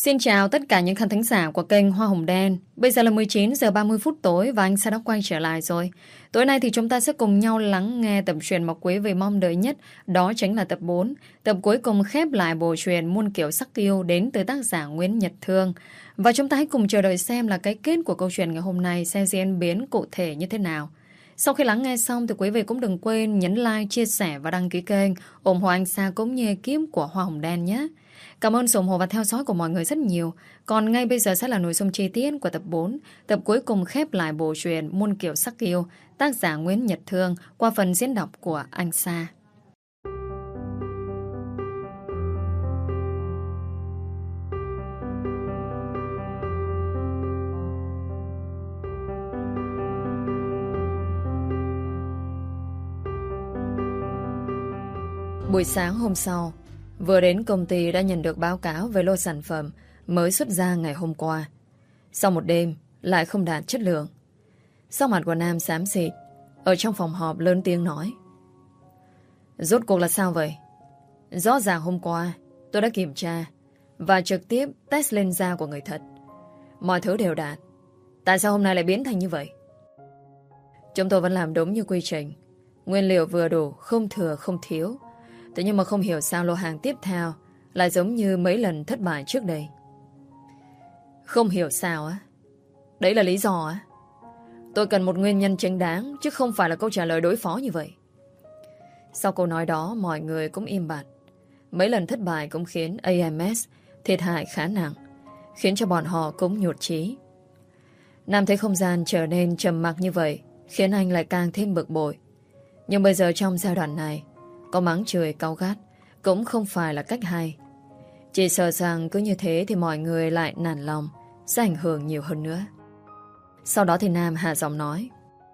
Xin chào tất cả những khán thính giả của kênh Hoa Hồng Đen. Bây giờ là 19 giờ 30 phút tối và anh sẽ đã quay trở lại rồi. Tối nay thì chúng ta sẽ cùng nhau lắng nghe tập truyện mà quý vị mong đợi nhất, đó chính là tập 4, tập cuối cùng khép lại bộ truyện Muôn Kiểu Sắc Yêu đến từ tác giả Nguyễn Nhật Thương. Và chúng ta hãy cùng chờ đợi xem là cái kết của câu chuyện ngày hôm nay sẽ diễn biến cụ thể như thế nào. Sau khi lắng nghe xong thì quý vị cũng đừng quên nhấn like, chia sẻ và đăng ký kênh, ủng hộ anh Sa cũng như ekip của Hoa Hồng Đen nhé. Cảm ơn sự ủng hộ và theo dõi của mọi người rất nhiều. Còn ngay bây giờ sẽ là nội dung chi tiết của tập 4, tập cuối cùng khép lại bộ truyện Muôn Kiểu Sắc Yêu, tác giả Nguyễn Nhật Thương qua phần diễn đọc của anh Sa. Buổi sáng hôm sau, vừa đến công ty đã nhận được báo cáo về lô sản phẩm mới xuất ra ngày hôm qua. Sau một đêm lại không đạt chất lượng. Sắc mặt của Nam xám xịt, ở trong phòng họp lớn tiếng nói: Rốt cuộc là sao vậy? Rõ ràng hôm qua tôi đã kiểm tra và trực tiếp test lên da của người thật. Mọi thứ đều đạt. Tại sao hôm nay lại biến thành như vậy? Chúng tôi vẫn làm đúng như quy trình, nguyên liệu vừa đủ, không thừa không thiếu. Thế nhưng mà không hiểu sao lô hàng tiếp theo lại giống như mấy lần thất bại trước đây. Không hiểu sao á? Đấy là lý do á? Tôi cần một nguyên nhân chính đáng, chứ không phải là câu trả lời đối phó như vậy. Sau câu nói đó, mọi người cũng im bặt. Mấy lần thất bại cũng khiến AMS thiệt hại khá nặng, khiến cho bọn họ cũng nhụt chí. Nam thấy không gian trở nên trầm mặc như vậy, khiến anh lại càng thêm bực bội. Nhưng bây giờ trong giai đoạn này, có mắng chửi cáu gắt cũng không phải là cách hay. Chỉ sợ rằng cứ như thế thì mọi người lại nản lòng, sẽ ảnh hưởng nhiều hơn nữa. Sau đó thì Nam hạ giọng nói: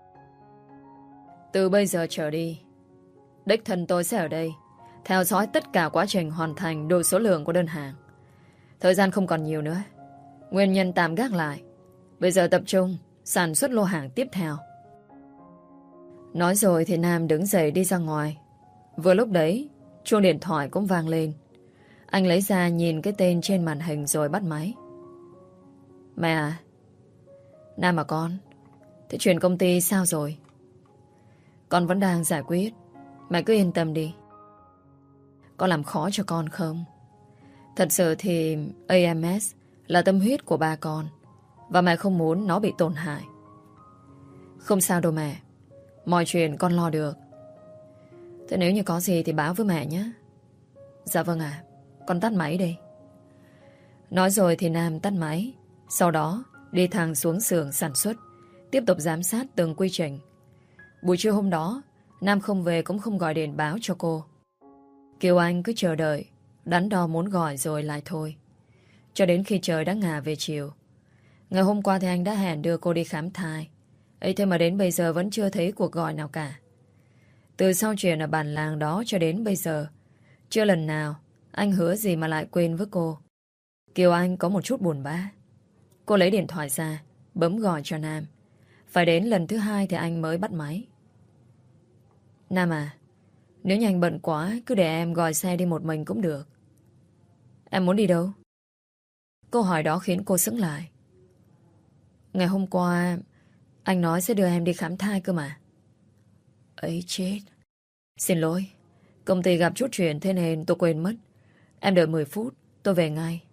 Từ bây giờ trở đi, đích thân tôi sẽ ở đây, theo dõi tất cả quá trình hoàn thành đủ số lượng của đơn hàng. Thời gian không còn nhiều nữa, nguyên nhân tạm gác lại. Bây giờ tập trung sản xuất lô hàng tiếp theo. Nói rồi thì Nam đứng dậy đi ra ngoài. Vừa lúc đấy, chuông điện thoại cũng vang lên. Anh lấy ra nhìn cái tên trên màn hình rồi bắt máy. Mẹ à? Nam à con? Thế chuyện công ty sao rồi? Con vẫn đang giải quyết. Mẹ cứ yên tâm đi. Con làm khó cho con không? Thật sự thì AMS là tâm huyết của ba con, và mẹ không muốn nó bị tổn hại. Không sao đâu mẹ, mọi chuyện con lo được. Thế nếu như có gì thì báo với mẹ nhé. Dạ vâng ạ, con tắt máy đây. Nói rồi thì Nam tắt máy. Sau đó đi thẳng xuống xưởng sản xuất, tiếp tục giám sát từng quy trình. Buổi trưa hôm đó, Nam không về cũng không gọi điện báo cho cô. Kiều Anh cứ chờ đợi, đắn đo muốn gọi rồi lại thôi. Cho đến khi trời đã ngả về chiều. Ngày hôm qua thì anh đã hẹn đưa cô đi khám thai. Ấy thế mà đến bây giờ vẫn chưa thấy cuộc gọi nào cả. Từ sau chuyện ở bản làng đó cho đến bây giờ, chưa lần nào anh hứa gì mà lại quên với cô. Kiều Anh có một chút buồn bã. Cô lấy điện thoại ra, bấm gọi cho Nam. Phải đến lần thứ 2 thì anh mới bắt máy. Nam à, nếu như anh bận quá, cứ để em gọi xe đi một mình cũng được. Em muốn đi đâu? Câu hỏi đó khiến cô sững lại. Ngày hôm qua anh nói sẽ đưa em đi khám thai cơ mà. Ấy chết. Xin lỗi, công ty gặp chút chuyện thế nên tôi quên mất. Em đợi 10 phút, tôi về ngay.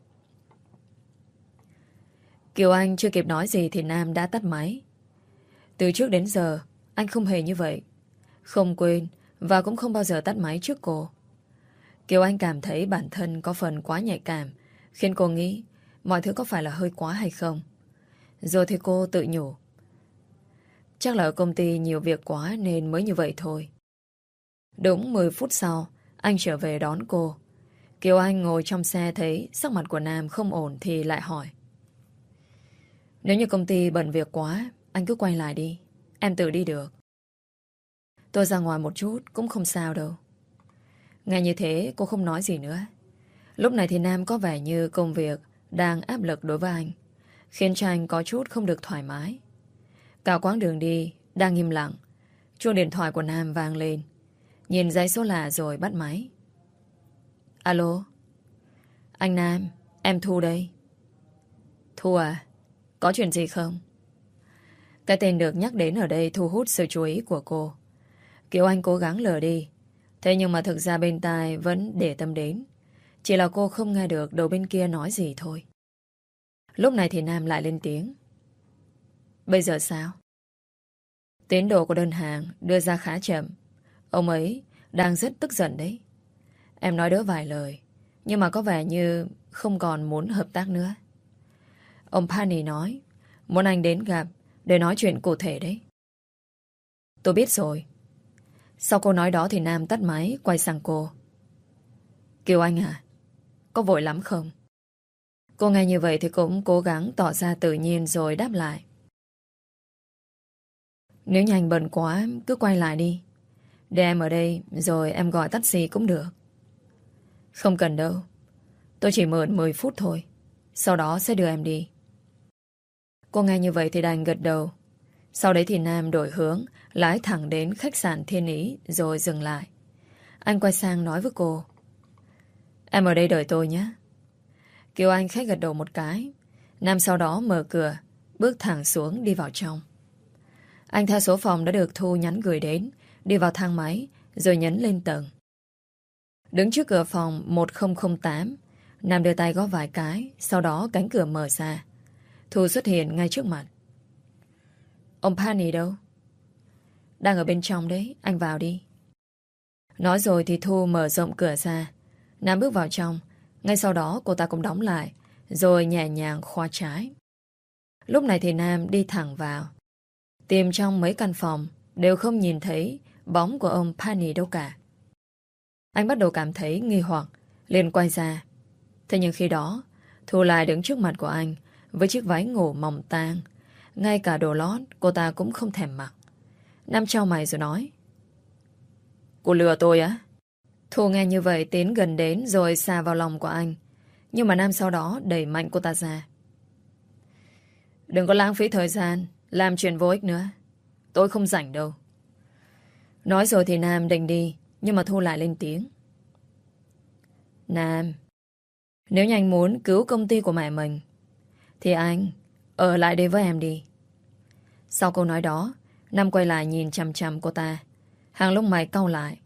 Kiều Anh chưa kịp nói gì thì Nam đã tắt máy. Từ trước đến giờ, anh không hề như vậy. Không quên và cũng không bao giờ tắt máy trước cô. Kiều Anh cảm thấy bản thân có phần quá nhạy cảm, khiến cô nghĩ mọi thứ có phải là hơi quá hay không. Rồi thì cô tự nhủ, chắc là ở công ty nhiều việc quá nên mới như vậy thôi. Đúng 10 phút sau, anh trở về đón cô. Kiều Anh ngồi trong xe thấy sắc mặt của Nam không ổn thì lại hỏi: Nếu như công ty bận việc quá, anh cứ quay lại đi. Em tự đi được. Tôi ra ngoài một chút cũng không sao đâu. Nghe như thế cô không nói gì nữa. Lúc này thì Nam có vẻ như công việc đang áp lực đối với anh, khiến cho anh có chút không được thoải mái. Cả quãng đường đi đang im lặng. Chuông điện thoại của Nam vang lên. Nhìn dãy số lạ rồi bắt máy. Alo. Anh Nam, em Thu đây. Thu à, có chuyện gì không? Cái tên được nhắc đến ở đây thu hút sự chú ý của cô. Kiều Anh cố gắng lờ đi. Thế nhưng mà thực ra bên tai vẫn để tâm đến. Chỉ là cô không nghe được đầu bên kia nói gì thôi. Lúc này thì Nam lại lên tiếng. Bây giờ sao? Tiến độ của đơn hàng đưa ra khá chậm. Ông ấy đang rất tức giận đấy. Em nói đỡ vài lời, nhưng mà có vẻ như không còn muốn hợp tác nữa. Ông Pani nói muốn anh đến gặp để nói chuyện cụ thể đấy. Tôi biết rồi. Sau câu nói đó thì Nam tắt máy quay sang cô. Kiều Anh à, có vội lắm không? Cô nghe như vậy thì cũng cố gắng tỏ ra tự nhiên rồi đáp lại. Nếu như anh bận quá cứ quay lại đi. Để em ở đây rồi em gọi taxi cũng được. Không cần đâu. Tôi chỉ mượn 10 phút thôi. Sau đó sẽ đưa em đi. Cô nghe như vậy thì đành gật đầu. Sau đấy thì Nam đổi hướng, lái thẳng đến khách sạn Thiên Ý rồi dừng lại. Anh quay sang nói với cô. Em ở đây đợi tôi nhé. Kiều Anh khách gật đầu một cái. Nam sau đó mở cửa, bước thẳng xuống đi vào trong. Anh theo số phòng đã được Thu nhắn gửi đến, đi vào thang máy rồi nhấn lên tầng. Đứng trước cửa phòng 1008, Nam đưa tay gõ vài cái, sau đó cánh cửa mở ra. Thu xuất hiện ngay trước mặt. Ông Pani đâu? Đang ở bên trong đấy, anh vào đi. Nói rồi thì Thu mở rộng cửa ra. Nam bước vào trong. Ngay sau đó cô ta cũng đóng lại, rồi nhẹ nhàng khóa trái. Lúc này thì Nam đi thẳng vào. Tìm trong mấy căn phòng đều không nhìn thấy bóng của ông Pani đâu cả. Anh bắt đầu cảm thấy nghi hoặc, liền quay ra. Thế nhưng khi đó Thu lại đứng trước mặt của anh với chiếc váy ngủ mỏng tang. Ngay cả đồ lót cô ta cũng không thèm mặc. Nam chau mày rồi nói. Cô lừa tôi á? Thu nghe như vậy tiến gần đến rồi xà vào lòng của anh. Nhưng mà Nam sau đó đẩy mạnh cô ta ra. Đừng có lãng phí thời gian làm chuyện vô ích nữa. Tôi không rảnh đâu. Nói rồi thì Nam định đi, nhưng mà Thu lại lên tiếng. Nam, nếu như anh muốn cứu công ty của mẹ mình thì anh ở lại đây với em đi. Sau câu nói đó, Nam quay lại nhìn chằm chằm cô ta. Hàng lông mày cau lại.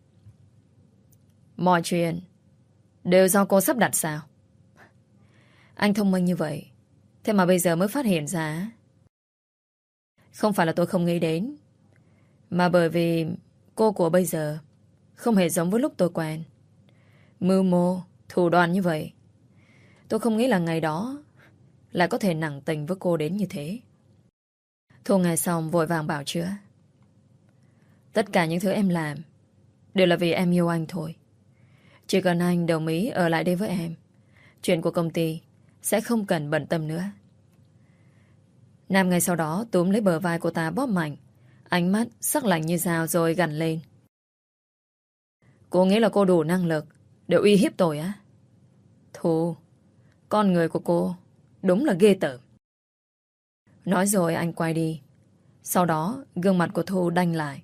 Mọi chuyện đều do cô sắp đặt sao? Anh thông minh như vậy, thế mà bây giờ mới phát hiện ra. Không phải là tôi không nghĩ đến, mà bởi vì cô của bây giờ không hề giống với lúc tôi quen. Mưu mô, thủ đoạn như vậy. Tôi không nghĩ là ngày đó lại có thể nặng tình với cô đến như thế. Thu nghe xong vội vàng bảo chữa. Tất cả những thứ em làm đều là vì em yêu anh thôi. Chỉ cần anh đồng ý ở lại đây với em, chuyện của công ty sẽ không cần bận tâm nữa. Nam ngay sau đó túm lấy bờ vai cô ta bóp mạnh, ánh mắt sắc lạnh như dao rồi gằn lên. Cô nghĩ là cô đủ năng lực để uy hiếp tôi á? Thu, con người của cô đúng là ghê tởm. Nói rồi anh quay đi. Sau đó gương mặt của Thu đanh lại.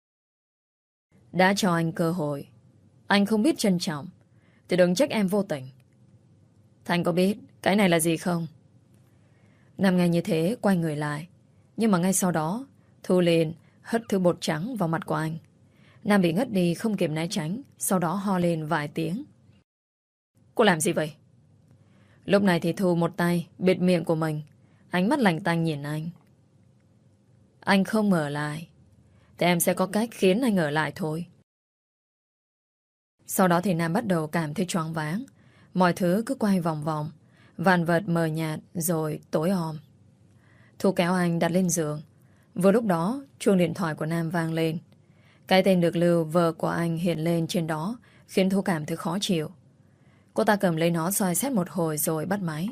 Đã cho anh cơ hội, anh không biết trân trọng thì đừng trách em vô tình. Thành có biết cái này là gì không? Nam nghe như thế quay người lại. Nhưng mà ngay sau đó Thu liền hất thứ bột trắng vào mặt của anh. Nam bị ngất đi không kịp né tránh. Sau đó ho lên vài tiếng. Cô làm gì vậy? Lúc này thì Thu một tay bịt miệng của mình, ánh mắt lạnh tanh nhìn anh. Anh không mở lại thì em sẽ có cách khiến anh ở lại thôi. Sau đó thì Nam bắt đầu cảm thấy choáng váng. Mọi thứ cứ quay vòng vòng, vạn vật mờ nhạt rồi tối om. Thu kéo anh đặt lên giường. Vừa lúc đó chuông điện thoại của Nam vang lên. Cái tên được lưu vợ của anh hiện lên trên đó khiến Thu cảm thấy khó chịu. Cô ta cầm lấy nó soi xét một hồi rồi bắt máy.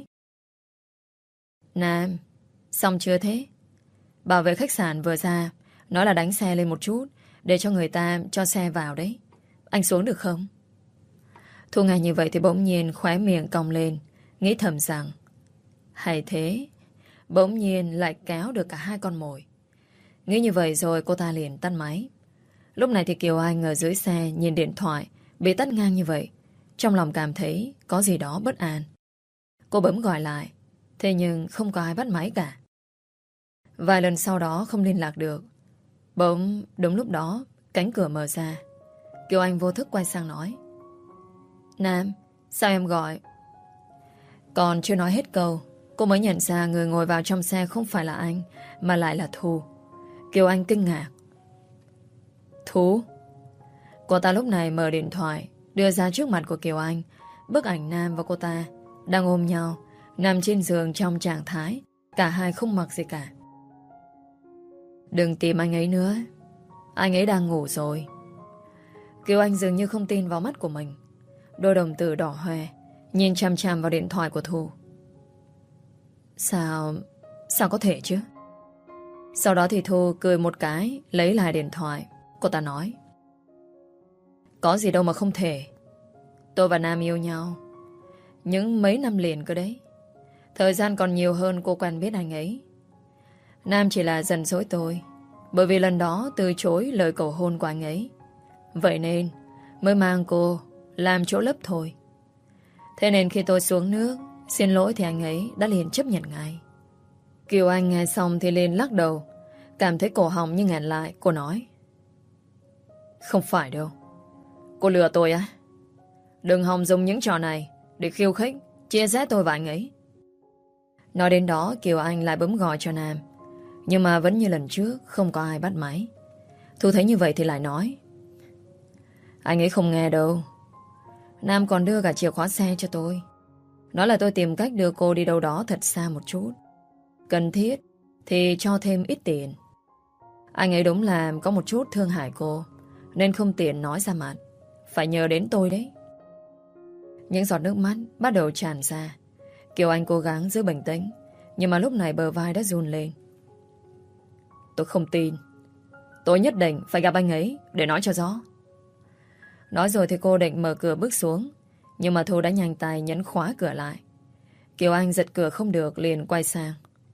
Nam, xong chưa thế? Bảo vệ khách sạn vừa ra nói là đánh xe lên một chút để cho người ta cho xe vào đấy. Anh xuống được không? Thu nghe như vậy thì bỗng nhiên khóe miệng cong lên, nghĩ thầm rằng hay thế, bỗng nhiên lại kéo được cả hai con mồi. Nghĩ như vậy rồi cô ta liền tắt máy. Lúc này thì Kiều Anh ở dưới xe nhìn điện thoại bị tắt ngang như vậy, trong lòng cảm thấy có gì đó bất an. Cô bấm gọi lại. Thế nhưng không có ai bắt máy cả. Vài lần sau đó không liên lạc được. Bỗng đúng lúc đó cánh cửa mở ra. Kiều Anh vô thức quay sang nói: Nam, sao em gọi? Còn chưa nói hết câu, cô mới nhận ra người ngồi vào trong xe không phải là anh, mà lại là Thu. Kiều Anh kinh ngạc: Thu? Cô ta lúc này mở điện thoại, đưa ra trước mặt của Kiều Anh bức ảnh Nam và cô ta đang ôm nhau, nằm trên giường trong trạng thái cả hai không mặc gì cả. Đừng tìm anh ấy nữa, anh ấy đang ngủ rồi. Kiều Anh dường như không tin vào mắt của mình. Đôi đồng tử đỏ hoe nhìn chằm chằm vào điện thoại của Thu. Sao có thể chứ? Sau đó thì Thu cười một cái, lấy lại điện thoại. Cô ta nói: Có gì đâu mà không thể. Tôi và Nam yêu nhau những mấy năm liền cơ đấy. Thời gian còn nhiều hơn cô quen biết anh ấy. Nam chỉ là giận dỗi tôi, bởi vì lần đó từ chối lời cầu hôn của anh ấy. Vậy nên mới mang cô làm chỗ lấp thôi. Thế nên khi tôi xuống nước xin lỗi thì anh ấy đã liền chấp nhận ngay. Kiều Anh nghe xong thì liền lắc đầu, cảm thấy cổ họng như nghẹn lại. Cô nói: Không phải đâu. Cô lừa tôi á? Đừng hòng dùng những trò này để khiêu khích, chia rẽ tôi và anh ấy. Nói đến đó Kiều Anh lại bấm gọi cho Nam, nhưng mà vẫn như lần trước không có ai bắt máy. Thu thấy như vậy thì lại nói: Anh ấy không nghe đâu. Nam còn đưa cả chìa khóa xe cho tôi, nói là tôi tìm cách đưa cô đi đâu đó thật xa một chút, cần thiết thì cho thêm ít tiền. Anh ấy đúng là có một chút thương hại cô, nên không tiện nói ra mặt, phải nhờ đến tôi đấy. Những giọt nước mắt bắt đầu tràn ra. Kiều Anh cố gắng giữ bình tĩnh, nhưng mà lúc này bờ vai đã run lên. Tôi không tin. Tôi nhất định phải gặp anh ấy để nói cho rõ. Nói rồi thì cô định mở cửa bước xuống, nhưng mà Thu đã nhanh tay nhấn khóa cửa lại. Kiều Anh giật cửa không được, liền quay sang: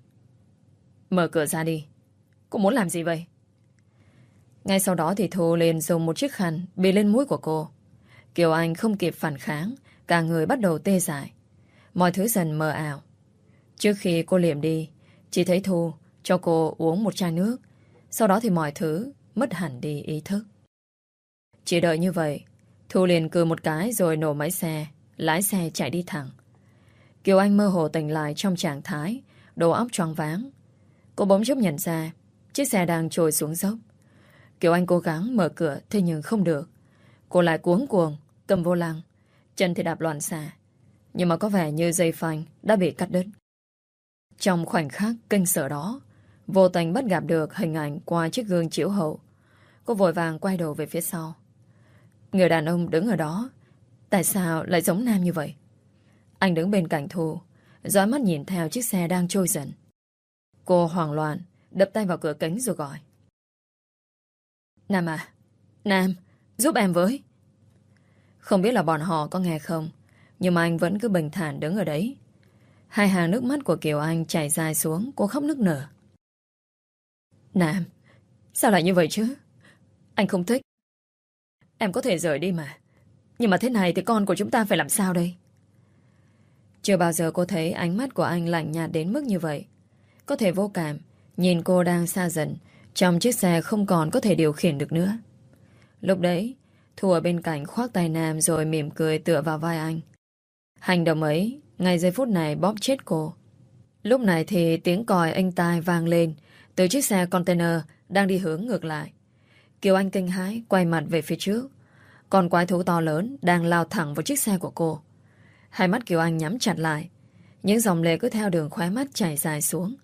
Mở cửa ra đi. Cô muốn làm gì vậy? Ngay sau đó thì Thu liền dùng một chiếc khăn bịt lên mũi của cô. Kiều Anh không kịp phản kháng, cả người bắt đầu tê dại. Mọi thứ dần mờ ảo. Trước khi cô liệm đi, chỉ thấy Thu cho cô uống một chai nước. Sau đó thì mọi thứ mất hẳn đi ý thức. Chỉ đợi như vậy, Thu liền cười một cái rồi nổ máy xe, lái xe chạy đi thẳng. Kiều Anh mơ hồ tỉnh lại trong trạng thái đầu óc choáng váng. Cô bỗng chốc nhận ra chiếc xe đang trồi xuống dốc. Kiều Anh cố gắng mở cửa, thế nhưng không được. Cô lại cuống cuồng cầm vô lăng, chân thì đạp loạn xạ, nhưng mà có vẻ như dây phanh đã bị cắt đứt. Trong khoảnh khắc kinh sợ đó, vô tình bắt gặp được hình ảnh qua chiếc gương chiếu hậu. Cô vội vàng quay đầu về phía sau. Người đàn ông đứng ở đó, tại sao lại giống Nam như vậy? Anh đứng bên cạnh Thu, dõi mắt nhìn theo chiếc xe đang trôi dần. Cô hoảng loạn đập tay vào cửa kính rồi gọi: Nam à, Nam, giúp em với. Không biết là bọn họ có nghe không, nhưng mà anh vẫn cứ bình thản đứng ở đấy. Hai hàng nước mắt của Kiều Anh chảy dài xuống. Cô khóc nức nở. Nam, sao lại như vậy chứ? Anh không thích. Em có thể rời đi mà, nhưng mà thế này thì con của chúng ta phải làm sao đây? Chưa bao giờ cô thấy ánh mắt của anh lạnh nhạt đến mức như vậy. Có thể vô cảm, nhìn cô đang xa dần trong chiếc xe không còn có thể điều khiển được nữa. Lúc đấy Thu ở bên cạnh khoác tay Nam rồi mỉm cười tựa vào vai anh. Hành động ấy ngay giây phút này bóp chết cô. Lúc này thì tiếng còi inh tai vang lên từ chiếc xe container đang đi hướng ngược lại. Kiều Anh kinh hãi quay mặt về phía trước. Con quái thú to lớn đang lao thẳng vào chiếc xe của cô. Hai mắt Kiều Anh nhắm chặt lại, những dòng lệ cứ theo đường khóe mắt chảy dài xuống.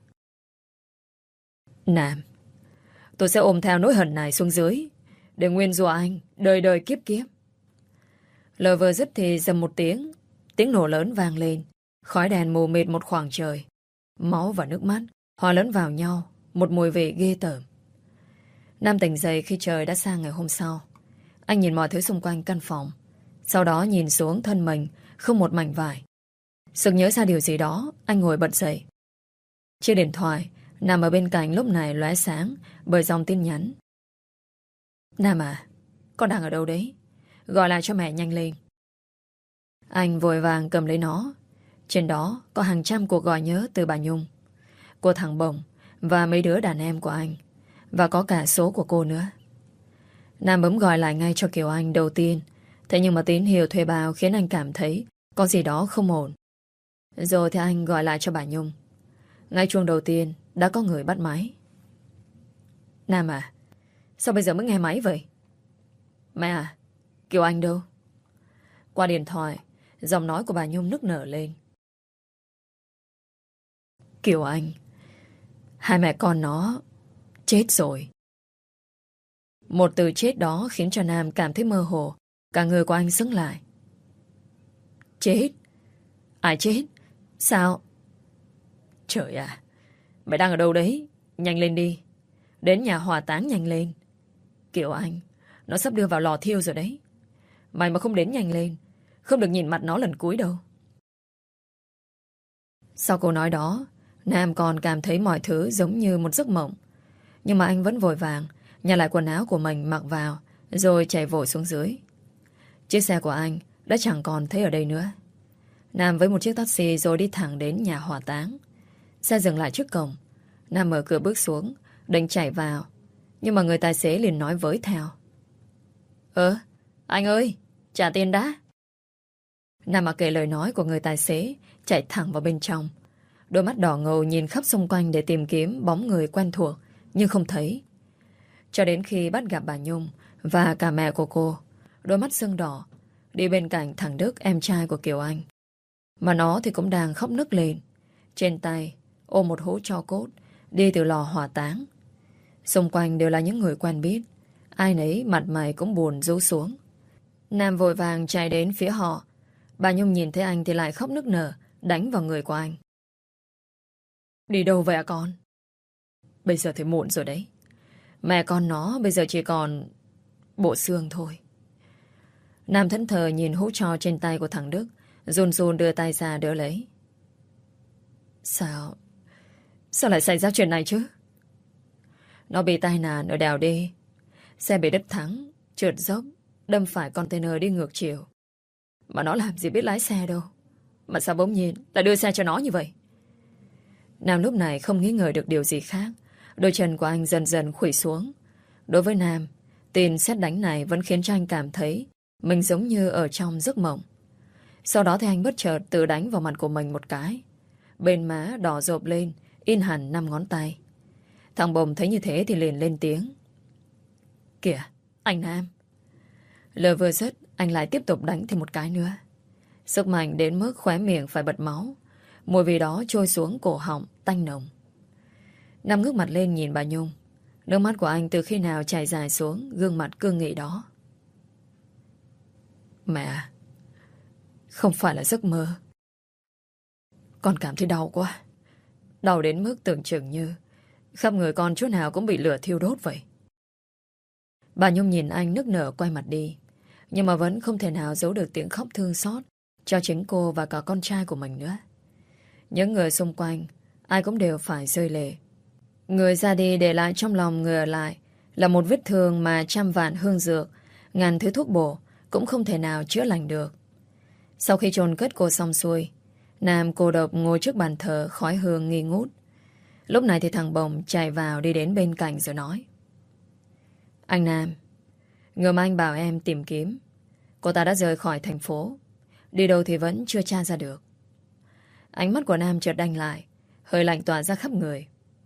Nam, tôi sẽ ôm theo nỗi hận này xuống dưới để nguyên rủa anh đời đời kiếp kiếp. Lời vừa dứt thì dầm một tiếng, tiếng nổ lớn vang lên. Khói đèn mù mịt một khoảng trời. Máu và nước mắt hòa lẫn vào nhau, một mùi vị ghê tởm. Nam tỉnh dậy khi trời đã sang ngày hôm sau. Anh nhìn mọi thứ xung quanh căn phòng, sau đó nhìn xuống thân mình không một mảnh vải. Sực nhớ ra điều gì đó, anh ngồi bật dậy. Chiếc điện thoại nằm ở bên cạnh lúc này lóe sáng bởi dòng tin nhắn. Nam à, con đang ở đâu đấy? Gọi lại cho mẹ nhanh lên. Anh vội vàng cầm lấy nó. Trên đó có hàng trăm cuộc gọi nhớ từ bà Nhung, của thằng Bồng và mấy đứa đàn em của anh. Và có cả số của cô nữa. Nam bấm gọi lại ngay cho Kiều Anh đầu tiên. Thế nhưng mà tín hiệu thuê bao khiến anh cảm thấy có gì đó không ổn. Rồi thì anh gọi lại cho bà Nhung. Ngay chuông đầu tiên đã có người bắt máy. Nam à, sao bây giờ mới nghe máy vậy? Mẹ à, Kiều Anh đâu? Qua điện thoại, giọng nói của bà Nhung nức nở lên. Kiều Anh, hai mẹ con nó chết rồi. Một từ chết đó khiến cho Nam cảm thấy mơ hồ. Cả người của anh sững lại. Chết? Ai chết? Sao? Trời à, mày đang ở đâu đấy? Nhanh lên đi. Đến nhà hỏa táng nhanh lên. Kiều Anh, nó sắp đưa vào lò thiêu rồi đấy. Mày mà không đến nhanh lên, không được nhìn mặt nó lần cuối đâu. Sau câu nói đó, Nam còn cảm thấy mọi thứ giống như một giấc mộng. Nhưng mà anh vẫn vội vàng nhặt lại quần áo của mình mặc vào, rồi chạy vội xuống dưới. Chiếc xe của anh đã chẳng còn thấy ở đây nữa. Nam với một chiếc taxi rồi đi thẳng đến nhà hỏa táng. Xe dừng lại trước cổng. Nam mở cửa bước xuống, định chạy vào. Nhưng mà người tài xế liền nói với theo. Anh ơi, trả tiền đã. Nam mặc kệ lời nói của người tài xế, chạy thẳng vào bên trong. Đôi mắt đỏ ngầu nhìn khắp xung quanh để tìm kiếm bóng người quen thuộc, nhưng không thấy. Cho đến khi bắt gặp bà Nhung và cả mẹ của cô, đôi mắt sưng đỏ, đi bên cạnh thằng Đức, em trai của Kiều Anh. Mà nó thì cũng đang khóc nức lên. Trên tay ôm một hũ tro cốt, đi từ lò hỏa táng. Xung quanh đều là những người quen biết. Ai nấy mặt mày cũng buồn rũ xuống. Nam vội vàng chạy đến phía họ. Bà Nhung nhìn thấy anh thì lại khóc nức nở, đánh vào người của anh. Đi đâu vậy à con? Bây giờ thì muộn rồi đấy. Mẹ con nó bây giờ chỉ còn bộ xương thôi. Nam thẫn thờ nhìn hũ tro trên tay của thằng Đức, run run đưa tay ra đỡ lấy. Sao lại xảy ra chuyện này chứ? Nó bị tai nạn ở đèo đê. Xe bị đất thắng, trượt dốc, đâm phải container đi ngược chiều. Mà nó làm gì biết lái xe đâu. Mà sao bỗng nhiên lại đưa xe cho nó như vậy? Nam lúc này không nghĩ ngợi được điều gì khác. Đôi chân của anh dần dần khuỵu xuống. Đối với Nam, tin sét đánh này vẫn khiến cho anh cảm thấy mình giống như ở trong giấc mộng. Sau đó thì anh bất chợt tự đánh vào mặt của mình một cái. Bên má đỏ rộp lên, in hẳn 5 ngón tay. Thằng Bồng thấy như thế thì liền lên tiếng. Kìa, anh Nam. Lời vừa dứt, anh lại tiếp tục đánh thêm một cái nữa. Sức mạnh đến mức khóe miệng phải bật máu. Mùi vị đó trôi xuống cổ họng, tanh nồng. Nam ngước mặt lên nhìn bà Nhung. Nước mắt của anh từ khi nào chảy dài xuống gương mặt cương nghị đó. Mẹ, không phải là giấc mơ. Con cảm thấy đau quá. Đau đến mức tưởng chừng như khắp người con chỗ nào cũng bị lửa thiêu đốt vậy. Bà Nhung nhìn anh nức nở quay mặt đi. Nhưng mà vẫn không thể nào giấu được tiếng khóc thương xót cho chính cô và cả con trai của mình nữa. Những người xung quanh ai cũng đều phải rơi lệ. Người ra đi để lại trong lòng người ở lại là một vết thương mà trăm vạn hương dược, ngàn thứ thuốc bổ cũng không thể nào chữa lành được. Sau khi chôn cất cô xong xuôi, Nam cô độc ngồi trước bàn thờ khói hương nghi ngút. Lúc này thì thằng Bồng chạy vào đi đến bên cạnh rồi nói. Anh Nam, người mà anh bảo em tìm kiếm, cô ta đã rời khỏi thành phố. Đi đâu thì vẫn chưa tra ra được. Ánh mắt của Nam chợt đanh lại, hơi lạnh tỏa ra khắp người.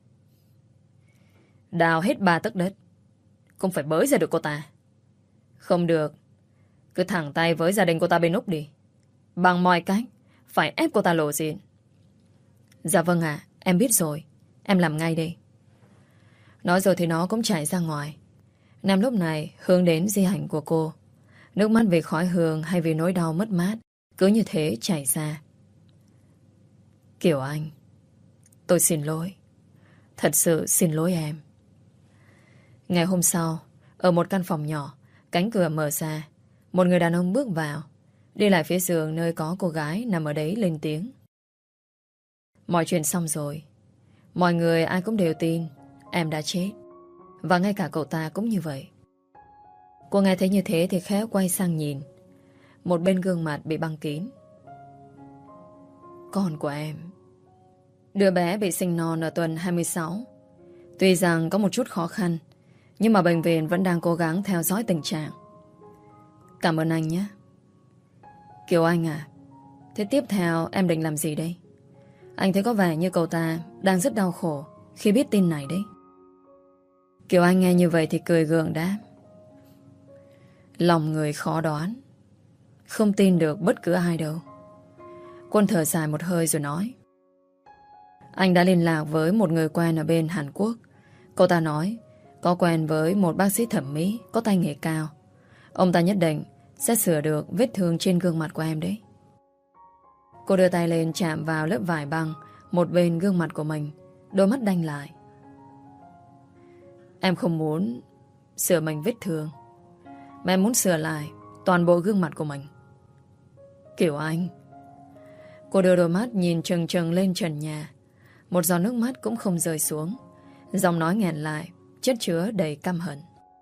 Đào hết 3 tấc đất cũng phải bới ra được cô ta. Không được, cứ thẳng tay với gia đình cô ta bên Úc đi. Bằng mọi cách phải ép cô ta lộ diện. Dạ vâng ạ, em biết rồi. Em làm ngay đây. Nói rồi thì nó cũng chạy ra ngoài. Nam lúc này hướng đến di ảnh của cô. Nước mắt vì khói hương hay vì nỗi đau mất mát cứ như thế chảy ra. Kiều Anh, tôi xin lỗi. Thật sự xin lỗi em. Ngày hôm sau, ở một căn phòng nhỏ, cánh cửa mở ra. Một người đàn ông bước vào, đi lại phía giường nơi có cô gái nằm ở đấy lên tiếng. Mọi chuyện xong rồi. Mọi người ai cũng đều tin em đã chết. Và ngay cả cậu ta cũng như vậy. Cô nghe thấy như thế thì khéo quay sang nhìn. Một bên gương mặt bị băng kín. con của em. Đứa bé bị sinh non ở tuần 26. Tuy rằng có một chút khó khăn, nhưng mà bệnh viện vẫn đang cố gắng theo dõi tình trạng. Cảm ơn anh nhé. Kiều Anh à, thế tiếp theo em định làm gì đây? Anh thấy có vẻ như cậu ta đang rất đau khổ khi biết tin này đấy. Kiều Anh nghe như vậy thì cười gượng đáp. Lòng người khó đoán, không tin được bất cứ ai đâu. Quân thở dài một hơi rồi nói. Anh đã liên lạc với một người quen ở bên Hàn Quốc. Cậu ta nói có quen với một bác sĩ thẩm mỹ có tay nghề cao. Ông ta nhất định sẽ sửa được vết thương trên gương mặt của em đấy. Cô đưa tay lên chạm vào lớp vải băng một bên gương mặt của mình, đôi mắt đanh lại. Em không muốn sửa mình vết thương, mà em muốn sửa lại toàn bộ gương mặt của mình. Kiều Anh. Cô đưa đôi mắt nhìn trừng trừng lên trần nhà. Một giọt nước mắt cũng không rơi xuống. Giọng nói nghẹn lại, chất chứa đầy căm hận.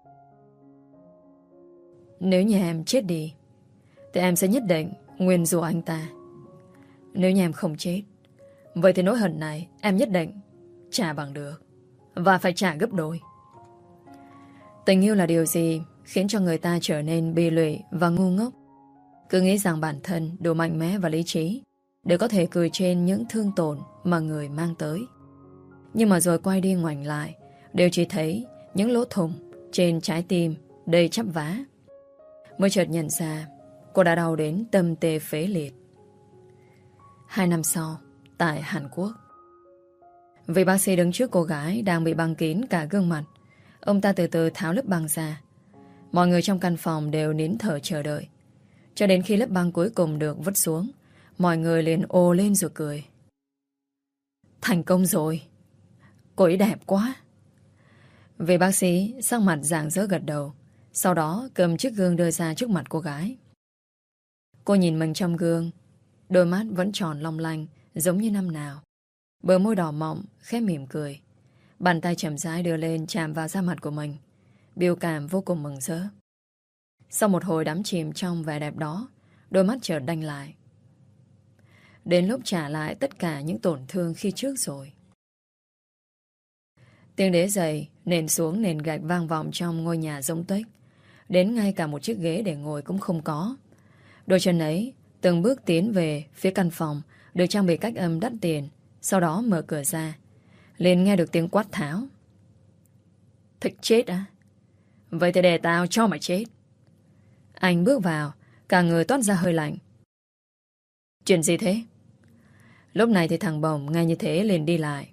Nếu như em chết đi thì em sẽ nhất định nguyền rủa anh ta. Nếu như em không chết, vậy thì nỗi hận này em nhất định trả bằng được, và phải trả gấp đôi. Tình yêu là điều gì khiến cho người ta trở nên bi lụy và ngu ngốc? Cứ nghĩ rằng bản thân đủ mạnh mẽ và lý trí để có thể cười trên những thương tổn mà người mang tới. Nhưng mà rồi quay đi ngoảnh lại, đều chỉ thấy những lỗ thủng trên trái tim đầy chắp vá. Mới chợt nhận ra cô đã đau đến tâm tê phế liệt. 2 năm sau, tại Hàn Quốc, vị bác sĩ đứng trước cô gái đang bị băng kín cả gương mặt. Ông ta từ từ tháo lớp băng ra. Mọi người trong căn phòng đều nín thở chờ đợi. Cho đến khi lớp băng cuối cùng được vứt xuống, mọi người liền ồ lên rồi cười. Thành công rồi. Cô ấy đẹp quá. Vị bác sĩ sắc mặt rạng rỡ gật đầu. Sau đó cầm chiếc gương đưa ra trước mặt cô gái. Cô nhìn mình trong gương. Đôi mắt vẫn tròn long lanh giống như năm nào. Bờ môi đỏ mọng khẽ mỉm cười. Bàn tay chậm rãi đưa lên chạm vào da mặt của mình. Biểu cảm vô cùng mừng rỡ. Sau một hồi đắm chìm trong vẻ đẹp đó, đôi mắt chợt đanh lại. Đến lúc trả lại tất cả những tổn thương khi trước rồi. Tiếng đế giày nền xuống nền gạch vang vọng trong ngôi nhà rỗng tuếch. Đến ngay cả một chiếc ghế để ngồi cũng không có. Đôi chân ấy từng bước tiến về phía căn phòng được trang bị cách âm đắt tiền. Sau đó mở cửa ra, liền nghe được tiếng quát tháo. Thích chết á? Vậy thì để tao cho mày chết. Anh bước vào, cả người toát ra hơi lạnh. Chuyện gì thế? Lúc này thì thằng Bồng nghe như thế liền đi lại.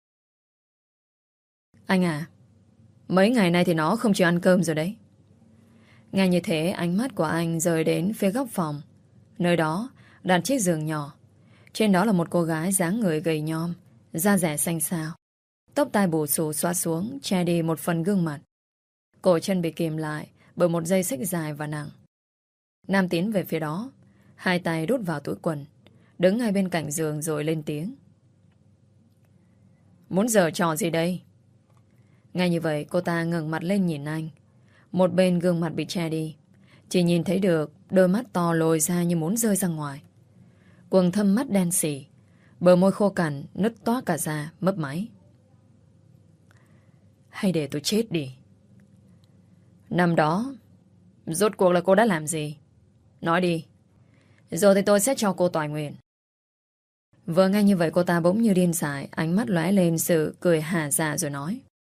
Anh à, mấy ngày nay thì nó không chịu ăn cơm rồi đấy. Nghe như thế, ánh mắt của anh rời đến phía góc phòng. Nơi đó đặt chiếc giường nhỏ. Trên đó là một cô gái dáng người gầy nhom, da dẻ xanh xao, tóc tai bù xù xõa xuống, che đi một phần gương mặt. Cổ chân bị kìm lại bởi một dây xích dài và nặng. Nam tiến về phía đó, hai tay đút vào túi quần, đứng ngay bên cạnh giường rồi lên tiếng. Muốn giở trò gì đây? Ngay như vậy cô ta ngẩng mặt lên nhìn anh. Một bên gương mặt bị che đi, chỉ nhìn thấy được đôi mắt to lồi ra như muốn rơi ra ngoài. Quầng thâm mắt đen xỉ, bờ môi khô cằn nứt toác cả da, mấp máy. Hay để tôi chết đi. Năm đó rốt cuộc là cô đã làm gì? Nói đi, rồi thì tôi sẽ cho cô tòa nguyện. Vừa nghe như vậy cô ta bỗng như điên dại, ánh mắt lóe lên sự cười hà dạ rồi nói.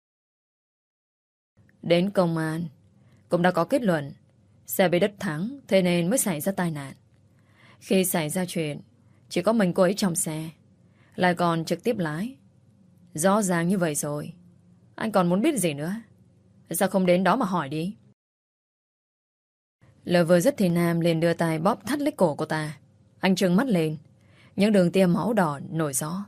Đến công an cũng đã có kết luận xe bị đất thắng, thế nên mới xảy ra tai nạn. Khi xảy ra chuyện, chỉ có mình cô ấy trong xe, lại còn trực tiếp lái. Rõ ràng như vậy rồi, anh còn muốn biết gì nữa? Sao không đến đó mà hỏi đi? Lời vừa dứt thì Nam liền đưa tay bóp thắt lấy cổ cô ta. Anh trừng mắt lên, những đường tia máu đỏ nổi rõ.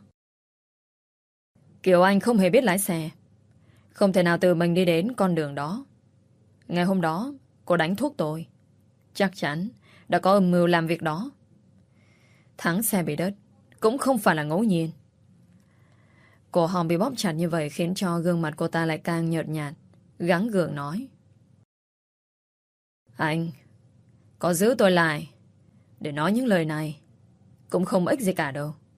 Kiều Anh không hề biết lái xe, không thể nào tự mình đi đến con đường đó. Ngày hôm đó cô đánh thuốc tôi, chắc chắn đã có âm mưu làm việc đó. Thắng xe bị đất cũng không phải là ngẫu nhiên. Cổ họng bị bóp chặt như vậy khiến cho gương mặt cô ta lại càng nhợt nhạt, gắng gượng nói. Anh có giữ tôi lại để nói những lời này cũng không ích gì cả đâu.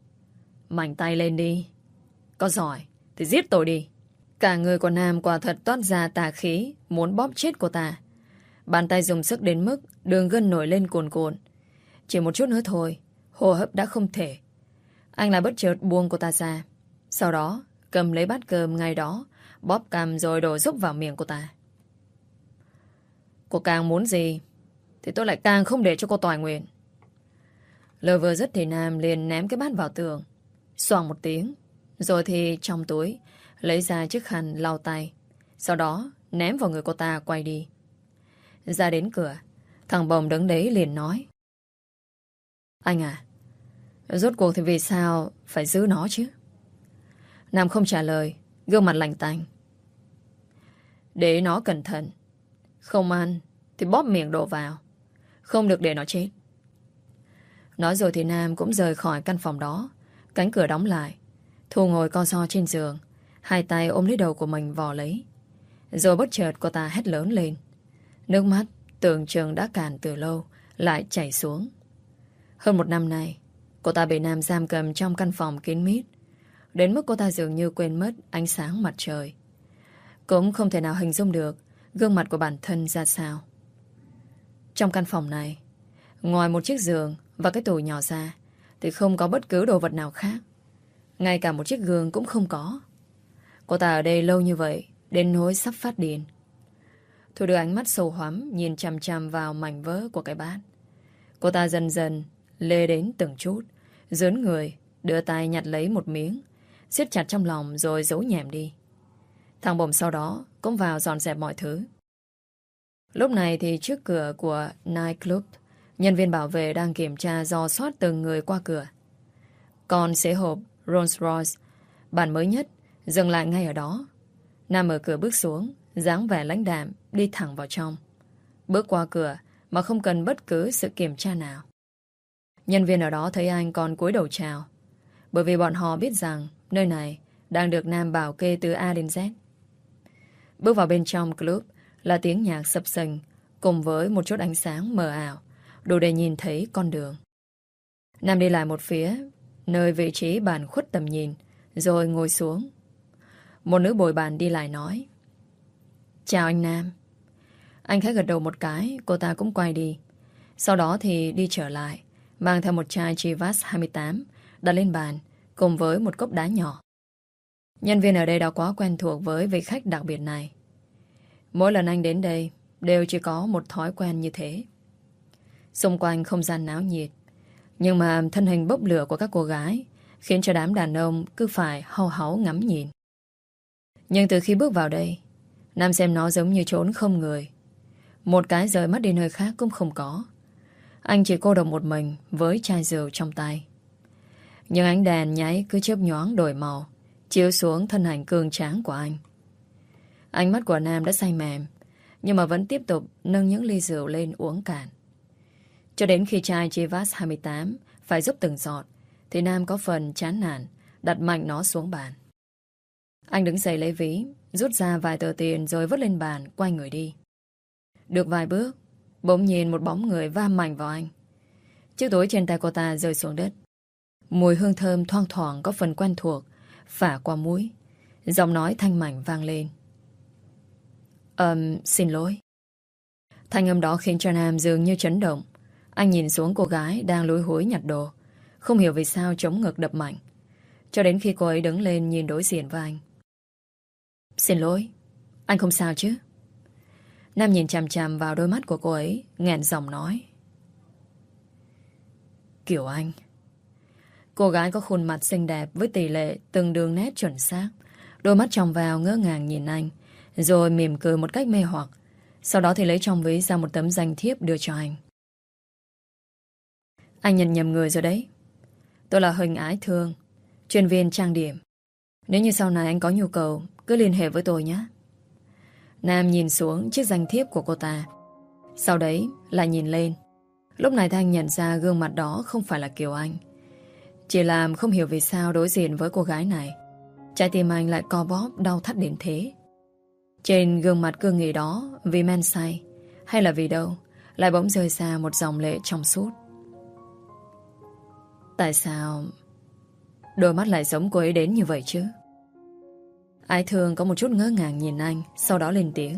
Mạnh tay lên đi. Có giỏi thì giết tôi đi. Cả người của Nam quả thật toát ra tà khí, muốn bóp chết cô ta. Bàn tay dùng sức đến mức đường gân nổi lên cuồn cuộn. Chỉ một chút nữa thôi, hô hấp đã không thể. Anh lại bất chợt buông cô ta ra. Sau đó cầm lấy bát cơm ngay đó, bóp cằm rồi đổ dốc vào miệng cô ta. Cô càng muốn gì thì tôi lại càng không để cho cô toại nguyện. Lời vừa dứt thì Nam liền ném cái bát vào tường. Xoàng một tiếng. Rồi thì trong túi lấy ra chiếc khăn lau tay. Sau đó ném vào người cô ta quay đi. Ra đến cửa, thằng Bồng đứng đấy liền nói: Anh à, rốt cuộc thì vì sao phải giữ nó chứ? Nam không trả lời, gương mặt lạnh tanh. Để nó cẩn thận. Không ăn thì bóp miệng đổ vào. Không được để nó chết. Nói rồi thì Nam cũng rời khỏi căn phòng đó. Cánh cửa đóng lại. Thu ngồi co ro trên giường, hai tay ôm lấy đầu của mình vò lấy. Rồi bất chợt cô ta hét lớn lên. Nước mắt tưởng chừng đã cạn từ lâu lại chảy xuống. Hơn một năm nay, cô ta bị Nam giam cầm trong căn phòng kín mít, đến mức cô ta dường như quên mất ánh sáng mặt trời. Cũng không thể nào hình dung được gương mặt của bản thân ra sao. Trong căn phòng này, ngoài một chiếc giường và cái tủ nhỏ ra, thì không có bất cứ đồ vật nào khác. Ngay cả một chiếc gương cũng không có. Cô ta ở đây lâu như vậy, đến nỗi sắp phát điên. Thu đưa ánh mắt sâu hoắm nhìn chằm chằm vào mảnh vỡ của cái bát. Cô ta dần dần lê đến từng chút, dướn người, đưa tay nhặt lấy một miếng, siết chặt trong lòng rồi giấu nhẹm đi. Thằng Bồm sau đó cũng vào dọn dẹp mọi thứ. Lúc này thì trước cửa của Night Club, nhân viên bảo vệ đang kiểm tra dò soát từng người qua cửa. Còn xế hộp Rolls Royce, bản mới nhất, dừng lại ngay ở đó. Nam mở cửa bước xuống, dáng vẻ lãnh đạm, đi thẳng vào trong. Bước qua cửa mà không cần bất cứ sự kiểm tra nào. Nhân viên ở đó thấy anh còn cúi đầu chào, bởi vì bọn họ biết rằng nơi này đang được Nam bảo kê từ A đến Z. Bước vào bên trong club là tiếng nhạc sập sình cùng với một chút ánh sáng mờ ảo, đủ để nhìn thấy con đường. Nam đi lại một phía, nơi vị trí bàn khuất tầm nhìn, rồi ngồi xuống. Một nữ bồi bàn đi lại nói: Chào anh Nam. Anh khẽ gật đầu một cái, cô ta cũng quay đi. Sau đó thì đi trở lại, mang theo một chai Chivas 28 đặt lên bàn, cùng với một cốc đá nhỏ. Nhân viên ở đây đã quá quen thuộc với vị khách đặc biệt này. Mỗi lần anh đến đây đều chỉ có một thói quen như thế. Xung quanh không gian náo nhiệt, nhưng mà thân hình bốc lửa của các cô gái khiến cho đám đàn ông cứ phải hau háu ngắm nhìn. Nhưng từ khi bước vào đây, Nam xem nó giống như trốn không người. Một cái rời mắt đi nơi khác cũng không có. Anh chỉ cô độc một mình với chai rượu trong tay. Nhưng ánh đèn nháy cứ chớp nhoáng đổi màu, chiếu xuống thân hình cường tráng của anh. Ánh mắt của Nam đã say mềm, nhưng mà vẫn tiếp tục nâng những ly rượu lên uống cạn. Cho đến khi chai Chivas 28 phải giúp từng giọt, thì Nam có phần chán nản, đặt mạnh nó xuống bàn. Anh đứng dậy lấy ví, rút ra vài tờ tiền rồi vứt lên bàn, quay người đi. Được vài bước, bỗng nhìn một bóng người va mạnh vào anh. Chiếc túi trên tay cô ta rơi xuống đất. Mùi hương thơm thoang thoảng có phần quen thuộc phả qua mũi. Giọng nói thanh mảnh vang lên: Xin lỗi. Thanh âm đó khiến cho Nam dường như chấn động. Anh nhìn xuống cô gái đang lúi húi nhặt đồ, không hiểu vì sao chống ngực đập mạnh. Cho đến khi cô ấy đứng lên nhìn đối diện với anh. Xin lỗi, anh không sao chứ? Nam nhìn chằm chằm vào đôi mắt của cô ấy, nghẹn giọng nói: Kiều Anh. Cô gái có khuôn mặt xinh đẹp với tỷ lệ từng đường nét chuẩn xác, đôi mắt tròng vào ngỡ ngàng nhìn anh, rồi mỉm cười một cách mê hoặc. Sau đó thì lấy trong ví ra một tấm danh thiếp đưa cho anh. Anh nhận nhầm người rồi đấy. Tôi là Huỳnh Ái Thương, chuyên viên trang điểm. Nếu như sau này anh có nhu cầu, cứ liên hệ với tôi nhé. Nam nhìn xuống chiếc danh thiếp của cô ta, sau đấy lại nhìn lên. Lúc này Thanh nhận ra gương mặt đó không phải là Kiều Anh. Chỉ làm không hiểu vì sao đối diện với cô gái này, trái tim anh lại co bóp đau thắt đến thế. Trên gương mặt cương nghị đó, vì men say hay là vì đâu, lại bỗng rơi ra một dòng lệ trong suốt. Tại sao đôi mắt lại giống cô ấy đến như vậy chứ? Ái Thương có một chút ngỡ ngàng nhìn anh, sau đó lên tiếng.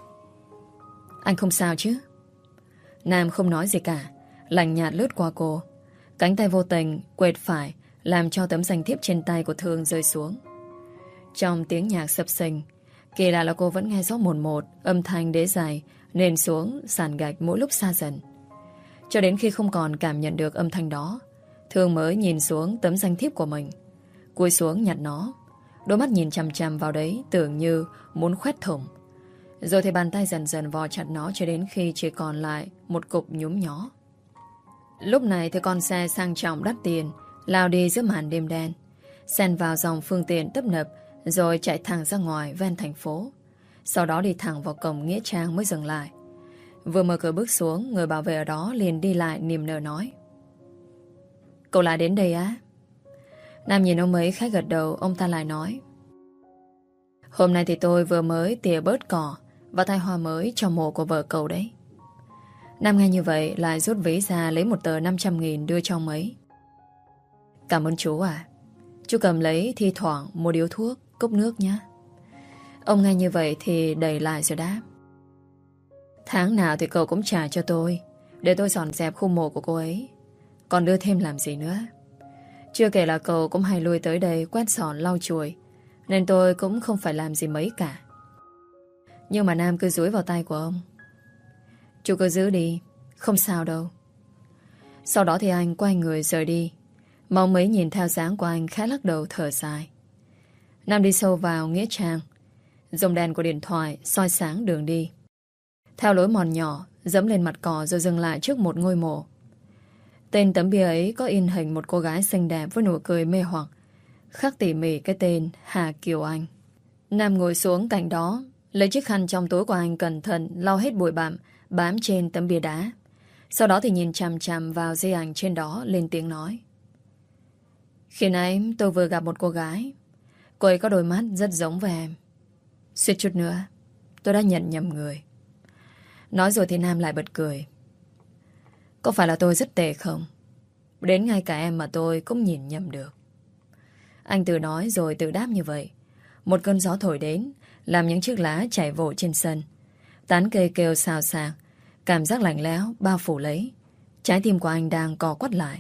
Anh không sao chứ? Nam không nói gì cả, lạnh nhạt lướt qua cô. Cánh tay vô tình quệt phải, làm cho tấm danh thiếp trên tay của Thương rơi xuống. Trong tiếng nhạc sập sình, kỳ lạ là cô vẫn nghe rõ một một âm thanh đế dài nền xuống sàn gạch mỗi lúc xa dần. Cho đến khi không còn cảm nhận được âm thanh đó, Thương mới nhìn xuống tấm danh thiếp của mình, cúi xuống nhặt nó. Đôi mắt nhìn chằm chằm vào đấy, tưởng như muốn khoét thủng. Rồi thì bàn tay dần dần vò chặt nó, cho đến khi chỉ còn lại một cục nhúm nhó. Lúc này thì con xe sang trọng đắt tiền lao đi giữa màn đêm đen, xen vào dòng phương tiện tấp nập, rồi chạy thẳng ra ngoài ven thành phố. Sau đó đi thẳng vào cổng nghĩa trang mới dừng lại. Vừa mở cửa bước xuống, người bảo vệ ở đó liền đi lại niềm nở nói: Cậu lại đến đây á? Nam nhìn ông ấy khẽ gật đầu. Ông ta lại nói: Hôm nay thì tôi vừa mới tỉa bớt cỏ và thay hoa mới cho mộ của vợ cậu đấy. Nam nghe như vậy lại rút ví ra, lấy một tờ 500.000 đưa cho ông ấy. Cảm ơn chú à. Chú cầm lấy thi thoảng một điếu thuốc, cốc nước nhé. Ông nghe như vậy thì đẩy lại rồi đáp: Tháng nào thì cậu cũng trả cho tôi, để tôi dọn dẹp khu mộ của cô ấy. Còn đưa thêm làm gì nữa? Chưa kể là cậu cũng hay lui tới đây quét dọn lau chùi, nên tôi cũng không phải làm gì mấy cả. Nhưng mà Nam cứ dúi vào tay của ông: Chú cứ giữ đi, không sao đâu. Sau đó thì anh quay người rời đi, mà ông ấy nhìn theo dáng của anh khẽ lắc đầu thở dài. Nam đi sâu vào nghĩa trang, dùng đèn của điện thoại soi sáng đường đi. Theo lối mòn nhỏ, dẫm lên mặt cỏ rồi dừng lại trước một ngôi mộ. Tên tấm bia ấy có in hình một cô gái xinh đẹp với nụ cười mê hoặc, khắc tỉ mỉ cái tên Hà Kiều Anh. Nam ngồi xuống cạnh đó, lấy chiếc khăn trong túi của anh cẩn thận lau hết bụi bặm bám trên tấm bia đá. Sau đó thì nhìn chằm chằm vào di ảnh trên đó, lên tiếng nói: Khi nãy tôi vừa gặp một cô gái. Cô ấy có đôi mắt rất giống với em. Suýt chút nữa tôi đã nhận nhầm người. Nói rồi thì Nam lại bật cười: Có phải là tôi rất tệ không? Đến ngay cả em mà tôi cũng nhìn nhầm được. Anh tự nói rồi tự đáp như vậy. Một cơn gió thổi đến, làm những chiếc lá chảy vội trên sân. Tán cây kêu xào xạc, cảm giác lạnh lẽo bao phủ lấy. Trái tim của anh đang co quắt lại.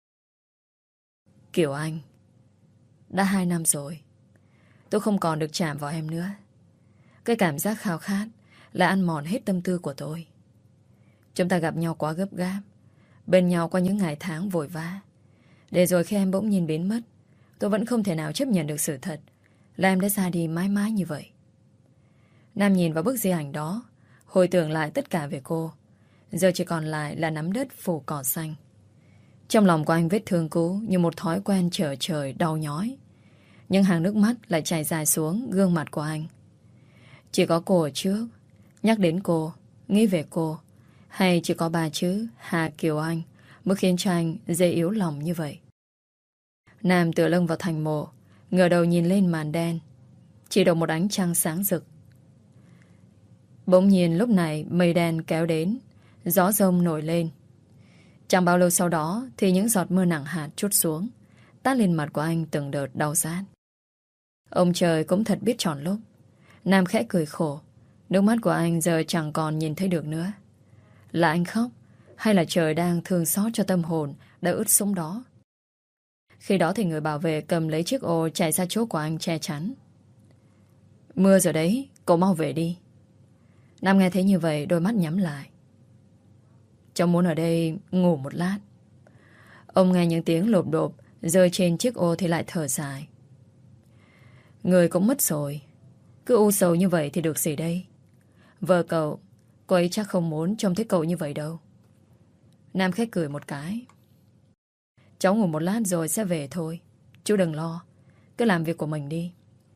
Kiều Anh, đã 2 năm rồi, tôi không còn được chạm vào em nữa. Cái cảm giác khao khát lại ăn mòn hết tâm tư của tôi. Chúng ta gặp nhau quá gấp gáp, bên nhau qua những ngày tháng vội vã, để rồi khi em bỗng nhiên biến mất, tôi vẫn không thể nào chấp nhận được sự thật là em đã ra đi mãi mãi như vậy. Nam nhìn vào bức di ảnh đó, hồi tưởng lại tất cả về cô. Giờ chỉ còn lại là nắm đất phủ cỏ xanh. Trong lòng của anh vết thương cũ như một thói quen trở trời đau nhói. Những hàng nước mắt lại chảy dài xuống gương mặt của anh. Chỉ có cô ở trước, nhắc đến cô, nghĩ về cô, hay chỉ có 3 chữ Hà Kiều Anh mới khiến cho anh dễ yếu lòng như vậy. Nam tựa lưng vào thành mộ, ngửa đầu nhìn lên màn đen, chỉ được một ánh trăng sáng rực. Bỗng nhiên lúc này mây đen kéo đến, gió rông nổi lên. Chẳng bao lâu sau đó thì những giọt mưa nặng hạt trút xuống, tát lên mặt của anh từng đợt đau rát. Ông trời cũng thật biết chọn lúc. Nam khẽ cười khổ. Nước mắt của anh giờ chẳng còn nhìn thấy được nữa. Là anh khóc, hay là trời đang thương xót cho tâm hồn đã ướt sũng đó? Khi đó thì người bảo vệ cầm lấy chiếc ô chạy ra chỗ của anh che chắn. Mưa rồi đấy, cậu mau về đi. Nam nghe thấy như vậy, đôi mắt nhắm lại. Cháu muốn ở đây ngủ một lát. Ông nghe những tiếng lộp độp rơi trên chiếc ô thì lại thở dài. Người cũng mất rồi, cứ u sầu như vậy thì được gì đây? Vợ cậu, cô ấy chắc không muốn trông thấy cậu như vậy đâu. Nam khẽ cười một cái. Cháu ngủ một lát rồi sẽ về thôi. Chú đừng lo, cứ làm việc của mình đi.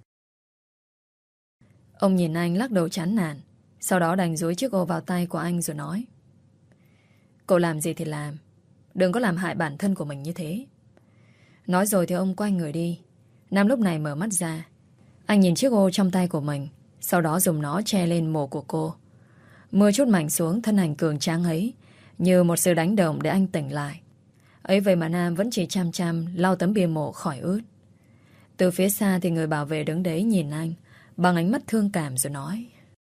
Ông nhìn anh lắc đầu chán nản, sau đó đành dúi chiếc ô vào tay của anh rồi nói: Cậu làm gì thì làm, đừng có làm hại bản thân của mình như thế. Nói rồi thì ông quay người đi. Nam lúc này mở mắt ra. Anh nhìn chiếc ô trong tay của mình, sau đó dùng nó che lên mồ của cô. Mưa chút mảnh xuống thân ảnh cường tráng ấy, như một sự đánh động để anh tỉnh lại. Ấy vậy mà Nam vẫn chỉ chăm chăm lau tấm bia mộ khỏi ướt. Từ phía xa thì người bảo vệ đứng đấy nhìn anh bằng ánh mắt thương cảm rồi nói: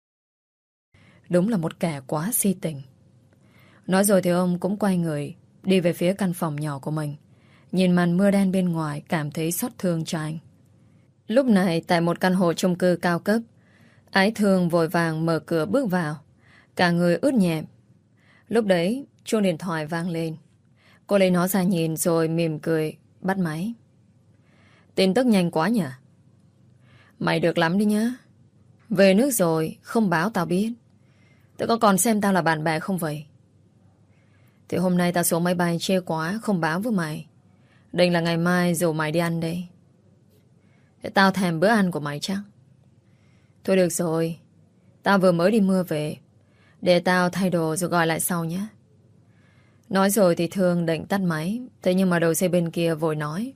Đúng là một kẻ quá si tình. Nói rồi thì ông cũng quay người đi về phía căn phòng nhỏ của mình. Nhìn màn mưa đen bên ngoài, cảm thấy xót thương cho anh. Lúc này tại một căn hộ chung cư cao cấp, Ái Thương vội vàng mở cửa bước vào, cả người ướt nhẹp. Lúc đấy chuông điện thoại vang lên. Cô lấy nó ra nhìn rồi mỉm cười bắt máy. Tin tức nhanh quá nhỉ? Mày được lắm đi nhá. Về nước rồi không báo tao biết. Tụi con còn xem tao là bạn bè không vậy? Thì hôm nay tao xuống máy bay chê quá không báo với mày. Định là ngày mai rủ mày đi ăn đây. Để tao thèm bữa ăn của mày chắc. Thôi được rồi, tao vừa mới đi mưa về. Để tao thay đồ rồi gọi lại sau nhé. Nói rồi thì Thương định tắt máy. Thế nhưng mà đầu dây bên kia vội nói: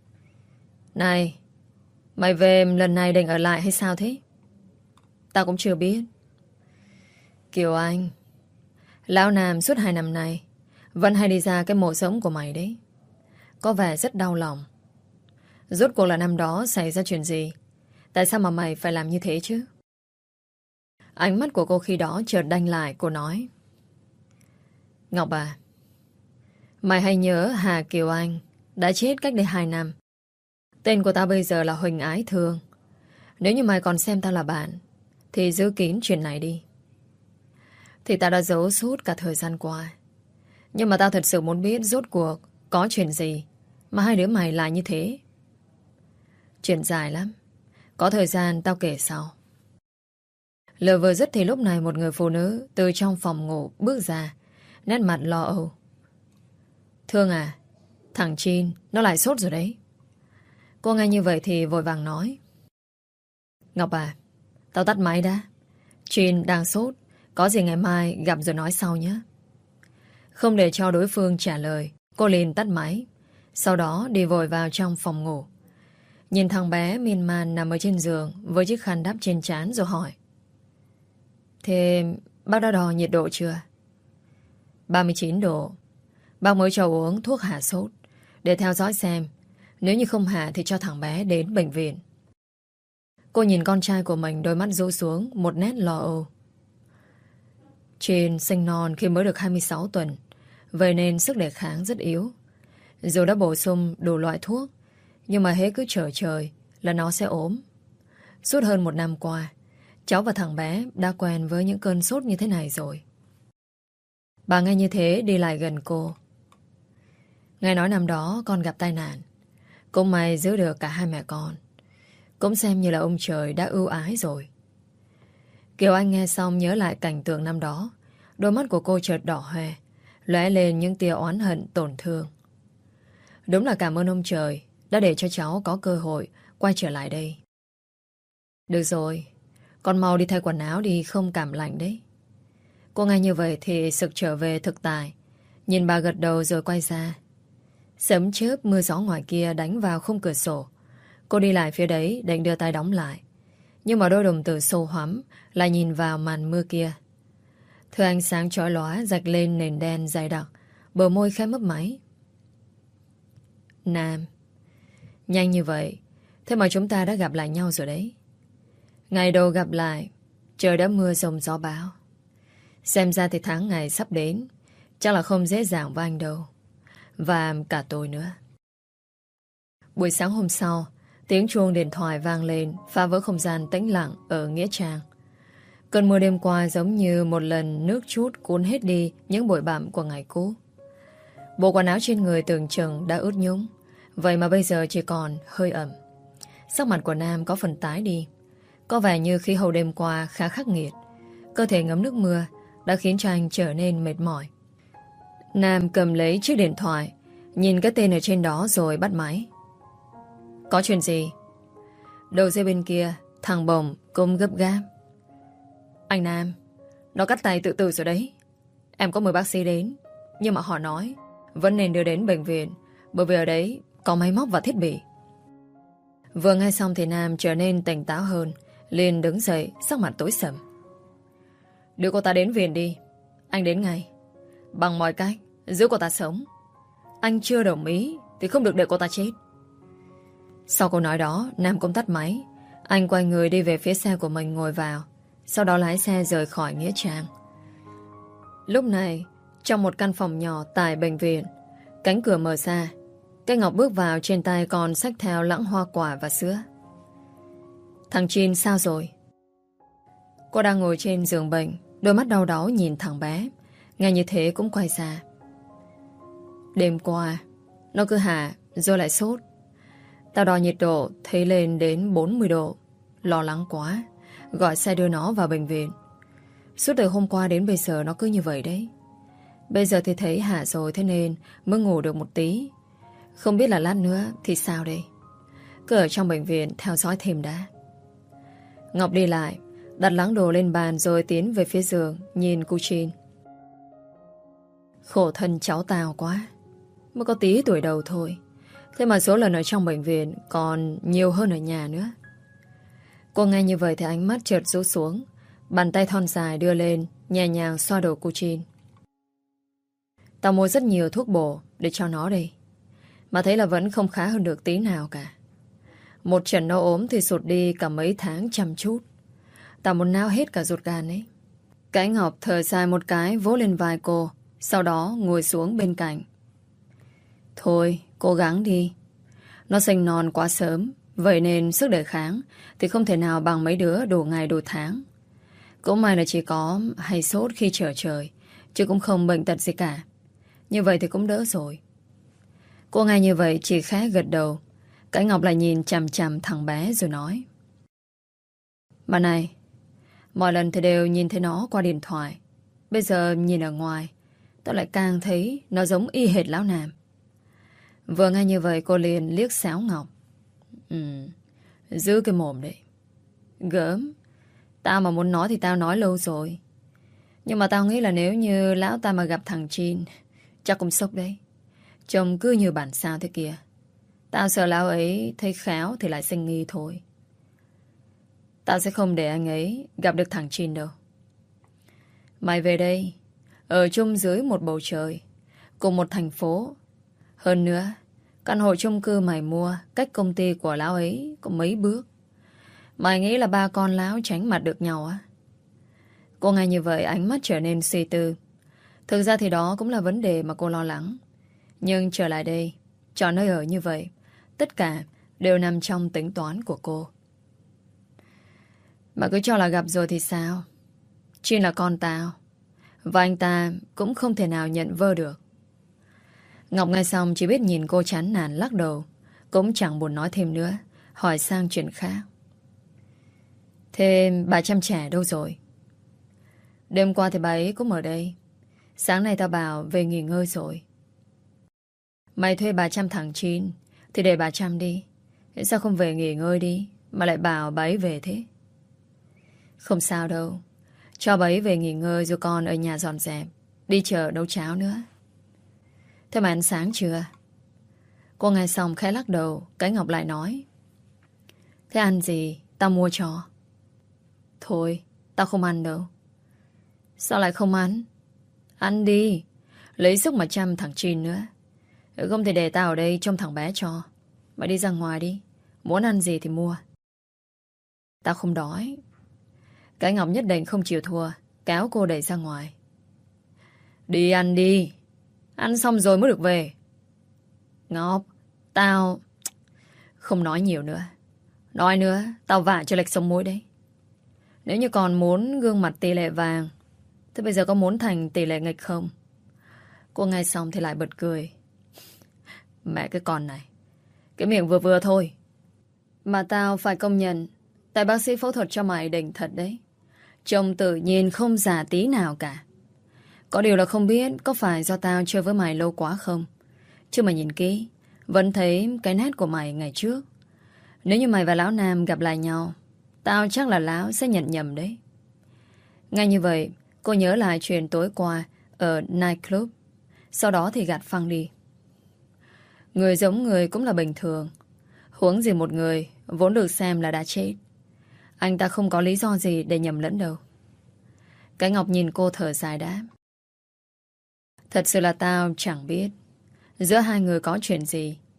Này, mày về lần này định ở lại hay sao thế? Tao cũng chưa biết. Kiều Anh, lão Nam suốt 2 năm nay vẫn hay đi ra cái mộ sống của mày đấy. Có vẻ rất đau lòng. Rốt cuộc là năm đó xảy ra chuyện gì? Tại sao mà mày phải làm như thế chứ? Ánh mắt của cô khi đó chợt đanh lại. Cô nói: Ngọc à, mày hãy nhớ Hà Kiều Anh đã chết cách đây 2 năm. Tên của tao bây giờ là Huỳnh Ái Thương. Nếu như mày còn xem tao là bạn thì giữ kín chuyện này đi. Thì tao đã giấu suốt cả thời gian qua. Nhưng mà tao thật sự muốn biết rốt cuộc có chuyện gì mà hai đứa mày lại như thế. Chuyện dài lắm. Có thời gian tao kể sau. Lời vừa dứt thì lúc này một người phụ nữ từ trong phòng ngủ bước ra, nét mặt lo âu. Thương à, thằng Chin nó lại sốt rồi đấy. Cô nghe như vậy thì vội vàng nói: Ngọc à, tao tắt máy đã. Chin đang sốt. Có gì ngày mai gặp rồi nói sau nhé. Không để cho đối phương trả lời, cô liền tắt máy. Sau đó đi vội vào trong phòng ngủ. Nhìn thằng bé miên man nằm ở trên giường với chiếc khăn đắp trên trán rồi hỏi: Thế bác đã đo nhiệt độ chưa? 39 độ. Bác mới cho uống thuốc hạ sốt để theo dõi xem. Nếu như không hạ thì cho thằng bé đến bệnh viện. Cô nhìn con trai của mình, đôi mắt rũ xuống một nét lo âu. Chin sinh non khi mới được 26 tuần, vậy nên sức đề kháng rất yếu. Dù đã bổ sung đủ loại thuốc, nhưng mà hễ cứ chờ trời là nó sẽ ốm. Suốt hơn 1 năm qua, cháu và thằng bé đã quen với những cơn sốt như thế này rồi. Bà nghe như thế đi lại gần cô. Nghe nói năm đó con gặp tai nạn, cũng may giữ được cả hai mẹ con. Cũng xem như là ông trời đã ưu ái rồi. Kiều Anh nghe xong nhớ lại cảnh tượng năm đó. Đôi mắt của cô chợt đỏ hoe, lóe lên những tia oán hận tổn thương. Đúng là cảm ơn ông trời đã để cho cháu có cơ hội quay trở lại đây. Được rồi, con mau đi thay quần áo đi, không cảm lạnh đấy. Cô nghe như vậy thì sực trở về thực tại. Nhìn bà gật đầu rồi quay ra. Sấm chớp mưa gió ngoài kia đánh vào khung cửa sổ. Cô đi lại phía đấy định đưa tay đóng lại. Nhưng mà đôi đồng tử sâu hoắm lại nhìn vào màn mưa kia. Thứ ánh sáng chói lóa rạch lên nền đen dày đặc, bờ môi khẽ mấp máy. Nam, nhanh như vậy, thế mà chúng ta đã gặp lại nhau rồi đấy. Ngày đầu gặp lại, trời đã mưa rông gió bão. Xem ra thì tháng ngày sắp đến, chắc là không dễ dàng với anh đâu. Và cả tôi nữa. Buổi sáng hôm sau, tiếng chuông điện thoại vang lên, phá vỡ không gian tĩnh lặng ở Nghĩa Trang. Cơn mưa đêm qua giống như một lần nước trút cuốn hết đi những bụi bặm của ngày cũ. Bộ quần áo trên người tưởng chừng đã ướt nhúng, vậy mà bây giờ chỉ còn hơi ẩm. Sắc mặt của Nam có phần tái đi. Có vẻ như khí hậu đêm qua khá khắc nghiệt. Cơ thể ngấm nước mưa đã khiến cho anh trở nên mệt mỏi. Nam cầm lấy chiếc điện thoại, nhìn cái tên ở trên đó rồi bắt máy. Có chuyện gì? Đầu dây bên kia, thằng Bồng cũng gấp gáp. Anh Nam, nó cắt tay tự tử rồi đấy. Em có mời bác sĩ đến, nhưng mà họ nói vẫn nên đưa đến bệnh viện, bởi vì ở đấy có máy móc và thiết bị. Vừa nghe xong thì Nam trở nên tỉnh táo hơn, liền đứng dậy, sắc mặt tối sầm. Đưa cô ta đến viện đi. Anh đến ngay. Bằng mọi cách giữ cô ta sống. Anh chưa đồng ý thì không được để cô ta chết. Sau câu nói đó, Nam cũng tắt máy. Anh quay người đi về phía xe của mình ngồi vào, sau đó lái xe rời khỏi Nghĩa Trang. Lúc này, trong một căn phòng nhỏ tại bệnh viện, cánh cửa mở ra. Cái Ngọc bước vào, trên tay còn xách theo lẵng hoa quả và sữa. Thằng Chin sao rồi? Cô đang ngồi trên giường bệnh, đôi mắt đau đáu nhìn thằng bé. Nghe như thế cũng quay ra. Đêm qua nó cứ hạ rồi lại sốt. Tao đo nhiệt độ thấy lên đến 40 độ. Lo lắng quá, gọi xe đưa nó vào bệnh viện. Suốt từ hôm qua đến bây giờ nó cứ như vậy đấy. Bây giờ thì thấy hạ rồi, thế nên mới ngủ được một tí. Không biết là lát nữa thì sao đây. Cứ ở trong bệnh viện theo dõi thêm đã. Ngọc đi lại, đặt lắng đồ lên bàn rồi tiến về phía giường, nhìn cô Chin. Khổ thân cháu tao quá. Mới có tí tuổi đầu thôi, thế mà số lần ở trong bệnh viện còn nhiều hơn ở nhà nữa. Cô nghe như vậy thì ánh mắt chợt rũ xuống. Bàn tay thon dài đưa lên, nhẹ nhàng xoa đầu cô Chin. Tao mua rất nhiều thuốc bổ để cho nó đây, mà thấy là vẫn không khá hơn được tí nào cả. Một trận nó ốm thì sụt đi cả mấy tháng chăm chút. Tao muốn nao hết cả ruột gan ấy. Cái Ngọc thở dài một cái, vỗ lên vai cô, sau đó ngồi xuống bên cạnh. Thôi, cố gắng đi. Nó sinh non quá sớm, vậy nên sức đề kháng thì không thể nào bằng mấy đứa đủ ngày đủ tháng. Cũng may là chỉ có hay sốt khi trở trời, chứ cũng không bệnh tật gì cả. Như vậy thì cũng đỡ rồi. Cô nghe như vậy chỉ khẽ gật đầu. Cái Ngọc lại nhìn chằm chằm thằng bé rồi nói. Bà này, mọi lần thì đều nhìn thấy nó qua điện thoại. Bây giờ nhìn ở ngoài, tao lại càng thấy nó giống y hệt lão Nam. Vừa nghe như vậy cô liền liếc xéo Ngọc. Giữ cái mồm đấy. Gớm. Tao mà muốn nói thì tao nói lâu rồi. Nhưng mà tao nghĩ là nếu như lão ta mà gặp thằng Chin, chắc cũng sốc đấy. Trông cứ như bản sao thế kia. Tao sợ lão ấy thấy khéo thì lại sinh nghi thôi. Tao sẽ không để anh ấy gặp được thằng Chin đâu. Mày về đây, ở chung dưới một bầu trời, cùng một thành phố. Hơn nữa, căn hộ chung cư mày mua cách công ty của lão ấy có mấy bước. Mày nghĩ là ba con lão tránh mặt được nhau á? Cô nghe như vậy ánh mắt trở nên suy tư. Thực ra thì đó cũng là vấn đề mà cô lo lắng. Nhưng trở lại đây, chọn nơi ở như vậy, tất cả đều nằm trong tính toán của cô. Mà cứ cho là gặp rồi thì sao? Chin là con tao, và anh ta cũng không thể nào nhận vơ được. Ngọc nghe xong chỉ biết nhìn cô chán nản lắc đầu, cũng chẳng buồn nói thêm nữa, hỏi sang chuyện khác. Thế bà chăm trẻ đâu rồi? Đêm qua thì bà ấy cũng ở đây. Sáng nay tao bảo về nghỉ ngơi rồi. Mày thuê bà chăm thằng Chin thì để bà chăm đi. Sao không về nghỉ ngơi đi mà lại bảo bà ấy về thế? Không sao đâu. Cho bà ấy về nghỉ ngơi rồi con ở nhà dọn dẹp, đi chợ nấu cháo nữa. Thế mà ăn sáng chưa? Cô nghe xong khẽ lắc đầu. Cái Ngọc lại nói. Thế ăn gì tao mua cho. Thôi tao không ăn đâu. Sao lại không ăn? Ăn đi, lấy sức mà chăm thằng Chin nữa. Không thể để tao ở đây trông thằng bé cho. Mày đi ra ngoài đi, muốn ăn gì thì mua. Tao không đói. Cái Ngọc nhất định không chịu thua, kéo cô đẩy ra ngoài. Đi ăn đi, ăn xong rồi mới được về. Ngọc, tao không nói nhiều nữa. Nói nữa, tao vả cho lệch sống mối đấy. Nếu như còn muốn gương mặt tỷ lệ vàng, thế bây giờ có muốn thành tỷ lệ nghịch không? Cô nghe xong thì lại bật cười. Mẹ cái con này, cái miệng vừa vừa thôi. Mà tao phải công nhận, tại bác sĩ phẫu thuật cho mày đỉnh thật đấy. Trông tự nhiên không giả tí nào cả. Có điều là không biết có phải do tao chơi với mày lâu quá không. Chứ mà nhìn kỹ, vẫn thấy cái nét của mày ngày trước. Nếu như mày và lão Nam gặp lại nhau, tao chắc là lão sẽ nhận nhầm đấy. Ngay như vậy, cô nhớ lại chuyện tối qua ở nightclub. Sau đó thì gạt phăng đi. Người giống người cũng là bình thường. Huống gì một người vốn được xem là đã chết. Anh ta không có lý do gì để nhầm lẫn đâu. Cái Ngọc nhìn cô thở dài đáp. Thật sự là tao chẳng biết giữa hai người có chuyện gì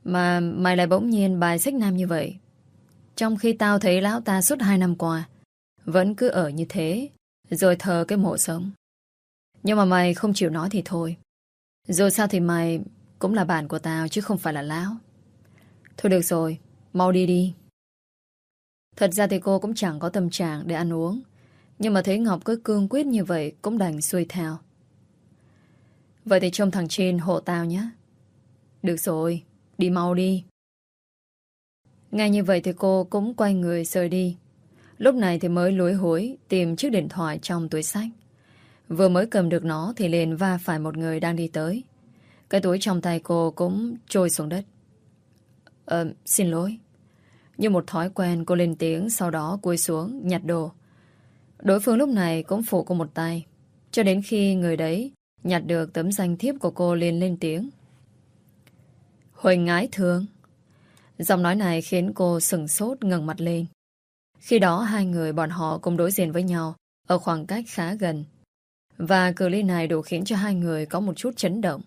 Mà mày lại bỗng nhiên bài xích Nam như vậy, trong khi tao thấy lão ta suốt 2 năm qua vẫn cứ ở như thế, rồi thờ cái mộ sống. Nhưng mà mày không chịu nói thì thôi. Rồi sao thì mày cũng là bạn của tao chứ không phải là lão. Thôi được rồi, mau đi đi. Thật ra thì cô cũng chẳng có tâm trạng để ăn uống, nhưng mà thấy Ngọc cứ cương quyết như vậy cũng đành xuôi theo. Vậy thì trông thằng trên hộ tao nhé. Được rồi, đi mau đi. Ngay như vậy thì cô cũng quay người rời đi. Lúc này thì mới lúi húi tìm chiếc điện thoại trong túi xách. Vừa mới cầm được nó thì liền va phải một người đang đi tới. Cái túi trong tay cô cũng trôi xuống đất. Xin lỗi. Như một thói quen cô lên tiếng, sau đó cúi xuống nhặt đồ. Đối phương lúc này cũng phụ cô một tay, cho đến khi người đấy nhặt được tấm danh thiếp của cô liền lên tiếng. Huỳnh Ái Thương. Giọng nói này khiến cô sửng sốt ngẩng mặt lên. Khi đó hai người bọn họ cùng đối diện với nhau ở khoảng cách khá gần, và cự ly này đủ khiến cho hai người có một chút chấn động.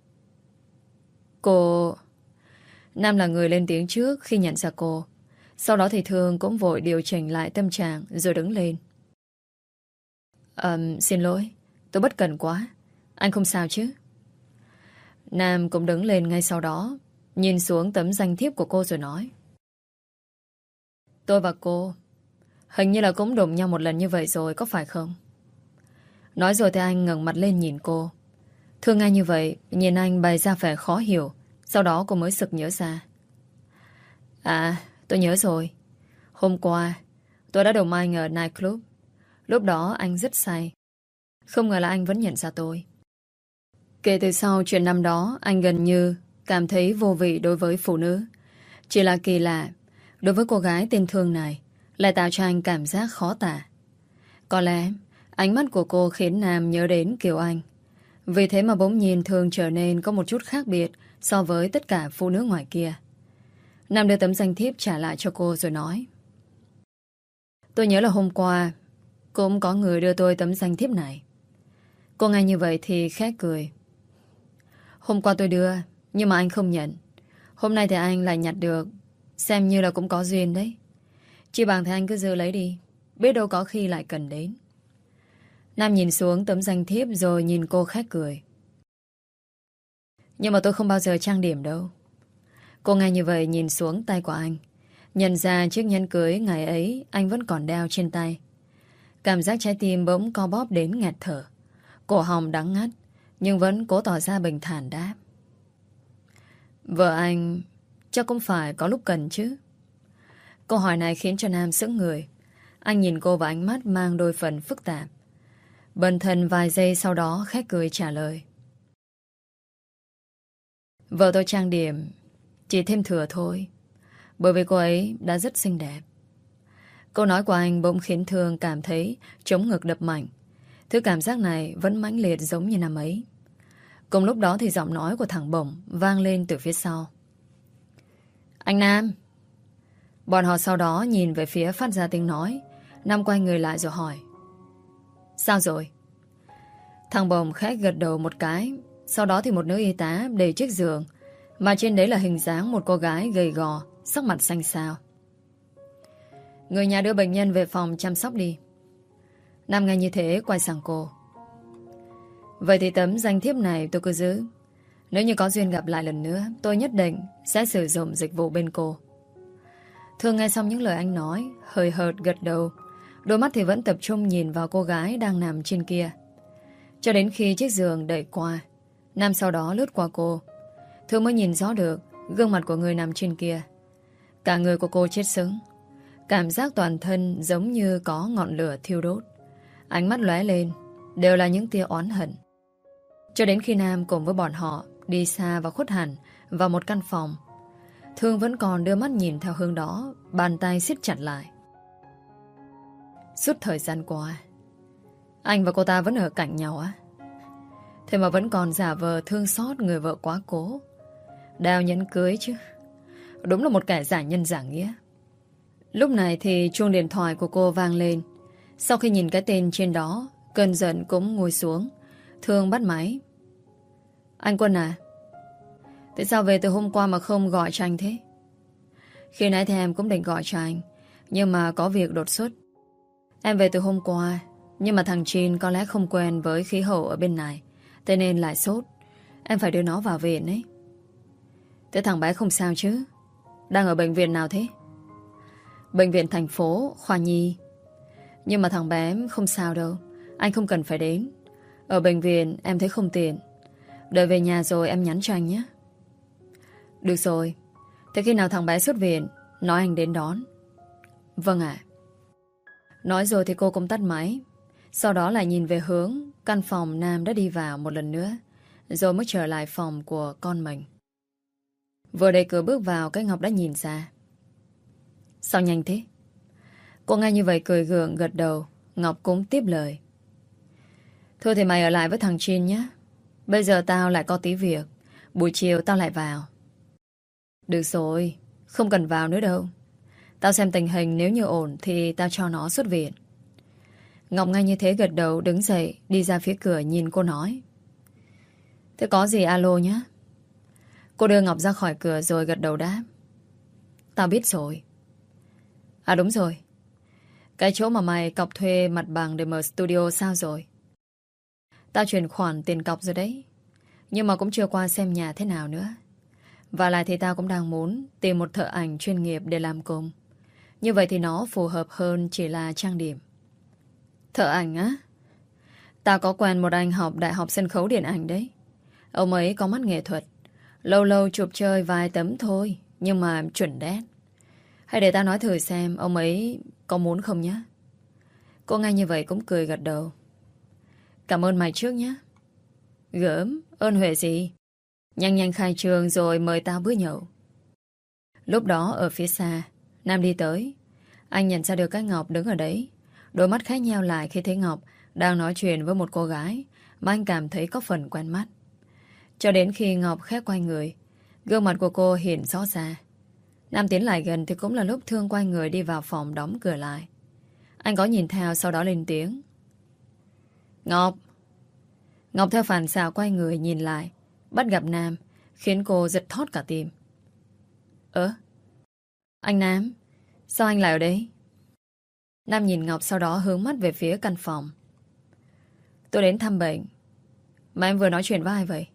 Cô... Nam là người lên tiếng trước khi nhận ra cô. Sau đó thì Thương cũng vội điều chỉnh lại tâm trạng rồi đứng lên. Xin lỗi, tôi bất cẩn quá. Anh không sao chứ? Nam cũng đứng lên ngay sau đó, nhìn xuống tấm danh thiếp của cô rồi nói. Tôi và cô hình như là cũng đụng nhau một lần như vậy rồi, có phải không? Nói rồi thì anh ngẩng mặt lên nhìn cô. Thương ngay như vậy, nhìn anh bày ra vẻ khó hiểu. Sau đó cô mới sực nhớ ra. À, tôi nhớ rồi. Hôm qua tôi đã đụng anh ở nightclub. Lúc đó anh rất say. Không ngờ là anh vẫn nhận ra tôi. Kể từ sau chuyện năm đó, anh gần như cảm thấy vô vị đối với phụ nữ. Chỉ là kỳ lạ, đối với cô gái tên Thương này lại tạo cho anh cảm giác khó tả. Có lẽ ánh mắt của cô khiến Nam nhớ đến Kiều Anh. Vì thế mà bỗng nhiên Thương trở nên có một chút khác biệt so với tất cả phụ nữ ngoài kia. Nam đưa tấm danh thiếp trả lại cho cô rồi nói. Tôi nhớ là hôm qua cũng có người đưa tôi tấm danh thiếp này. Cô nghe như vậy thì khẽ cười. Hôm qua tôi đưa, nhưng mà anh không nhận. Hôm nay thì anh lại nhặt được, xem như là cũng có duyên đấy. Chỉ bằng thì anh cứ giữ lấy đi, biết đâu có khi lại cần đến. Nam nhìn xuống tấm danh thiếp rồi nhìn cô khẽ cười. Nhưng mà tôi không bao giờ trang điểm đâu. Cô nghe như vậy nhìn xuống tay của anh, nhận ra chiếc nhẫn cưới ngày ấy anh vẫn còn đeo trên tay. Cảm giác trái tim bỗng co bóp đến nghẹt thở. Cổ họng đắng ngắt, nhưng vẫn cố tỏ ra bình thản đáp. Vợ anh chắc cũng phải có lúc cần chứ. Câu hỏi này khiến cho Nam sững người. Anh nhìn cô với ánh mắt mang đôi phần phức tạp. Bần thần vài giây sau đó khẽ cười trả lời. Vợ tôi trang điểm chỉ thêm thừa thôi, bởi vì cô ấy đã rất xinh đẹp. Câu nói của anh bỗng khiến Thương cảm thấy trống ngực đập mạnh. Thứ cảm giác này vẫn mãnh liệt giống như năm ấy. Cùng lúc đó thì giọng nói của thằng Bổng vang lên từ phía sau. Anh Nam. Bọn họ sau đó nhìn về phía phát ra tiếng nói. Nam quay người lại rồi hỏi. Sao rồi? Thằng Bổng khẽ gật đầu một cái. Sau đó thì một nữ y tá để chiếc giường, mà trên đấy là hình dáng một cô gái gầy gò, sắc mặt xanh xao. Người nhà đưa bệnh nhân về phòng chăm sóc đi. Nam nghe như thế quay sang cô. Vậy thì tấm danh thiếp này tôi cứ giữ. Nếu như có duyên gặp lại lần nữa, tôi nhất định sẽ sử dụng dịch vụ bên cô. Thương nghe xong những lời anh nói, hơi hợt gật đầu. Đôi mắt thì vẫn tập trung nhìn vào cô gái đang nằm trên kia. Cho đến khi chiếc giường đẩy qua, Nam sau đó lướt qua cô. Thương mới nhìn rõ được gương mặt của người nằm trên kia. Cả người của cô chết sững. Cảm giác toàn thân giống như có ngọn lửa thiêu đốt. Ánh mắt lóe lên, đều là những tia oán hận. Cho đến khi Nam cùng với bọn họ đi xa và khuất hẳn vào một căn phòng, Thương vẫn còn đưa mắt nhìn theo hướng đó, bàn tay siết chặt lại. Suốt thời gian qua, anh và cô ta vẫn ở cạnh nhau á. Thế mà vẫn còn giả vờ thương xót người vợ quá cố. Đeo nhẫn cưới chứ. Đúng là một kẻ giả nhân giả nghĩa. Lúc này thì chuông điện thoại của cô vang lên. Sau khi nhìn cái tên trên đó, cơn giận cũng ngồi xuống. Thương bắt máy. Anh Quân à? Tại sao về từ hôm qua mà không gọi cho anh thế? Khi nãy thì em cũng định gọi cho anh, nhưng mà có việc đột xuất. Em về từ hôm qua, nhưng mà thằng Chin có lẽ không quen với khí hậu ở bên này, thế nên lại sốt. Em phải đưa nó vào viện ấy. Thế thằng bé không sao chứ? Đang ở bệnh viện nào thế? Bệnh viện thành phố, khoa nhi. Nhưng mà thằng bé không sao đâu, anh không cần phải đến. Ở bệnh viện em thấy không tiện. Đợi về nhà rồi em nhắn cho anh nhé. Được rồi. Thế khi nào thằng bé xuất viện, nói anh đến đón. Vâng ạ. Nói rồi thì cô cũng tắt máy. Sau đó lại nhìn về hướng căn phòng Nam đã đi vào một lần nữa, rồi mới trở lại phòng của con mình. Vừa đẩy cửa bước vào, cái Ngọc đã nhìn ra. Sao nhanh thế? Cô nghe như vậy cười gượng gật đầu. Ngọc cũng tiếp lời. Thôi thì mày ở lại với thằng Chin nhé. Bây giờ tao lại có tí việc. Buổi chiều tao lại vào. Được rồi, không cần vào nữa đâu. Tao xem tình hình, nếu như ổn thì tao cho nó xuất viện. Ngọc nghe như thế gật đầu, đứng dậy đi ra phía cửa nhìn cô nói. Thế có gì alo nhé. Cô đưa Ngọc ra khỏi cửa rồi gật đầu đáp. Tao biết rồi. À đúng rồi, cái chỗ mà mày cọc thuê mặt bằng để mở studio sao rồi? Tao chuyển khoản tiền cọc rồi đấy, nhưng mà cũng chưa qua xem nhà thế nào nữa. Và lại thì tao cũng đang muốn tìm một thợ ảnh chuyên nghiệp để làm cùng. Như vậy thì nó phù hợp hơn chỉ là trang điểm. Thợ ảnh á? Tao có quen một anh học đại học sân khấu điện ảnh đấy. Ông ấy có mắt nghệ thuật. Lâu lâu chụp chơi vài tấm thôi, nhưng mà chuẩn đét. Hay để tao nói thử xem ông ấy có muốn không nhé. Cô nghe như vậy cũng cười gật đầu. Cảm ơn mày trước nhé. Gớm, ơn huệ gì. Nhanh nhanh khai trương rồi mời tao bữa nhậu. Lúc đó ở phía xa, Nam đi tới. Anh nhận ra được cái Ngọc đứng ở đấy. Đôi mắt khá nheo lại khi thấy Ngọc đang nói chuyện với một cô gái mà anh cảm thấy có phần quen mắt. Cho đến khi Ngọc khẽ quay người, gương mặt của cô hiện rõ ra. Nam tiến lại gần thì cũng là lúc Thương quay người đi vào phòng đóng cửa lại. Anh có nhìn theo, sau đó lên tiếng. Ngọc. Ngọc theo phản xạ quay người nhìn lại, bắt gặp Nam, khiến cô giật thót cả tim. Anh Nam, sao anh lại ở đây? Nam nhìn Ngọc, sau đó hướng mắt về phía căn phòng. Tôi đến thăm bệnh. Mà em vừa nói chuyện với ai vậy?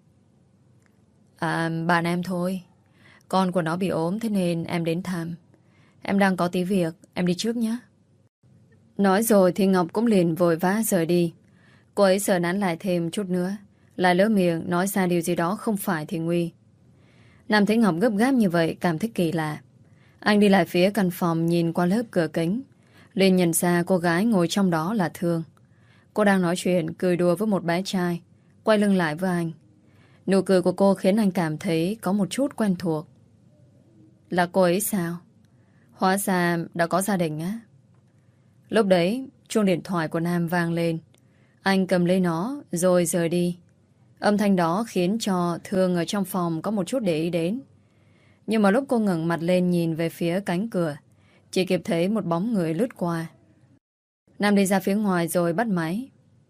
À, bạn em thôi. Con của nó bị ốm, thế nên em đến thăm. Em đang có tí việc, em đi trước nhé. Nói rồi thì Ngọc cũng liền vội vã rời đi. Cô ấy sợ nán lại thêm chút nữa, lại lỡ miệng nói ra điều gì đó không phải thì nguy. Nam thấy Ngọc gấp gáp như vậy cảm thấy kỳ lạ. Anh đi lại phía căn phòng, nhìn qua lớp cửa kính, liền nhận ra cô gái ngồi trong đó là Thương. Cô đang nói chuyện cười đùa với một bé trai, quay lưng lại với anh. Nụ cười của cô khiến anh cảm thấy có một chút quen thuộc. Là cô ấy sao? Hóa ra đã có gia đình á. Lúc đấy chuông điện thoại của Nam vang lên. Anh cầm lấy nó rồi rời đi. Âm thanh đó khiến cho Thương ở trong phòng có một chút để ý đến. Nhưng mà lúc cô ngẩng mặt lên nhìn về phía cánh cửa, chỉ kịp thấy một bóng người lướt qua. Nam đi ra phía ngoài rồi bắt máy.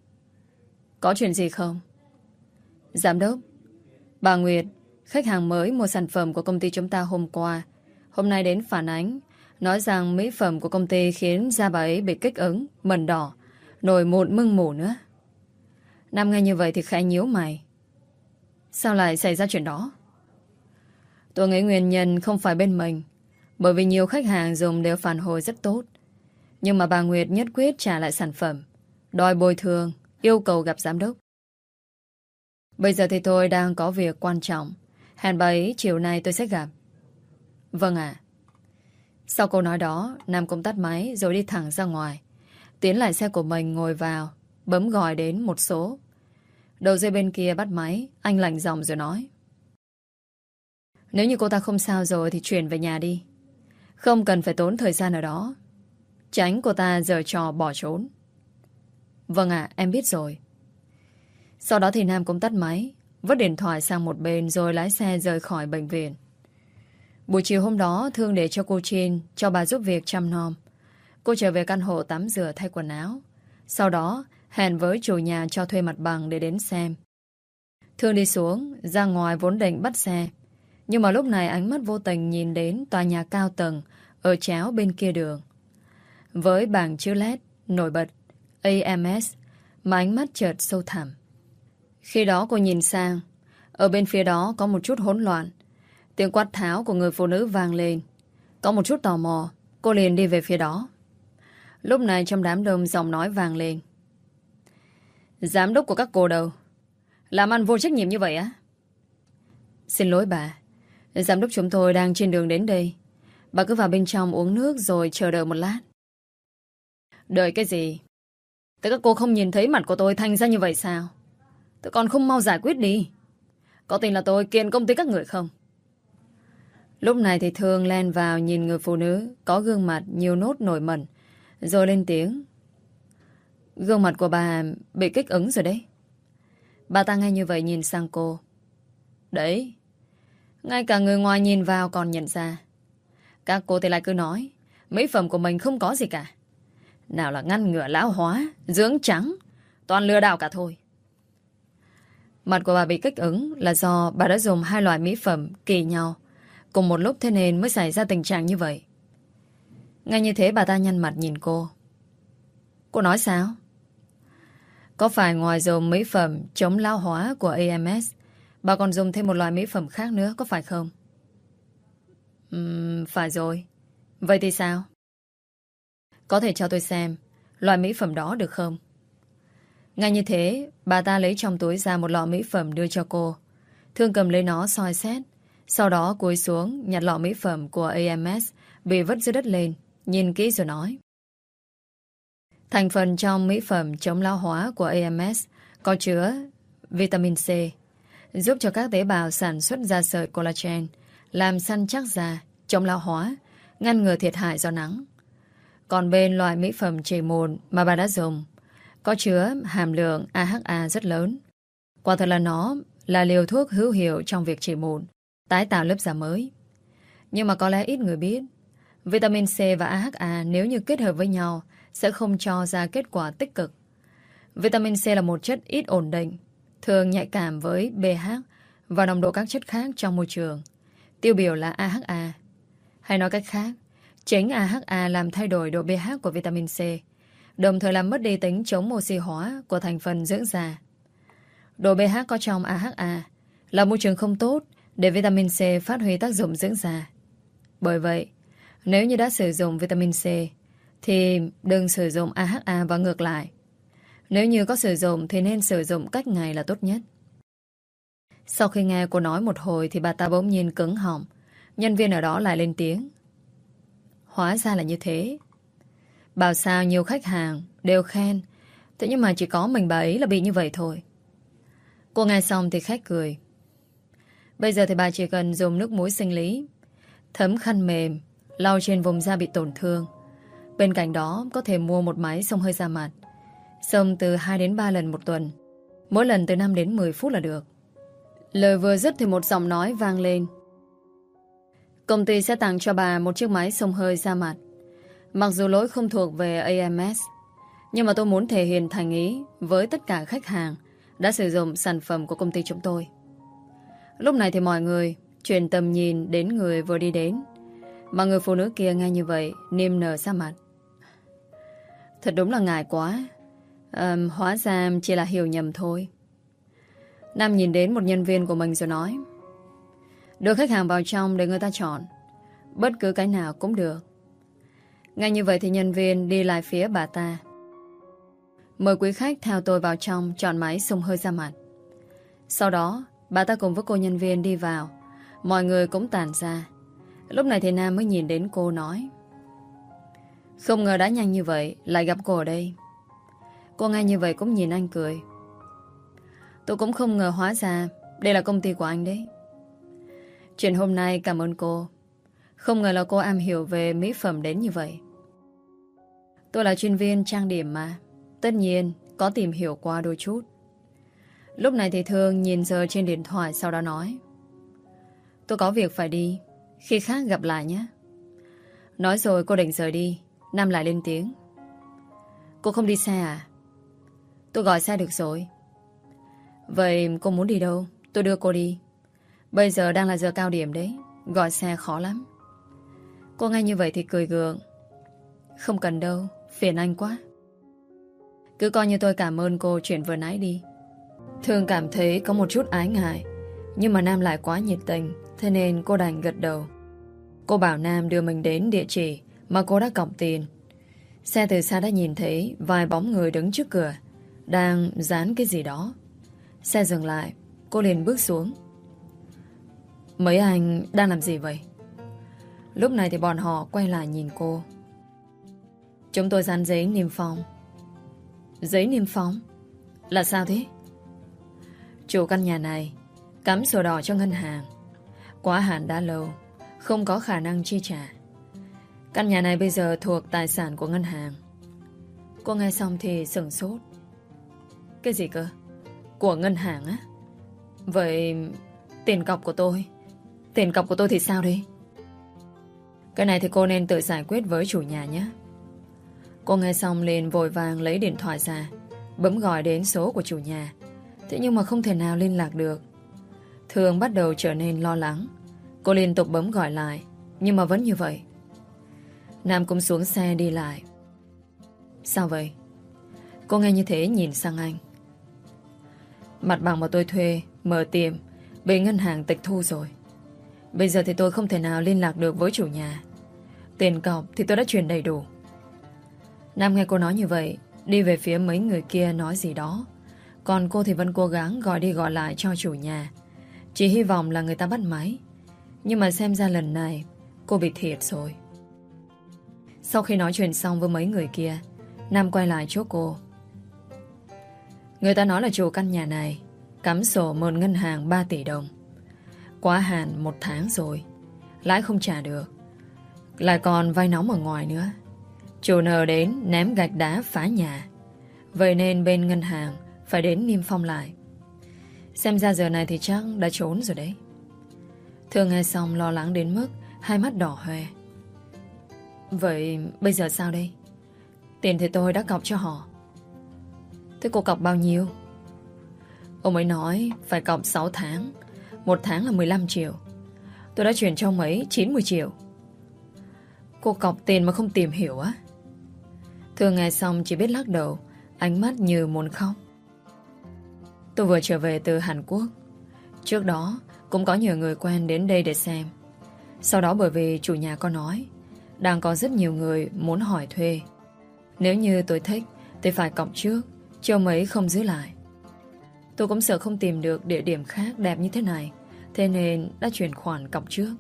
Có chuyện gì không? Giám đốc, bà Nguyệt, khách hàng mới mua sản phẩm của công ty chúng ta hôm qua, hôm nay đến phản ánh, nói rằng mỹ phẩm của công ty khiến da bà ấy bị kích ứng, mẩn đỏ, nổi mụn mưng mủ nữa. Nam nghe như vậy thì khẽ nhíu mày. Sao lại xảy ra chuyện đó? Tôi nghĩ nguyên nhân không phải bên mình, bởi vì nhiều khách hàng dùng đều phản hồi rất tốt. Nhưng mà bà Nguyệt nhất quyết trả lại sản phẩm, đòi bồi thường, yêu cầu gặp giám đốc. Bây giờ thì tôi đang có việc quan trọng, hẹn bà ấy chiều nay tôi sẽ gặp. Vâng ạ. Sau câu nói đó, Nam cũng tắt máy rồi đi thẳng ra ngoài, tiến lại xe của mình ngồi vào, bấm gọi đến một số. Đầu dây bên kia bắt máy, anh lạnh giọng rồi nói. Nếu như cô ta không sao rồi thì chuyển về nhà đi. Không cần phải tốn thời gian ở đó. Tránh cô ta giở trò bỏ trốn. Vâng ạ, em biết rồi. Sau đó thì Nam cũng tắt máy, vứt điện thoại sang một bên rồi lái xe rời khỏi bệnh viện. Buổi chiều hôm đó, Thương để cho cô Chin cho bà giúp việc chăm nom. Cô trở về căn hộ tắm rửa thay quần áo. Sau đó hẹn với chủ nhà cho thuê mặt bằng để đến xem. Thương đi xuống, ra ngoài vốn định bắt xe. Nhưng mà lúc này ánh mắt vô tình nhìn đến tòa nhà cao tầng ở chéo bên kia đường. Với bảng chữ LED nổi bật AMS mà ánh mắt chợt sâu thẳm. Khi đó cô nhìn sang, ở bên phía đó có một chút hỗn loạn. Tiếng quát tháo của người phụ nữ vang lên. Có một chút tò mò, cô liền đi về phía đó. Lúc này trong đám đông giọng nói vang lên. Giám đốc của các cô đâu? Làm ăn vô trách nhiệm như vậy á? Xin lỗi bà, giám đốc chúng tôi đang trên đường đến đây. Bà cứ vào bên trong uống nước rồi chờ đợi một lát. Đợi cái gì? Thế các cô không nhìn thấy mặt của tôi thành ra như vậy sao? Tôi còn không mau giải quyết đi. Có tin là tôi kiện công ty các người không? Lúc này thì Thương len vào nhìn người phụ nữ có gương mặt nhiều nốt nổi mẩn, rồi lên tiếng. Gương mặt của bà bị kích ứng rồi đấy. Bà ta nghe như vậy nhìn sang cô. Đấy, ngay cả người ngoài nhìn vào còn nhận ra. Các cô thì lại cứ nói mỹ phẩm của mình không có gì cả. Nào là ngăn ngừa lão hóa, dưỡng trắng, toàn lừa đảo cả thôi. Mặt của bà bị kích ứng là do bà đã dùng 2 loại mỹ phẩm kỳ nhau cùng một lúc, thế nên mới xảy ra tình trạng như vậy. Ngay như thế bà ta nhăn mặt nhìn cô. Cô nói sao? Có phải ngoài dùng mỹ phẩm chống lão hóa của AMS, bà còn dùng thêm một loại mỹ phẩm khác nữa, có phải không? Phải rồi. Vậy thì sao? Có thể cho tôi xem loại mỹ phẩm đó được không? Ngay như thế, bà ta lấy trong túi ra một lọ mỹ phẩm đưa cho cô. Thương cầm lấy nó soi xét, sau đó cúi xuống nhặt lọ mỹ phẩm của AMS bị vứt dưới đất lên, nhìn kỹ rồi nói. Thành phần trong mỹ phẩm chống lão hóa của AMS có chứa vitamin C, giúp cho các tế bào sản xuất ra sợi collagen, làm săn chắc da, chống lão hóa, ngăn ngừa thiệt hại do nắng. Còn bên loại mỹ phẩm trị mụn mà bà đã dùng có chứa hàm lượng AHA rất lớn. Quả thật là nó là liều thuốc hữu hiệu trong việc trị mụn, tái tạo lớp da mới. Nhưng mà có lẽ ít người biết, vitamin C và AHA nếu như kết hợp với nhau sẽ không cho ra kết quả tích cực. Vitamin C là một chất ít ổn định, thường nhạy cảm với pH và nồng độ các chất khác trong môi trường, tiêu biểu là AHA. Hay nói cách khác, chính AHA làm thay đổi độ pH của vitamin C, đồng thời làm mất đi tính chống oxy hóa của thành phần dưỡng da. Độ pH có trong AHA là môi trường không tốt để vitamin C phát huy tác dụng dưỡng da. Bởi vậy, nếu như đã sử dụng vitamin C thì đừng sử dụng AHA và ngược lại. Nếu như có sử dụng thì nên sử dụng cách ngày là tốt nhất. Sau khi nghe cô nói một hồi thì bà ta bỗng nhiên cứng họng. Nhân viên ở đó lại lên tiếng. Hóa ra là như thế. Bảo sao nhiều khách hàng đều khen, thế nhưng mà chỉ có mình bà ấy là bị như vậy thôi. Cô nghe xong thì khách cười. Bây giờ thì bà chỉ cần dùng nước muối sinh lý, thấm khăn mềm, lau trên vùng da bị tổn thương. Bên cạnh đó có thể mua một máy xông hơi da mặt, xông từ 2 đến 3 lần một tuần, mỗi lần từ 5 đến 10 phút là được. Lời vừa dứt thì một giọng nói vang lên. Công ty sẽ tặng cho bà một chiếc máy xông hơi da mặt. Mặc dù lỗi không thuộc về AMS, nhưng mà tôi muốn thể hiện thành ý với tất cả khách hàng đã sử dụng sản phẩm của công ty chúng tôi. Lúc này thì mọi người chuyển tầm nhìn đến người vừa đi đến, mà người phụ nữ kia nghe như vậy niềm nở ra mặt. Thật đúng là ngại quá. Hóa ra chỉ là hiểu nhầm thôi. Nam nhìn đến một nhân viên của mình rồi nói. Đưa khách hàng vào trong để người ta chọn, bất cứ cái nào cũng được. Ngay như vậy thì nhân viên đi lại phía bà ta. Mời quý khách theo tôi vào trong chọn máy xông hơi da mặt. Sau đó bà ta cùng với cô nhân viên đi vào. Mọi người cũng tản ra. Lúc này thì Nam mới nhìn đến cô nói. Không ngờ đã nhanh như vậy lại gặp cô ở đây. Cô nghe như vậy cũng nhìn anh cười. Tôi cũng không ngờ hóa ra đây là công ty của anh đấy. Chuyện hôm nay cảm ơn cô. Không ngờ là cô am hiểu về mỹ phẩm đến như vậy. Tôi là chuyên viên trang điểm mà, tất nhiên có tìm hiểu qua đôi chút. Lúc này thì Thương nhìn giờ trên điện thoại, sau đó nói. Tôi có việc phải đi, khi khác gặp lại nhé. Nói rồi cô định rời đi. Nam lại lên tiếng. Cô không đi xe à? Tôi gọi xe được rồi. Vậy cô muốn đi đâu? Tôi đưa cô đi. Bây giờ đang là giờ cao điểm đấy, gọi xe khó lắm. Cô nghe như vậy thì cười gượng. Không cần đâu, phiền anh quá. Cứ coi như tôi cảm ơn cô chuyện vừa nãy đi. Thương cảm thấy có một chút ái ngại, nhưng mà Nam lại quá nhiệt tình, thế nên cô đành gật đầu. Cô bảo Nam đưa mình đến địa chỉ mà cô đã cọc tiền. Xe từ xa đã nhìn thấy vài bóng người đứng trước cửa, đang dán cái gì đó. Xe dừng lại, cô liền bước xuống. Mấy anh đang làm gì vậy? Lúc này thì bọn họ quay lại nhìn cô. Chúng tôi dán giấy niêm phong. Giấy niêm phong? Là sao thế? Chủ căn nhà này cắm sổ đỏ cho ngân hàng. Quá hạn đã lâu, không có khả năng chi trả. Căn nhà này bây giờ thuộc tài sản của ngân hàng. Cô nghe xong thì sửng sốt. Cái gì cơ? Của ngân hàng á? Vậy tiền cọc của tôi? Tiền cọc của tôi thì sao đây? Cái này thì cô nên tự giải quyết với chủ nhà nhé. Cô nghe xong liền vội vàng lấy điện thoại ra, bấm gọi đến số của chủ nhà. Thế nhưng mà không thể nào liên lạc được. Thương bắt đầu trở nên lo lắng. Cô liên tục bấm gọi lại, nhưng mà vẫn như vậy. Nam cũng xuống xe đi lại. Sao vậy? Cô nghe như thế nhìn sang anh. Mặt bằng mà tôi thuê mở tiệm bị ngân hàng tịch thu rồi. Bây giờ thì tôi không thể nào liên lạc được với chủ nhà. Tiền cọc thì tôi đã chuyển đầy đủ. Nam nghe cô nói như vậy, đi về phía mấy người kia nói gì đó. Còn cô thì vẫn cố gắng gọi đi gọi lại cho chủ nhà, chỉ hy vọng là người ta bắt máy. Nhưng mà xem ra lần này cô bị thiệt rồi. Sau khi nói chuyện xong với mấy người kia, Nam quay lại chỗ cô. Người ta nói là chủ căn nhà này cắm sổ một ngân hàng 3 tỷ đồng. Quá hạn 1 tháng rồi, lãi không trả được, lại còn vay nóng ở ngoài nữa. Chủ nợ đến ném gạch đá phá nhà. Vậy nên bên ngân hàng phải đến niêm phong lại. Xem ra giờ này thì chắc đã trốn rồi đấy. Thương nghe xong lo lắng đến mức hai mắt đỏ hoe. Vậy bây giờ sao đây? Tiền thì tôi đã cọc cho họ. Thế cô cọc bao nhiêu? Ông ấy nói phải cọc 6 tháng. 1 tháng là 15 triệu. Tôi đã chuyển cho ông ấy 90 triệu. Cô cọc tiền mà không tìm hiểu á? Thương nghe xong chỉ biết lắc đầu, ánh mắt như muốn khóc. Tôi vừa trở về từ Hàn Quốc. Trước đó cũng có nhiều người quen đến đây để xem. Sau đó bởi vì chủ nhà có nói đang có rất nhiều người muốn hỏi thuê. Nếu như tôi thích thì phải cọc trước, chứ ông ấy không giữ lại. Tôi cũng sợ không tìm được địa điểm khác đẹp như thế này, thế nên đã chuyển khoản cọc trước.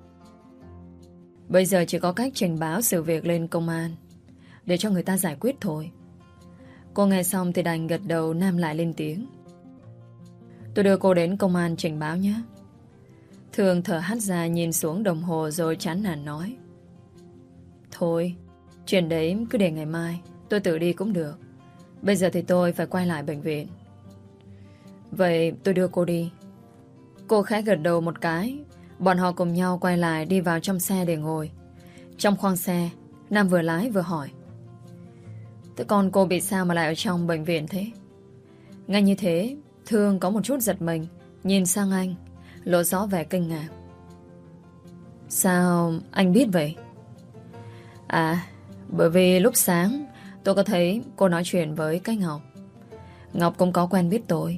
Bây giờ chỉ có cách trình báo sự việc lên công an để cho người ta giải quyết thôi. Cô nghe xong thì đành gật đầu. Nam lại lên tiếng. Tôi đưa cô đến công an trình báo nhé. Thương thở hắt ra nhìn xuống đồng hồ rồi chán nản nói. Thôi, chuyện đấy cứ để ngày mai, tôi tự đi cũng được. Bây giờ thì tôi phải quay lại bệnh viện. Vậy tôi đưa cô đi. Cô khẽ gật đầu một cái. Bọn họ cùng nhau quay lại đi vào trong xe để ngồi. Trong khoang xe, Nam vừa lái vừa hỏi. Thế còn cô bị sao mà lại ở trong bệnh viện thế? Ngay như thế, Thương có một chút giật mình, nhìn sang anh, lộ rõ vẻ kinh ngạc. Sao anh biết vậy? À, bởi vì lúc sáng tôi có thấy cô nói chuyện với cái Ngọc. Ngọc cũng có quen biết tôi.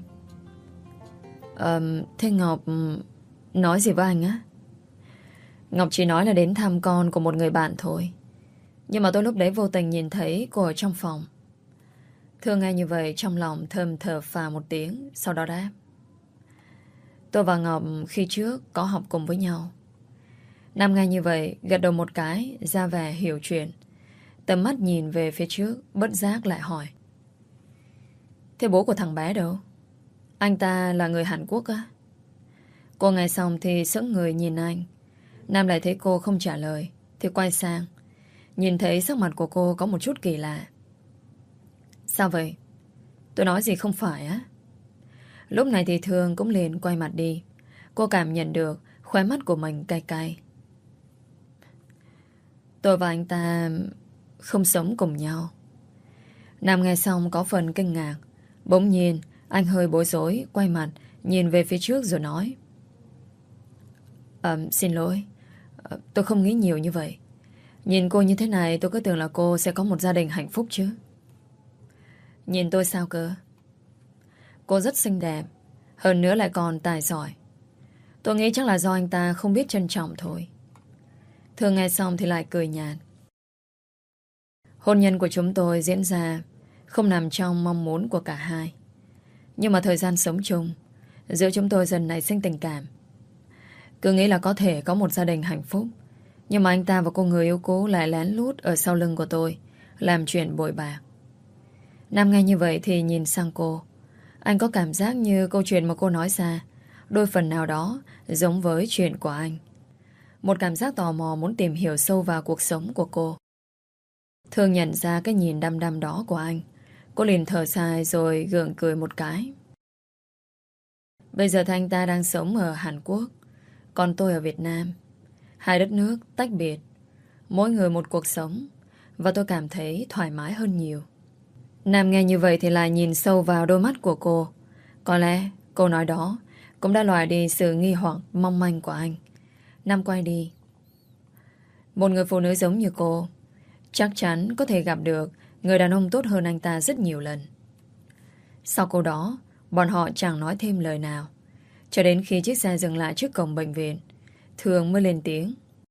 Thế Ngọc nói gì với anh á? Ngọc chỉ nói là đến thăm con của một người bạn thôi. Nhưng mà tôi lúc đấy vô tình nhìn thấy cô ở trong phòng. Thương nghe như vậy trong lòng thầm thở phào một tiếng, sau đó đáp. Tôi và Ngọc khi trước có học cùng với nhau. Nam nghe như vậy gật đầu một cái, ra vẻ hiểu chuyện. Tầm mắt nhìn về phía trước, bất giác lại hỏi. Thế bố của thằng bé đâu? Anh ta là người Hàn Quốc á? Cô nghe xong thì sững người nhìn anh. Nam lại thấy cô không trả lời thì quay sang. Nhìn thấy sắc mặt của cô có một chút kỳ lạ. Sao vậy? Tôi nói gì không phải á? Lúc này thì Thương cũng liền quay mặt đi. Cô cảm nhận được khóe mắt của mình cay cay. Tôi và anh ta không sống cùng nhau. Nam nghe xong có phần kinh ngạc. Bỗng nhiên anh hơi bối rối, quay mặt nhìn về phía trước rồi nói. Xin lỗi. Tôi không nghĩ nhiều như vậy. Nhìn cô như thế này tôi cứ tưởng là cô sẽ có một gia đình hạnh phúc chứ. Nhìn tôi sao cơ? Cô rất xinh đẹp, hơn nữa lại còn tài giỏi. Tôi nghĩ chắc là do anh ta không biết trân trọng thôi. Thương nghe xong thì lại cười nhạt. Hôn nhân của chúng tôi diễn ra không nằm trong mong muốn của cả hai. Nhưng mà thời gian sống chung, giữa chúng tôi dần nảy sinh tình cảm. Cứ nghĩ là có thể có một gia đình hạnh phúc. Nhưng mà anh ta và cô người yêu cũ lại lén lút ở sau lưng của tôi, làm chuyện bội bạc. Nam nghe như vậy thì nhìn sang cô. Anh có cảm giác như câu chuyện mà cô nói ra đôi phần nào đó giống với chuyện của anh. Một cảm giác tò mò muốn tìm hiểu sâu vào cuộc sống của cô. Thương nhận ra cái nhìn đăm đăm đó của anh. Cô liền thở dài rồi gượng cười một cái. Bây giờ thì anh ta đang sống ở Hàn Quốc, còn tôi ở Việt Nam. Hai đất nước tách biệt, mỗi người một cuộc sống, và tôi cảm thấy thoải mái hơn nhiều. Nam nghe như vậy thì lại nhìn sâu vào đôi mắt của cô. Có lẽ câu nói đó cũng đã loại đi sự nghi hoặc mong manh của anh. Nam quay đi. Một người phụ nữ giống như cô chắc chắn có thể gặp được người đàn ông tốt hơn anh ta rất nhiều lần. Sau câu đó, bọn họ chẳng nói thêm lời nào. Cho đến khi chiếc xe dừng lại trước cổng bệnh viện, Thương mới lên tiếng.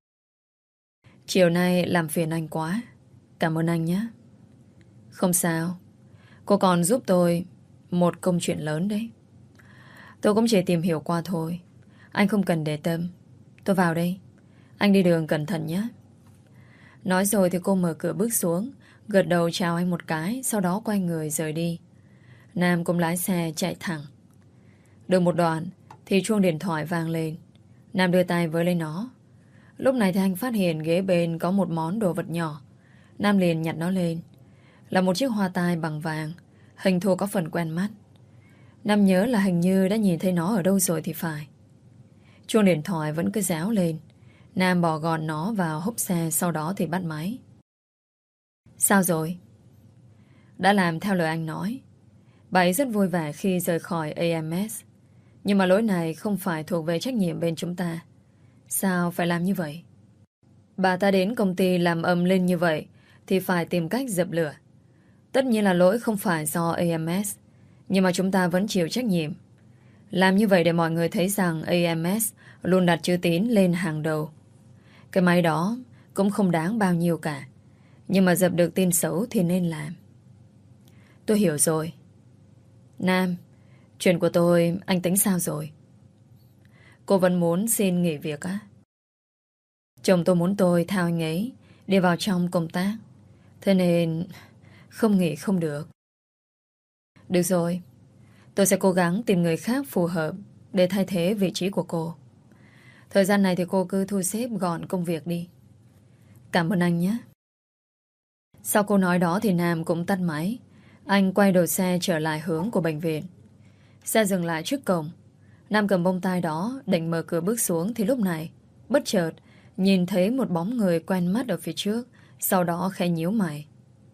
Chiều nay làm phiền anh quá. Cảm ơn anh nhé. Không sao. Cô còn giúp tôi một công chuyện lớn đấy. Tôi cũng chỉ tìm hiểu qua thôi. Anh không cần để tâm. Tôi vào đây. Anh đi đường cẩn thận nhé. Nói rồi thì cô mở cửa bước xuống, gật đầu chào anh một cái, sau đó quay người rời đi. Nam cũng lái xe chạy thẳng. Được một đoạn thì chuông điện thoại vang lên. Nam đưa tay với lấy nó. Lúc này thì anh phát hiện ghế bên có một món đồ vật nhỏ. Nam liền nhặt nó lên. Là một chiếc hoa tai bằng vàng, hình thù có phần quen mắt. Nam nhớ là hình như đã nhìn thấy nó ở đâu rồi thì phải. Chuông điện thoại vẫn cứ réo lên. Nam bỏ gọn nó vào hốc xe, sau đó thì bắt máy. Sao rồi? Đã làm theo lời anh nói. Bà ấy rất vui vẻ khi rời khỏi AMS. Nhưng mà lỗi này không phải thuộc về trách nhiệm bên chúng ta. Sao phải làm như vậy? Bà ta đến công ty làm ầm lên như vậy thì phải tìm cách dập lửa. Tất nhiên là lỗi không phải do AMS, nhưng mà chúng ta vẫn chịu trách nhiệm. Làm như vậy để mọi người thấy rằng AMS luôn đặt chữ tín lên hàng đầu. Cái máy đó cũng không đáng bao nhiêu cả, nhưng mà dập được tin xấu thì nên làm. Tôi hiểu rồi. Nam, chuyện của tôi anh tính sao rồi? Cô vẫn muốn xin nghỉ việc á? Chồng tôi muốn tôi theo anh ấy đi vào trong công tác, thế nên không nghỉ không được. Được rồi, tôi sẽ cố gắng tìm người khác phù hợp để thay thế vị trí của cô. Thời gian này thì cô cứ thu xếp gọn công việc đi. Cảm ơn anh nhé. Sau câu nói đó thì Nam cũng tắt máy. Anh quay đầu xe trở lại hướng của bệnh viện. Xe dừng lại trước cổng. Nam cầm bông tai đó định mở cửa bước xuống thì lúc này bất chợt nhìn thấy một bóng người quen mắt ở phía trước. Sau đó khẽ nhíu mày.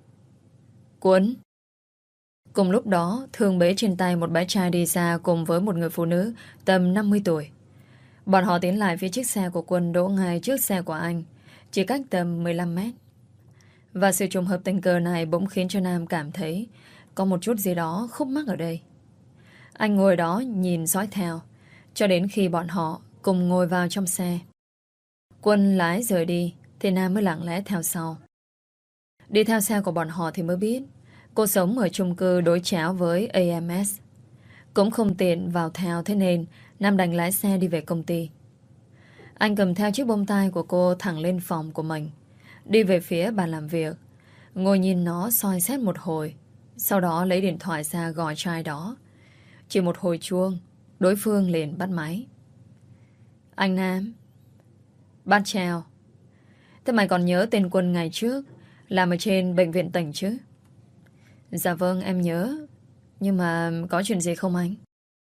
Quân. Cùng lúc đó Thương bế trên tay một bé trai đi ra cùng với một người phụ nữ tầm 50 tuổi. Bọn họ tiến lại phía chiếc xe của Quân đỗ ngay trước xe của anh, chỉ cách tầm 15 mét. Và sự trùng hợp tình cờ này bỗng khiến cho Nam cảm thấy có một chút gì đó khúc mắc ở đây. Anh ngồi đó nhìn dõi theo cho đến khi bọn họ cùng ngồi vào trong xe. Quân lái rời đi thì Nam mới lặng lẽ theo sau. Đi theo xe của bọn họ thì mới biết cô sống ở chung cư đối chéo với AMS. Cũng không tiện vào theo, thế nên Nam đành lái xe đi về công ty. Anh cầm theo chiếc bông tai của cô thẳng lên phòng của mình, đi về phía bàn làm việc, ngồi nhìn nó soi xét một hồi, sau đó lấy điện thoại ra gọi trai đó. Chỉ một hồi chuông, đối phương liền bắt máy. Anh Nam. Bác chào. Thế mày còn nhớ tên Quân ngày trước làm ở trên bệnh viện tỉnh chứ? Dạ vâng, em nhớ. Nhưng mà có chuyện gì không anh?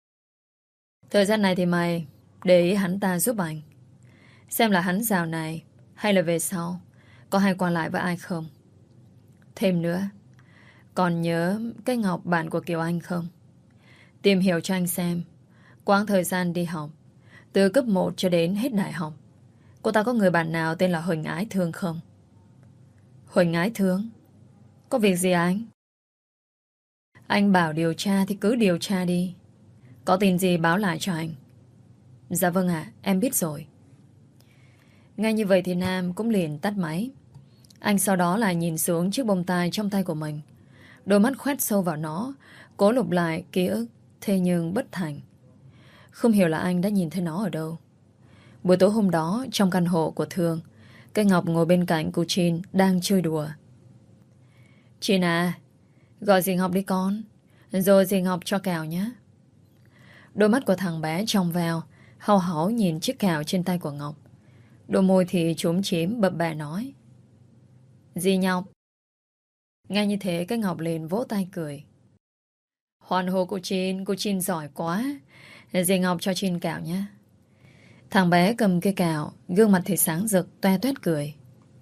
Thời gian này thì mày để ý hắn ta giúp anh, xem là hắn dạo này hay là về sau có hay qua lại với ai không. Thêm nữa, còn nhớ cái Ngọc bạn của Kiều Anh không? Tìm hiểu cho anh xem quãng thời gian đi học Từ cấp 1 cho đến hết đại học, cô ta có người bạn nào tên là Huỳnh Ái Thương không? Huỳnh Ái Thương? Có việc gì anh? Anh bảo điều tra thì cứ điều tra đi. Có tin gì báo lại cho anh. Dạ vâng ạ, em biết rồi. Ngay như vậy thì Nam cũng liền tắt máy. Anh sau đó lại nhìn xuống chiếc bông tai trong tay của mình. Đôi mắt khoét sâu vào nó, cố lục lại ký ức, thế nhưng bất thành. Không hiểu là anh đã nhìn thấy nó ở đâu. Buổi tối hôm đó, trong căn hộ của Thương, cây Ngọc ngồi bên cạnh cô Chin đang chơi đùa. Chin à, gọi dì Ngọc đi con, rồi dì Ngọc cho kẹo nhé. Đôi mắt của thằng bé trong veo, hau háu nhìn chiếc kẹo trên tay của Ngọc. Đôi môi thì chúm chím bập bẹ nói: Dì Ngọc. Ngay như thế cái Ngọc liền vỗ tay cười. Hoan hô cô Chin giỏi quá. Dì Ngọc cho Chin kẹo nhé. Thằng bé cầm cây kẹo, gương mặt thì sáng rực, toe toét cười.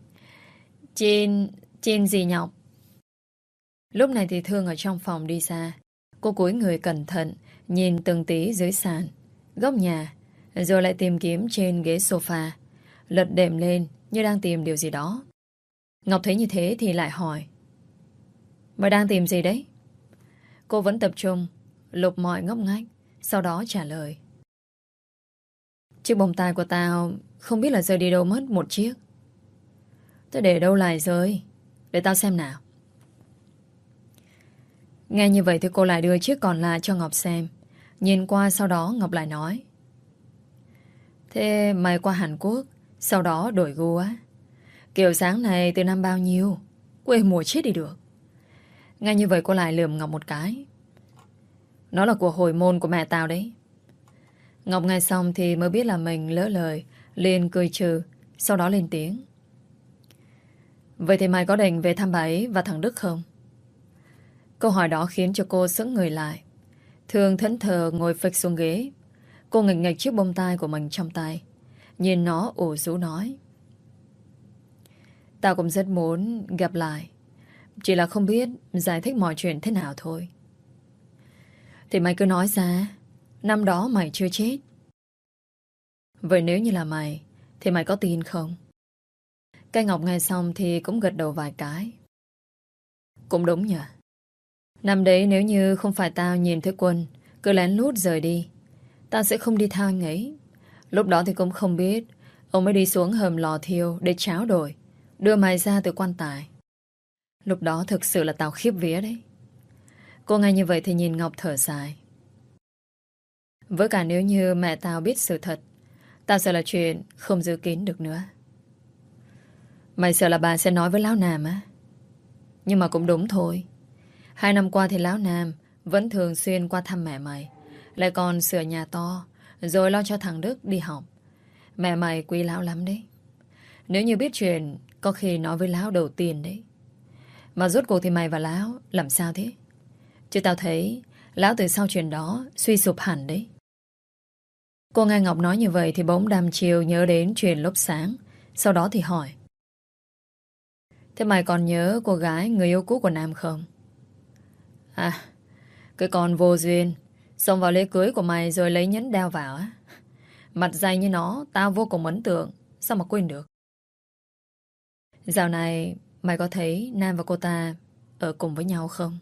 Chin dì Ngọc. Lúc này thì Thương ở trong phòng đi xa. Cô cúi người cẩn thận, nhìn từng tí dưới sàn, góc nhà, rồi lại tìm kiếm trên ghế sofa, lật đệm lên như đang tìm điều gì đó. Ngọc thấy như thế thì lại hỏi: Mày đang tìm gì đấy? Cô vẫn tập trung, lục mọi ngóc ngách, sau đó trả lời: Chiếc bông tai của tao không biết là rơi đi đâu mất một chiếc. Tôi để đâu lại rơi? Để tao xem nào. Nghe như vậy thì cô lại đưa chiếc còn lại cho Ngọc xem. Nhìn qua sau đó Ngọc lại nói: Thế mày qua Hàn Quốc, sau đó đổi gu á? Kiểu sáng này từ năm bao nhiêu? Quê mùa chết đi được. Nghe như vậy cô lại lườm Ngọc một cái: Nó là của hồi môn của mẹ tao đấy. Ngọc nghe xong thì mới biết là mình lỡ lời, liền cười trừ, sau đó lên tiếng: Vậy thì mày có định về thăm bà ấy và thằng Đức không? Câu hỏi đó khiến cho cô sững người lại. Thương thẫn thờ ngồi phịch xuống ghế. Cô nghịch nghịch chiếc bông tai của mình trong tay, nhìn nó ủ rũ nói: Tao cũng rất muốn gặp lại, chỉ là không biết giải thích mọi chuyện thế nào thôi. Thì mày cứ nói ra, năm đó mày chưa chết. Vậy nếu như là mày thì mày có tin không? Cái Ngọc nghe xong thì cũng gật đầu vài cái. Cũng đúng nhỉ. Năm đấy nếu như không phải tao nhìn thấy Quân cứ lén lút rời đi, tao sẽ không đi theo anh ấy. Lúc đó thì cũng không biết ông ấy đi xuống hầm lò thiêu để tráo đổi, đưa mày ra từ quan tài. Lúc đó thực sự là tao khiếp vía đấy. Cô nghe như vậy thì nhìn Ngọc thở dài. Với cả nếu như mẹ tao biết sự thật, tao sợ là chuyện không giữ kín được nữa. Mày sợ là bà sẽ nói với Lão Nam á? Nhưng mà cũng đúng thôi. 2 năm qua thì Lão Nam vẫn thường xuyên qua thăm mẹ mày, lại còn sửa nhà to, rồi lo cho thằng Đức đi học. Mẹ mày quý Lão lắm đấy. Nếu như biết chuyện, có khi nói với Lão đầu tiên đấy. Mà rốt cuộc thì mày và Lão làm sao thế? Chứ tao thấy Lão từ sau chuyện đó suy sụp hẳn đấy. Cô nghe Ngọc nói như vậy thì bỗng đăm chiều nhớ đến chuyện lúc sáng. Sau đó thì hỏi: Thế mày còn nhớ cô gái người yêu cũ của Nam không? À, cái con vô duyên xông vào lễ cưới của mày rồi lấy nhẫn đeo vào á. Mặt dày như nó, tao vô cùng ấn tượng. Sao mà quên được? Dạo này mày có thấy Nam và cô ta ở cùng với nhau không?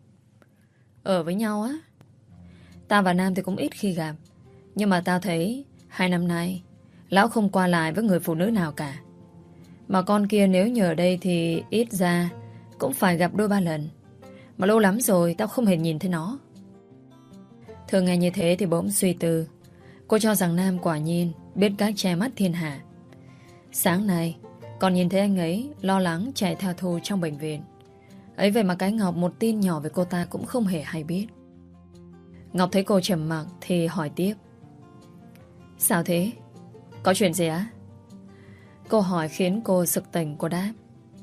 Ở với nhau á? Tao và Nam thì cũng ít khi gặp, nhưng mà tao thấy 2 năm nay Lão không qua lại với người phụ nữ nào cả. Mà con kia nếu như ở đây thì ít ra cũng phải gặp đôi ba lần. Mà lâu lắm rồi tao không hề nhìn thấy nó. Thường nghe như thế thì bỗng suy tư. Cô cho rằng Nam quả nhiên biết cách che mắt thiên hạ. Sáng nay còn nhìn thấy anh ấy lo lắng chạy theo Thu trong bệnh viện. Ấy vậy mà cái Ngọc một tin nhỏ về cô ta cũng không hề hay biết. Ngọc thấy cô trầm mặc thì hỏi tiếp: Sao thế? Có chuyện gì á? Câu hỏi khiến cô sực tỉnh. Cô đáp: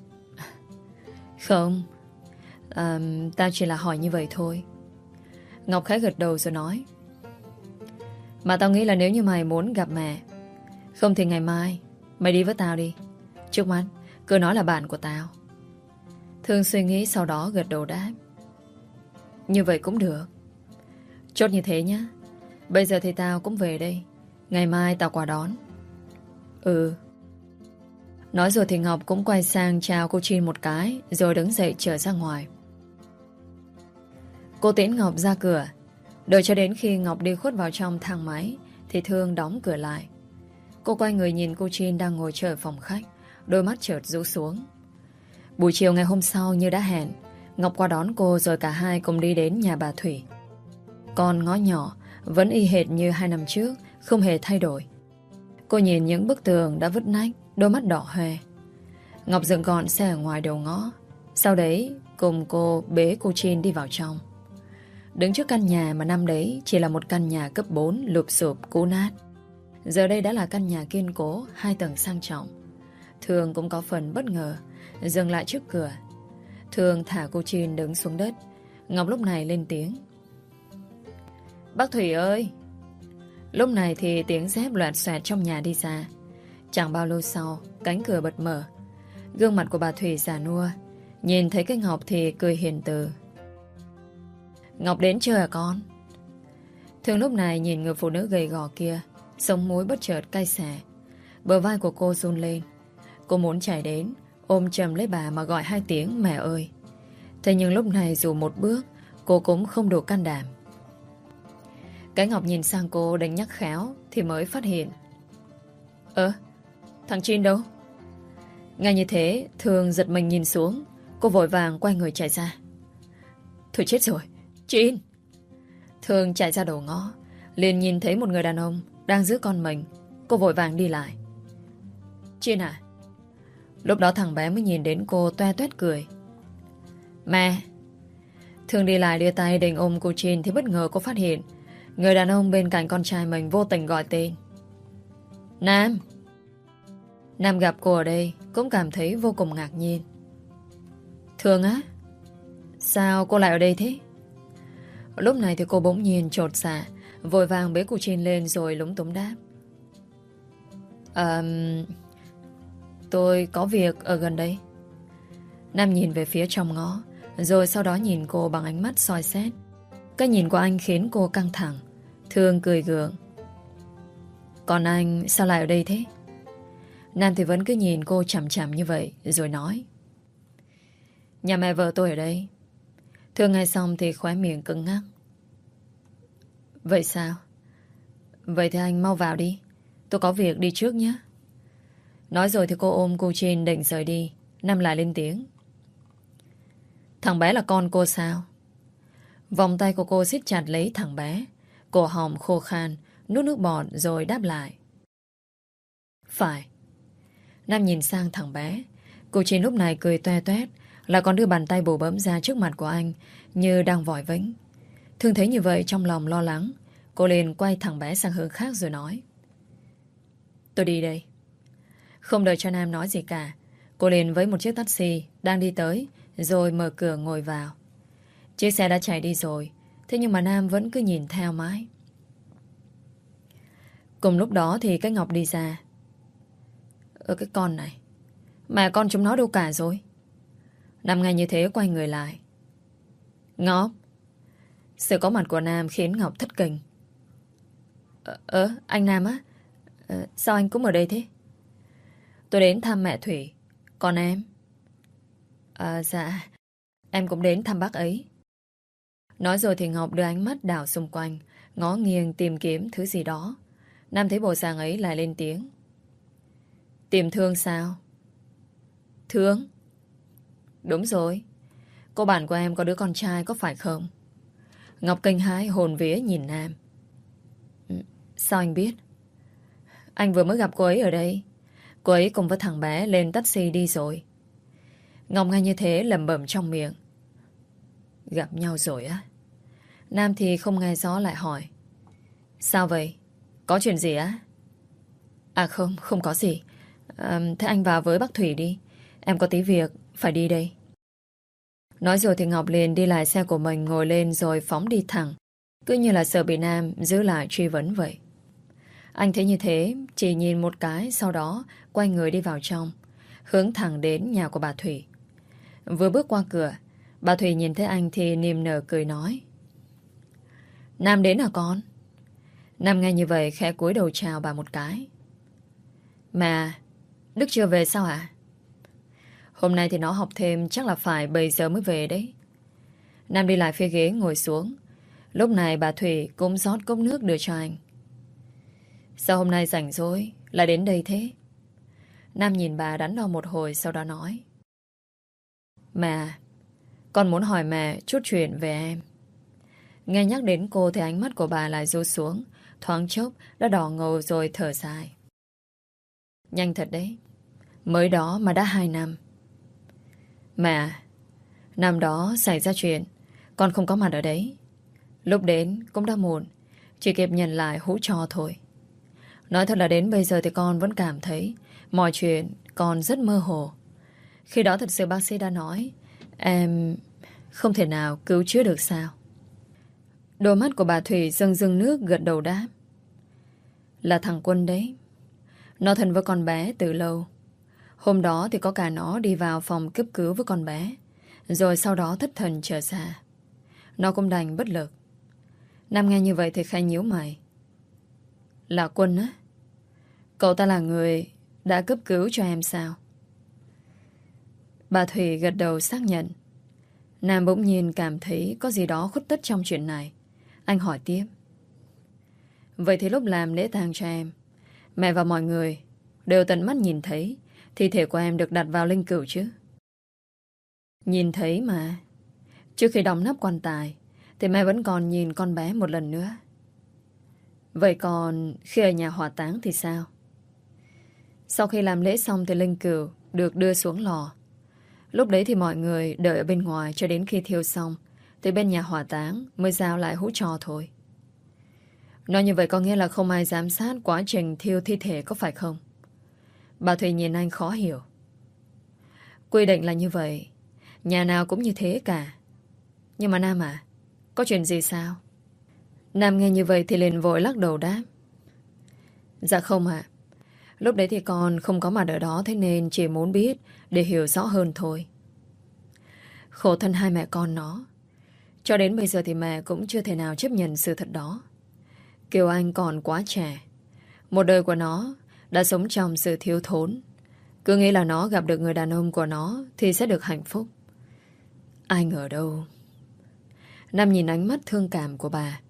Không, tao chỉ là hỏi như vậy thôi. Ngọc khẽ gật đầu rồi nói: Mà tao nghĩ là nếu như mày muốn gặp mẹ, không thì ngày mai mày đi với tao đi. Trước mắt cứ nói là bạn của tao. Thương suy nghĩ sau đó gật đầu đáp: Như vậy cũng được. Chốt như thế nhá. Bây giờ thì tao cũng về đây. Ngày mai tao qua đón. Ừ. Nói rồi thì Ngọc cũng quay sang chào cô Trinh một cái, rồi đứng dậy trở ra ngoài. Cô tiễn Ngọc ra cửa. Đợi cho đến khi Ngọc đi khuất vào trong thang máy thì Thương đóng cửa lại. Cô quay người nhìn cô Trinh đang ngồi chờ phòng khách, đôi mắt chợt rũ xuống. Buổi chiều ngày hôm sau như đã hẹn, Ngọc qua đón cô rồi cả hai cùng đi đến nhà bà Thủy. Con ngõ nhỏ vẫn y hệt như 2 năm trước, không hề thay đổi. Cô nhìn những bức tường đã vứt nách, đôi mắt đỏ hoe. Ngọc dừng gọn xe ở ngoài đầu ngõ. Sau đấy cùng cô bế cô Trinh đi vào trong. Đứng trước căn nhà mà năm đấy chỉ là một căn nhà cấp 4 lụp xụp cũ nát, giờ đây đã là căn nhà kiên cố 2 tầng sang trọng. Thương cũng có phần bất ngờ, dừng lại trước cửa. Thương thả cô Trinh đứng xuống đất. Ngọc lúc này lên tiếng: Bác Thủy ơi! Lúc này thì tiếng dép loạt xoẹt trong nhà đi ra. Chẳng bao lâu sau, cánh cửa bật mở. Gương mặt của bà Thủy già nua. Nhìn thấy cái Ngọc thì cười hiền từ. Ngọc đến chơi à con? Thương lúc này nhìn người phụ nữ gầy gò kia, sống mũi bất chợt cay xè. Bờ vai của cô run lên. Cô muốn chạy đến ôm chầm lấy bà mà gọi 2 tiếng mẹ ơi. Thế nhưng lúc này dù một bước, cô cũng không đủ can đảm. Cái Ngọc nhìn sang cô đánh nhắc khéo thì mới phát hiện: thằng Trinh đâu? Ngay như thế, Thương giật mình nhìn xuống. Cô vội vàng quay người chạy ra. Thôi chết rồi, Trinh! Thương chạy ra đầu ngõ, liền nhìn thấy một người đàn ông đang giữ con mình. Cô vội vàng đi lại. Trinh à? Lúc đó thằng bé mới nhìn đến cô toe toét cười. Mẹ! Thương đi lại đưa tay định ôm cô Trinh thì bất ngờ cô phát hiện người đàn ông bên cạnh con trai mình vô tình gọi tên. Nam! Nam gặp cô ở đây cũng cảm thấy vô cùng ngạc nhiên. Thương á? Sao cô lại ở đây thế? Lúc này thì cô bỗng nhiên chột dạ, vội vàng bế cô Trinh lên rồi lúng túng đáp: Tôi có việc ở gần đây. Nam nhìn về phía trong ngõ, rồi sau đó nhìn cô bằng ánh mắt soi xét. Cái nhìn của anh khiến cô căng thẳng. Thương cười gượng: Còn anh sao lại ở đây thế? Nam thì vẫn cứ nhìn cô chằm chằm như vậy, rồi nói: Nhà mẹ vợ tôi ở đây. Thương nghe xong thì khóe miệng cứng ngắc. Vậy sao? Vậy thì anh mau vào đi, tôi có việc đi trước nhé. Nói rồi thì cô ôm cô Trinh định rời đi. Nam lại lên tiếng: Thằng bé là con cô sao? Vòng tay của cô siết chặt lấy thằng bé. Cổ họng khô khan, nuốt nước bọt rồi đáp lại: Phải. Nam nhìn sang thằng bé. Cô Trinh lúc này cười toe toét, lại còn đưa bàn tay bồ bẫm ra trước mặt của anh như đang vòi vĩnh. Thương thấy như vậy trong lòng lo lắng. Cô liền quay thằng bé sang hướng khác rồi nói: Tôi đi đây. Không đợi cho Nam nói gì cả, cô liền với một chiếc taxi đang đi tới, rồi mở cửa ngồi vào. Chiếc xe đã chạy đi rồi, thế nhưng mà Nam vẫn cứ nhìn theo mãi. Cùng lúc đó thì cái Ngọc đi ra. Cái con này, mà con chúng nó đâu cả rồi? Nam ngay như thế quay người lại. Ngọc! Sự có mặt của Nam khiến Ngọc thất kinh. Anh Nam á? Sao anh cũng ở đây thế? Tôi đến thăm mẹ Thủy. Còn em? Dạ, em cũng đến thăm bác ấy. Nói rồi thì Ngọc đưa ánh mắt đảo xung quanh, ngó nghiêng tìm kiếm thứ gì đó. Nam thấy bộ dạng ấy lại lên tiếng: Tìm Thương sao? Thương? Đúng rồi. Cô bạn của em có đứa con trai có phải không? Ngọc kinh hãi hồn vía nhìn Nam. Sao anh biết? Anh vừa mới gặp cô ấy ở đây. Cô ấy cùng với thằng bé lên taxi đi rồi. Ngọc ngay như thế lẩm bẩm trong miệng. Gặp nhau rồi á? Nam thì không nghe rõ lại hỏi: Sao vậy? Có chuyện gì á? Không, không có gì. Thế anh vào với bác Thủy đi. Em có tí việc, phải đi đây. Nói rồi thì Ngọc liền đi lại xe của mình, ngồi lên rồi phóng đi thẳng. Cứ như là sợ bị Nam giữ lại truy vấn vậy. Anh thấy như thế, chỉ nhìn một cái, sau đó quay người đi vào trong, hướng thẳng đến nhà của bà Thủy. Vừa bước qua cửa, bà Thủy nhìn thấy anh thì niềm nở cười nói: Nam đến à con? Nam nghe như vậy khẽ cúi đầu chào bà một cái. Mà Đức chưa về sao hả? Hôm nay thì nó học thêm, chắc là phải 7 giờ mới về đấy. Nam đi lại phía ghế ngồi xuống. Lúc này bà Thủy cũng rót cốc nước đưa cho anh. Sao hôm nay rảnh rỗi lại đến đây thế? Nam nhìn bà đắn đo một hồi, sau đó nói. Mà con muốn hỏi mẹ chút chuyện về em. Nghe nhắc đến cô thì ánh mắt của bà lại rũ xuống, thoáng chốc đã đỏ ngầu rồi thở dài. Nhanh thật đấy, mới đó mà đã 2 năm. Mà năm đó xảy ra chuyện, con không có mặt ở đấy. Lúc đến cũng đã muộn, chỉ kịp nhận lại hũ tro thôi. Nói thật là đến bây giờ thì con vẫn cảm thấy mọi chuyện còn rất mơ hồ. Khi đó thật sự bác sĩ đã nói em không thể nào cứu chữa được sao? Đôi mắt của bà Thủy rưng rưng nước, gật đầu đáp. Là thằng Quân đấy. Nó thân với con bé từ lâu. Hôm đó thì có cả nó đi vào phòng cấp cứu với con bé, rồi sau đó thất thần trở ra. Nó cũng đành bất lực. Nam nghe như vậy thì khẽ nhíu mày. Là Quân á? Cậu ta là người đã cấp cứu cho em sao? Bà Thủy gật đầu xác nhận. Nam bỗng nhiên cảm thấy có gì đó khuất tất trong chuyện này. Anh hỏi tiếp. Vậy thì lúc làm lễ tang cho em, mẹ và mọi người đều tận mắt nhìn thấy thi thể của em được đặt vào linh cữu chứ? Nhìn thấy mà. Trước khi đóng nắp quan tài thì mẹ vẫn còn nhìn con bé một lần nữa. Vậy còn khi ở nhà hỏa táng thì sao? Sau khi làm lễ xong thì linh cữu được đưa xuống lò. Lúc đấy thì mọi người đợi ở bên ngoài cho đến khi thiêu xong thì bên nhà hỏa táng mới giao lại hũ tro thôi. Nói như vậy có nghĩa là không ai giám sát quá trình thiêu thi thể có phải không? Bà Thùy nhìn anh khó hiểu. Quy định là như vậy, nhà nào cũng như thế cả. Nhưng mà Nam à, có chuyện gì sao? Nam nghe như vậy thì liền vội lắc đầu đáp. Dạ không ạ. Lúc đấy thì con không có mặt ở đó, thế nên chỉ muốn biết để hiểu rõ hơn thôi. Khổ thân hai mẹ con nó. Cho đến bây giờ thì mẹ cũng chưa thể nào chấp nhận sự thật đó. Kiều Anh còn quá trẻ. Một đời của nó đã sống trong sự thiếu thốn. Cứ nghĩ là nó gặp được người đàn ông của nó thì sẽ được hạnh phúc. Ai ngờ đâu. Nam nhìn ánh mắt thương cảm của bà.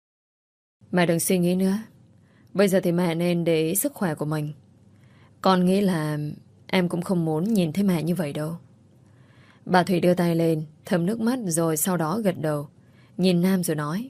Mẹ đừng suy nghĩ nữa. Bây giờ thì mẹ nên để ý sức khỏe của mình. Con nghĩ là em cũng không muốn nhìn thấy mẹ như vậy đâu. Bà Thủy đưa tay lên, thấm nước mắt rồi sau đó gật đầu. Nhìn Nam rồi nói.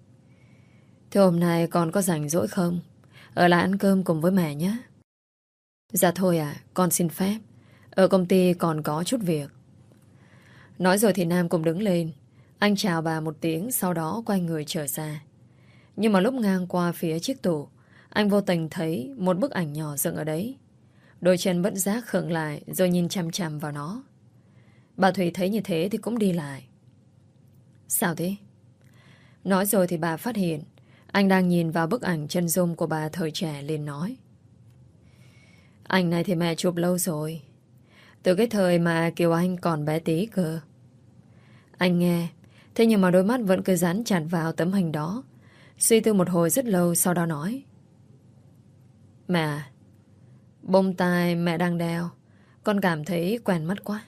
Thế hôm nay con có rảnh rỗi không? Ở lại ăn cơm cùng với mẹ nhé. Dạ thôi à, con xin phép. Ở công ty còn có chút việc. Nói rồi thì Nam cũng đứng lên. Anh chào bà một tiếng, sau đó quay người trở ra. Nhưng mà lúc ngang qua phía chiếc tủ, anh vô tình thấy một bức ảnh nhỏ dựng ở đấy. Đôi chân bất giác khựng lại rồi nhìn chằm chằm vào nó. Bà Thủy thấy như thế thì cũng đi lại. Sao thế? Nói rồi thì bà phát hiện anh đang nhìn vào bức ảnh chân dung của bà thời trẻ, liền nói. Ảnh này thì mẹ chụp lâu rồi. Từ cái thời mà Kiều Anh còn bé tí cơ. Anh nghe, thế nhưng mà đôi mắt vẫn cứ dán chặt vào tấm hình đó. Suy tư một hồi rất lâu, sau đó nói. Mẹ, bông tai mẹ đang đeo, con cảm thấy quen mắt quá.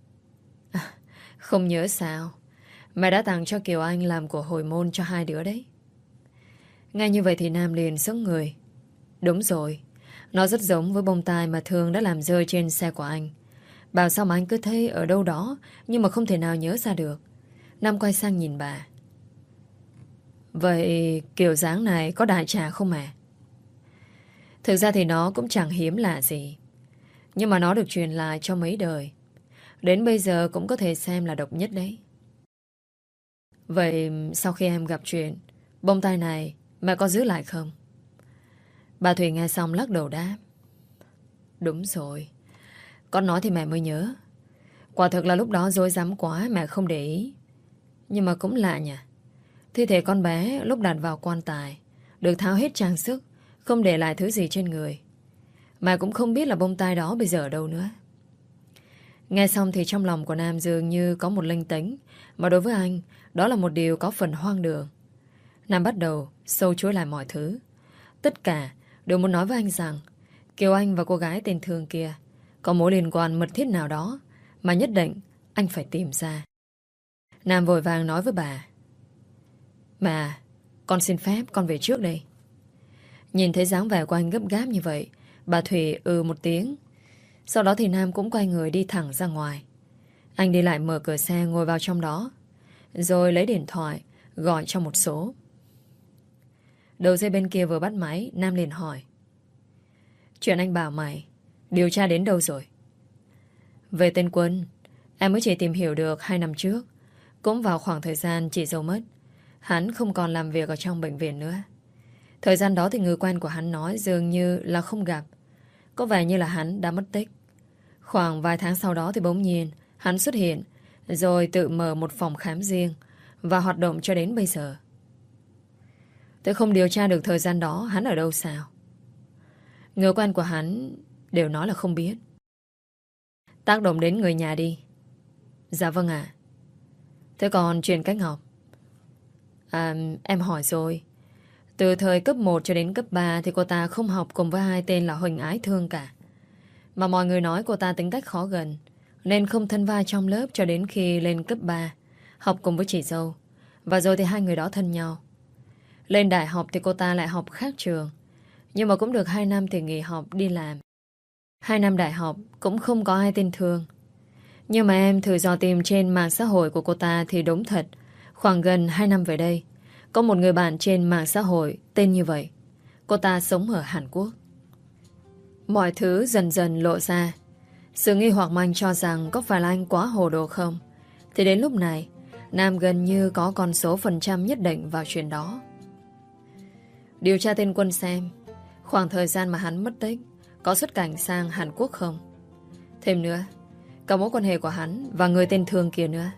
Không nhớ sao, mẹ đã tặng cho Kiều Anh làm của hồi môn cho hai đứa đấy. Nghe như vậy thì Nam liền sững người. Đúng rồi, nó rất giống với bông tai mà Thương đã làm rơi trên xe của anh. Bảo sao mà anh cứ thấy ở đâu đó, nhưng mà không thể nào nhớ ra được. Nam quay sang nhìn bà. Vậy kiểu dáng này có đại trà không mẹ? Thực ra thì nó cũng chẳng hiếm lạ gì, nhưng mà nó được truyền lại cho mấy đời. Đến bây giờ cũng có thể xem là độc nhất đấy. Vậy sau khi em gặp chuyện, bông tai này mẹ có giữ lại không? Bà Thủy nghe xong lắc đầu đáp. Đúng rồi, con nói thì mẹ mới nhớ. Quả thực là lúc đó rối rắm quá mẹ không để ý. Nhưng mà cũng lạ nhỉ. Thi thể con bé lúc đặt vào quan tài được tháo hết trang sức, không để lại thứ gì trên người. Mà cũng không biết là bông tai đó bây giờ ở đâu nữa. Nghe xong thì trong lòng của Nam dường như có một linh tính, mà đối với anh đó là một điều có phần hoang đường. Nam bắt đầu sâu chuỗi lại mọi thứ. Tất cả đều muốn nói với anh rằng Kiều Anh và cô gái tên Thương kia có mối liên quan mật thiết nào đó mà nhất định anh phải tìm ra. Nam vội vàng nói với bà: Mà, con xin phép con về trước đây. Nhìn thấy dáng vẻ của anh gấp gáp như vậy, bà Thủy một tiếng. Sau đó thì Nam cũng quay người đi thẳng ra ngoài. Anh đi lại mở cửa xe ngồi vào trong đó, rồi lấy điện thoại gọi cho một số. Đầu dây bên kia vừa bắt máy, Nam liền hỏi: Chuyện anh bảo mày điều tra đến đâu rồi? Về tên Quân, em mới chỉ tìm hiểu được 2 năm trước. Cũng vào khoảng thời gian chị dâu mất, hắn không còn làm việc ở trong bệnh viện nữa. Thời gian đó thì người quen của hắn nói dường như là không gặp. Có vẻ như là hắn đã mất tích. Khoảng vài tháng sau đó thì bỗng nhiên hắn xuất hiện, rồi tự mở một phòng khám riêng và hoạt động cho đến bây giờ. Tôi không điều tra được thời gian đó hắn ở đâu sao. Người quen của hắn đều nói là không biết. Tác động đến người nhà đi. Dạ vâng ạ. Thế còn chuyện cách học? Em hỏi rồi. Từ thời cấp 1 cho đến cấp 3 thì cô ta không học cùng với 2 tên là Huỳnh Ái Thương cả. Mà mọi người nói cô ta tính cách khó gần, nên không thân vai trong lớp cho đến khi lên cấp 3 học cùng với chị dâu. Và rồi thì 2 người đó thân nhau. Lên đại học thì cô ta lại học khác trường, nhưng mà cũng được 2 năm thì nghỉ học đi làm. 2 năm đại học cũng không có ai tên Thương. Nhưng mà em thử dò tìm trên mạng xã hội của cô ta thì đúng thật, khoảng gần 2 năm về đây, có một người bạn trên mạng xã hội tên như vậy. Cô ta sống ở Hàn Quốc. Mọi thứ dần dần lộ ra. Sự nghi hoặc mà anh cho rằng có phải là anh quá hồ đồ không, thì đến lúc này Nam gần như có con số phần trăm nhất định vào chuyện đó. Điều tra tên Quân xem khoảng thời gian mà hắn mất tích có xuất cảnh sang Hàn Quốc không. Thêm nữa, cả mối quan hệ của hắn và người tên Thương kia nữa.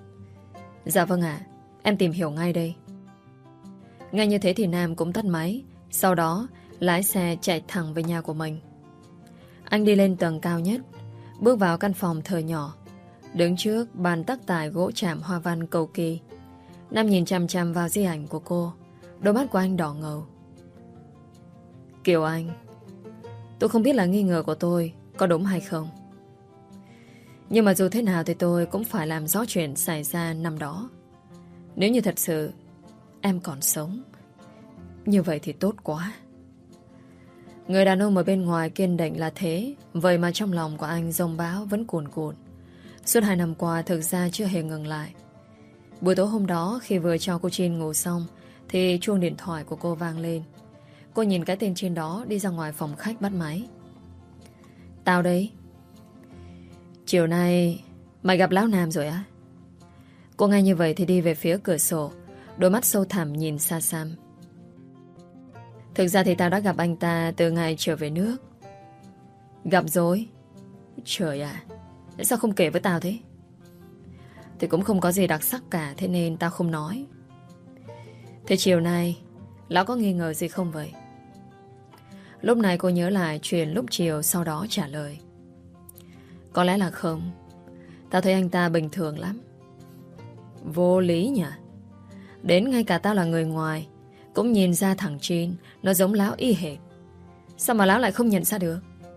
Dạ vâng ạ, em tìm hiểu ngay đây. Ngay như thế thì Nam cũng tắt máy. Sau đó lái xe chạy thẳng về nhà của mình. Anh đi lên tầng cao nhất, bước vào căn phòng thờ nhỏ. Đứng trước bàn tác tài gỗ chạm hoa văn cầu kỳ, Nam nhìn chằm chằm vào di ảnh của cô. Đôi mắt của anh đỏ ngầu. Kiều Anh, tôi không biết là nghi ngờ của tôi có đúng hay không, nhưng mà dù thế nào thì tôi cũng phải làm rõ chuyện xảy ra năm đó. Nếu như thật sự em còn sống, như vậy thì tốt quá. Người đàn ông ở bên ngoài kiên định là thế, vậy mà trong lòng của anh dông bão vẫn cuồn cuộn. Suốt 2 năm qua thực ra chưa hề ngừng lại. Buổi tối hôm đó khi vừa cho cô Chin ngủ xong thì chuông điện thoại của cô vang lên. Cô nhìn cái tên trên đó đi ra ngoài phòng khách bắt máy. Tao đấy. Chiều nay mày gặp lão Nam rồi á? Cô nghe như vậy thì đi về phía cửa sổ, đôi mắt sâu thẳm nhìn xa xăm. Thực ra thì tao đã gặp anh ta từ ngày trở về nước. Gặp rồi? Trời ạ, sao không kể với tao thế? Thì cũng không có gì đặc sắc cả, thế nên tao không nói. Thế chiều nay lão có nghi ngờ gì không vậy? Lúc này cô nhớ lại chuyện lúc chiều, sau đó trả lời. Có lẽ là không. Tao thấy anh ta bình thường lắm. Vô lý nhỉ. Đến ngay cả tao là người ngoài cũng nhìn ra thằng Chin nó giống lão y hệt. Sao mà lão lại không nhận ra được?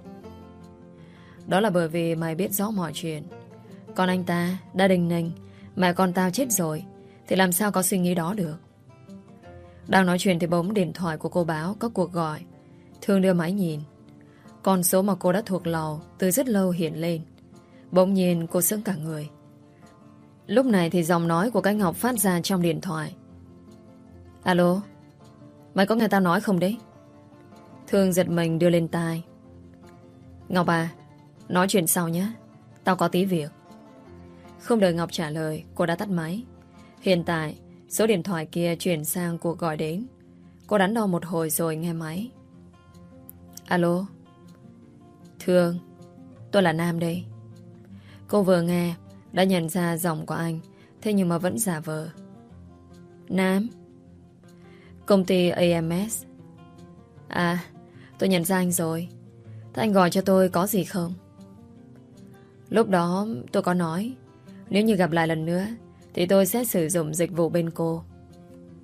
Đó là bởi vì mày biết rõ mọi chuyện. Còn anh ta đã đình ninh mà con tao chết rồi thì làm sao có suy nghĩ đó được. Đang nói chuyện thì bỗng điện thoại của cô báo có cuộc gọi. Thương đưa máy nhìn. Con số mà cô đã thuộc lầu từ rất lâu hiện lên. Bỗng nhiên cô sững cả người. Lúc này thì giọng nói của cái Ngọc phát ra trong điện thoại. Alo, mày có nghe tao nói không đấy? Thương giật mình đưa lên tai. Ngọc à, nói chuyện sau nhé, tao có tí việc. Không đợi Ngọc trả lời, cô đã tắt máy. Hiện tại số điện thoại kia chuyển sang cuộc gọi đến. Cô đắn đo một hồi rồi nghe máy. Alo. Thương, tôi là Nam đây. Cô vừa nghe đã nhận ra giọng của anh, thế nhưng mà vẫn giả vờ. Nam? Công ty AMS. À, tôi nhận ra anh rồi. Thế anh gọi cho tôi có gì không? Lúc đó tôi có nói nếu như gặp lại lần nữa thì tôi sẽ sử dụng dịch vụ bên cô.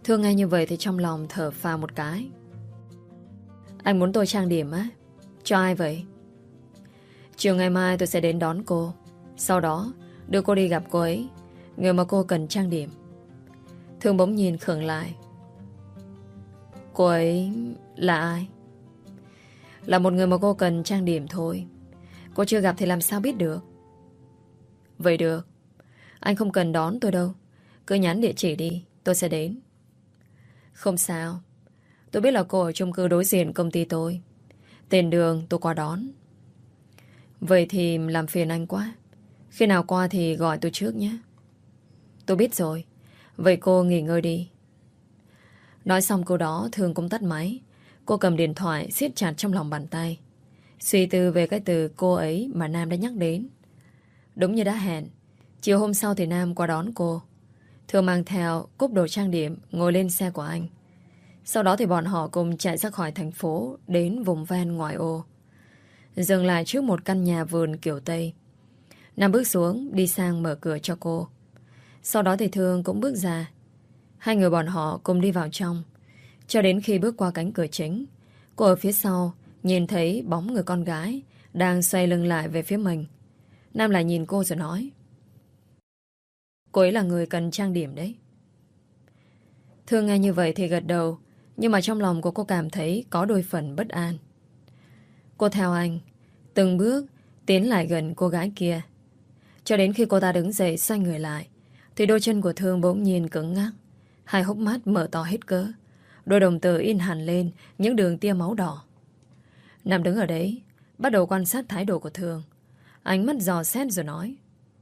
Thương nghe như vậy thì trong lòng thở phào một cái. Anh muốn tôi trang điểm á? Cho ai vậy? Chiều ngày mai tôi sẽ đến đón cô. Sau đó đưa cô đi gặp cô ấy, người mà cô cần trang điểm. Thương bỗng nhìn khựng lại. Cô ấy là ai? Là một người mà cô cần trang điểm thôi. Cô chưa gặp thì làm sao biết được. Vậy được, anh không cần đón tôi đâu. Cứ nhắn địa chỉ đi, tôi sẽ đến. Không sao. Tôi biết là cô ở chung cư đối diện công ty tôi. Tiền đường tôi qua đón. Vậy thì làm phiền anh quá. Khi nào qua thì gọi tôi trước nhé. Tôi biết rồi. Vậy cô nghỉ ngơi đi. Nói xong câu đó Thương cũng tắt máy. Cô cầm điện thoại siết chặt trong lòng bàn tay, suy tư về cái từ cô ấy mà Nam đã nhắc đến. Đúng như đã hẹn, chiều hôm sau thì Nam qua đón cô. Thương mang theo cúp đồ trang điểm, ngồi lên xe của anh. Sau đó thì bọn họ cùng chạy ra khỏi thành phố, đến vùng ven ngoại ô, dừng lại trước một căn nhà vườn kiểu Tây. Nam bước xuống, đi sang mở cửa cho cô. Sau đó thì Thương cũng bước ra. Hai người bọn họ cùng đi vào trong. Cho đến khi bước qua cánh cửa chính, cô ở phía sau nhìn thấy bóng người con gái đang xoay lưng lại về phía mình. Nam lại nhìn cô rồi nói: Cô ấy là người cần trang điểm đấy. Thương nghe như vậy thì gật đầu, nhưng mà trong lòng của cô cảm thấy có đôi phần bất an. Cô theo anh, từng bước tiến lại gần cô gái kia. Cho đến khi cô ta đứng dậy xoay người lại, thì đôi chân của Thương bỗng nhiên cứng ngắc. Hai hốc mắt mở to hết cỡ, đôi đồng tử in hẳn lên những đường tia máu đỏ. Nam đứng ở đấy, bắt đầu quan sát thái độ của Thương. Ánh mắt dò xét rồi nói: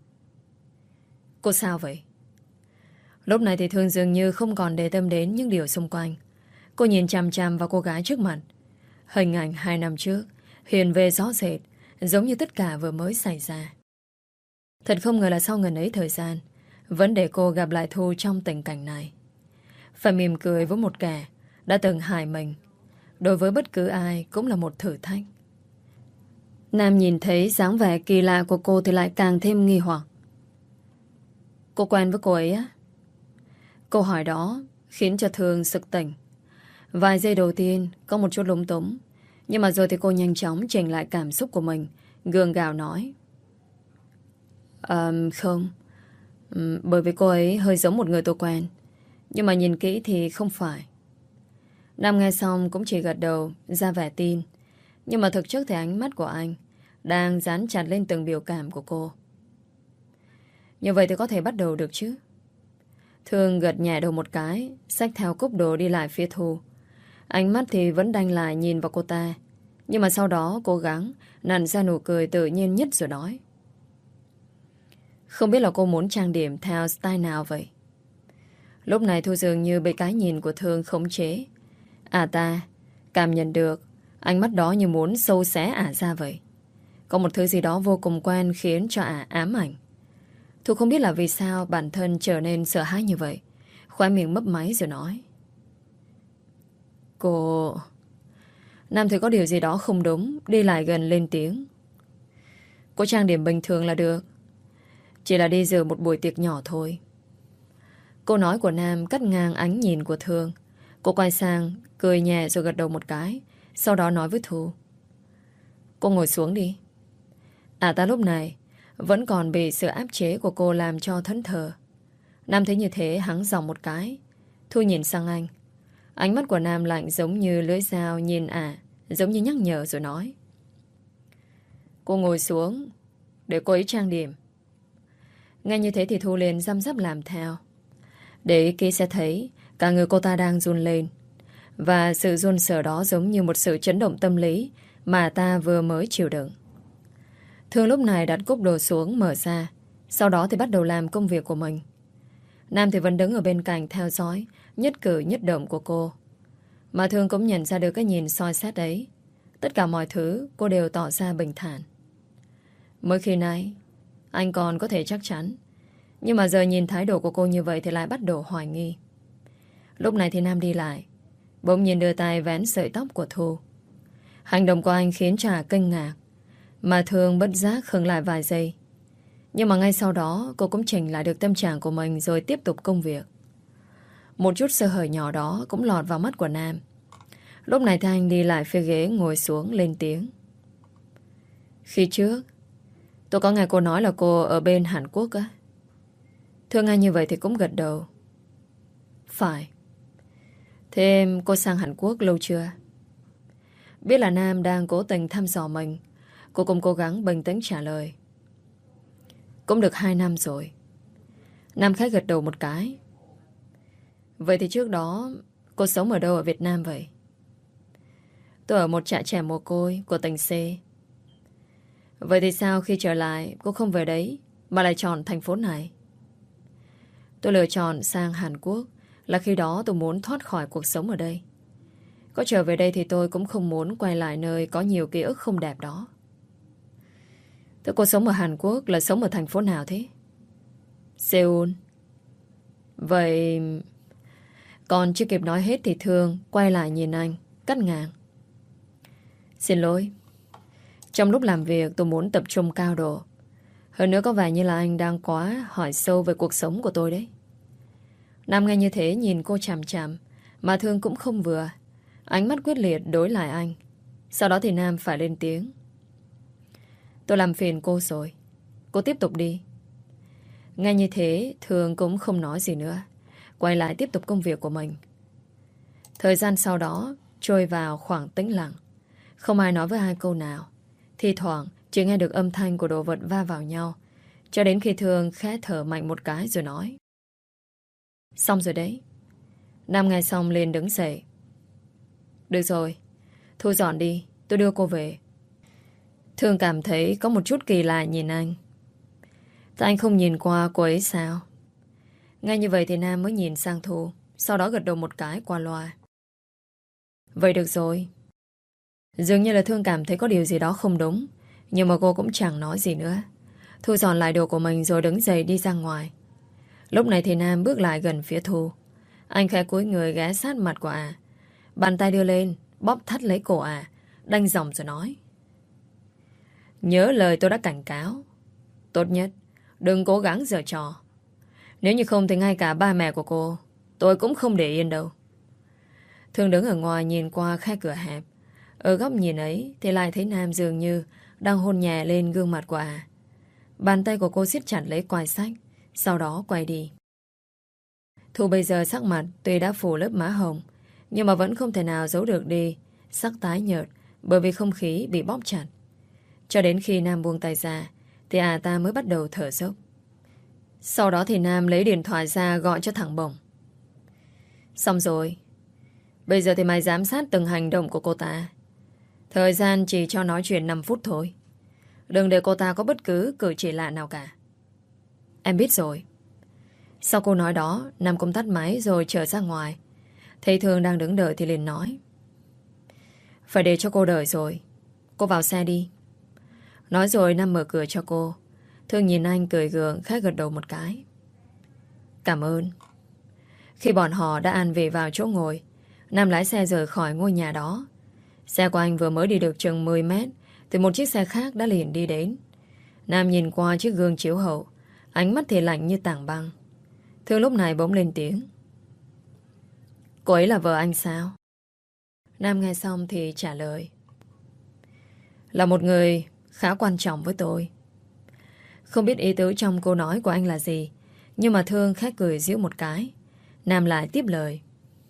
Cô sao vậy? Lúc này thì Thương dường như không còn để tâm đến những điều xung quanh. Cô nhìn chằm chằm vào cô gái trước mặt. Hình ảnh 2 năm trước hiện về rõ rệt, giống như tất cả vừa mới xảy ra. Thật không ngờ là sau ngần ấy thời gian vẫn để cô gặp lại Thu trong tình cảnh này. Phải mỉm cười với một kẻ đã từng hại mình, đối với bất cứ ai cũng là một thử thách. Nam nhìn thấy dáng vẻ kỳ lạ của cô thì lại càng thêm nghi hoặc. Cô quen với cô ấy á? Câu hỏi đó khiến cho Thương sực tỉnh. Vài giây đầu tiên có một chút lúng túng, nhưng mà rồi thì cô nhanh chóng chỉnh lại cảm xúc của mình, gượng gạo nói: Không. Bởi vì cô ấy hơi giống một người tôi quen, nhưng mà nhìn kỹ thì không phải. Nam nghe xong cũng chỉ gật đầu ra vẻ tin, nhưng mà thực chất thì ánh mắt của anh đang dán chặt lên từng biểu cảm của cô. Như vậy thì có thể bắt đầu được chứ? Thương gật nhẹ đầu một cái, xách theo cúp đồ đi lại phía Thu. Ánh mắt thì vẫn đanh lại nhìn vào cô ta, nhưng mà sau đó cố gắng nặn ra nụ cười tự nhiên nhất rồi nói: Không biết là cô muốn trang điểm theo style nào vậy? Lúc này Thu dường như bị cái nhìn của Thương khống chế. Ta cảm nhận được ánh mắt đó như muốn xâu xé ra vậy. Có một thứ gì đó vô cùng quen khiến cho ám ảnh. Thu không biết là vì sao bản thân trở nên sợ hãi như vậy. Khóe miệng mấp máy rồi nói: Cô... Nam thấy có điều gì đó không đúng, đi lại gần lên tiếng: Cô trang điểm bình thường là được. Chỉ là đi dự một buổi tiệc nhỏ thôi. Câu nói của Nam cắt ngang ánh nhìn của Thương. Cô quay sang, cười nhẹ rồi gật đầu một cái. Sau đó nói với Thu: Cô ngồi xuống đi. Ta lúc này vẫn còn bị sự áp chế của cô làm cho thẫn thờ. Nam thấy như thế hắng giọng một cái. Thu nhìn sang anh. Ánh mắt của Nam lạnh giống như lưỡi dao nhìn giống như nhắc nhở rồi nói: Cô ngồi xuống để cô ấy trang điểm. Nghe như thế thì Thu liền răm rắp làm theo. Để ý kỹ sẽ thấy cả người cô ta đang run lên. Và sự run sợ đó giống như một sự chấn động tâm lý mà ta vừa mới chịu đựng. Thương lúc này đặt cúp đồ xuống mở ra. Sau đó thì bắt đầu làm công việc của mình. Nam thì vẫn đứng ở bên cạnh theo dõi nhất cử nhất động của cô. Mà Thương cũng nhận ra được cái nhìn soi xét ấy. Tất cả mọi thứ cô đều tỏ ra bình thản. Mới khi nãy anh còn có thể chắc chắn, nhưng mà giờ nhìn thái độ của cô như vậy thì lại bắt đầu hoài nghi. Lúc này thì Nam đi lại, bỗng nhiên đưa tay vén sợi tóc của Thu. Hành động của anh khiến cho kinh ngạc, mà Thương bất giác khựng lại vài giây. Nhưng mà ngay sau đó cô cũng chỉnh lại được tâm trạng của mình rồi tiếp tục công việc. Một chút sơ hở nhỏ đó cũng lọt vào mắt của Nam. Lúc này thì anh đi lại phía ghế, ngồi xuống lên tiếng. Khi trước tôi có nghe cô nói là cô ở bên Hàn Quốc á. Thương nghe như vậy thì cũng gật đầu. Phải. Thế cô sang Hàn Quốc lâu chưa? Biết là Nam đang cố tình thăm dò mình, cô cũng cố gắng bình tĩnh trả lời. Cũng được 2 năm rồi. Nam khẽ gật đầu một cái. Vậy thì trước đó cô sống ở đâu ở Việt Nam vậy? Tôi ở một trại trẻ mồ côi của tỉnh C. Vậy thì sao khi trở lại cô không về đấy mà lại chọn thành phố này? Tôi lựa chọn sang Hàn Quốc là khi đó tôi muốn thoát khỏi cuộc sống ở đây. Có trở về đây thì tôi cũng không muốn quay lại nơi có nhiều ký ức không đẹp đó. Thế cô sống ở Hàn Quốc là sống ở thành phố nào thế? Seoul. Vậy... Còn chưa kịp nói hết thì Thương quay lại nhìn anh, cắt ngang. Xin lỗi. Trong lúc làm việc tôi muốn tập trung cao độ. Hơn nữa có vẻ như là anh đang quá hỏi sâu về cuộc sống của tôi đấy. Nam nghe như thế nhìn cô chằm chằm, mà Thương cũng không vừa. Ánh mắt quyết liệt đối lại anh. Sau đó thì Nam phải lên tiếng. Tôi làm phiền cô rồi. Cô tiếp tục đi. Nghe như thế Thương cũng không nói gì nữa, quay lại tiếp tục công việc của mình. Thời gian sau đó trôi vào khoảng tĩnh lặng. Không ai nói với ai câu nào. Thi thoảng chỉ nghe được âm thanh của đồ vật va vào nhau, cho đến khi Thương khẽ thở mạnh một cái rồi nói. Xong rồi đấy. Nam nghe xong liền đứng dậy. Được rồi, thu dọn đi, tôi đưa cô về. Thương cảm thấy có một chút kỳ lạ nhìn anh. Tại anh không nhìn qua cô ấy sao? Ngay như vậy thì Nam mới nhìn sang Thu, sau đó gật đầu một cái qua loa. Vậy được rồi. Dường như là Thương cảm thấy có điều gì đó không đúng, nhưng mà cô cũng chẳng nói gì nữa. Thu dọn lại đồ của mình rồi đứng dậy đi ra ngoài. Lúc này thì Nam bước lại gần phía Thu. Anh khẽ cúi người ghé sát mặt của bàn tay đưa lên, bóp thắt lấy cổ đanh giọng rồi nói. Nhớ lời tôi đã cảnh cáo. Tốt nhất đừng cố gắng giở trò. Nếu như không thì ngay cả ba mẹ của cô tôi cũng không để yên đâu. Thương đứng ở ngoài nhìn qua khe cửa hẹp. Ở góc nhìn ấy thì lại thấy Nam dường như đang hôn nhẹ lên gương mặt của Bàn tay của cô siết chặt lấy quai sách, sau đó quay đi. Thu bây giờ sắc mặt tuy đã phủ lớp má hồng, nhưng mà vẫn không thể nào giấu được đi sắc tái nhợt, bởi vì không khí bị bóp chặt. Cho đến khi Nam buông tay ra thì ta mới bắt đầu thở dốc. Sau đó thì Nam lấy điện thoại ra gọi cho thằng Bồng. Xong rồi. Bây giờ thì mày giám sát từng hành động của cô ta. Thời gian chỉ cho nói chuyện 5 phút thôi. Đừng để cô ta có bất cứ cử chỉ lạ nào cả. Em biết rồi. Sau câu nói đó, Nam cũng tắt máy rồi trở ra ngoài. Thấy Thương đang đứng đợi thì liền nói. Phải để cho cô đợi rồi. Cô vào xe đi. Nói rồi Nam mở cửa cho cô. Thương nhìn anh cười gượng khẽ gật đầu một cái. Cảm ơn. Khi bọn họ đã an vị vào chỗ ngồi, Nam lái xe rời khỏi ngôi nhà đó. Xe của anh vừa mới đi được chừng 10 mét thì một chiếc xe khác đã liền đi đến. Nam nhìn qua chiếc gương chiếu hậu, ánh mắt thì lạnh như tảng băng. Thương lúc này bỗng lên tiếng. Cô ấy là vợ anh sao? Nam nghe xong thì trả lời. Là một người khá quan trọng với tôi. Không biết ý tứ trong câu nói của anh là gì, nhưng mà Thương khẽ cười giễu một cái. Nam lại tiếp lời.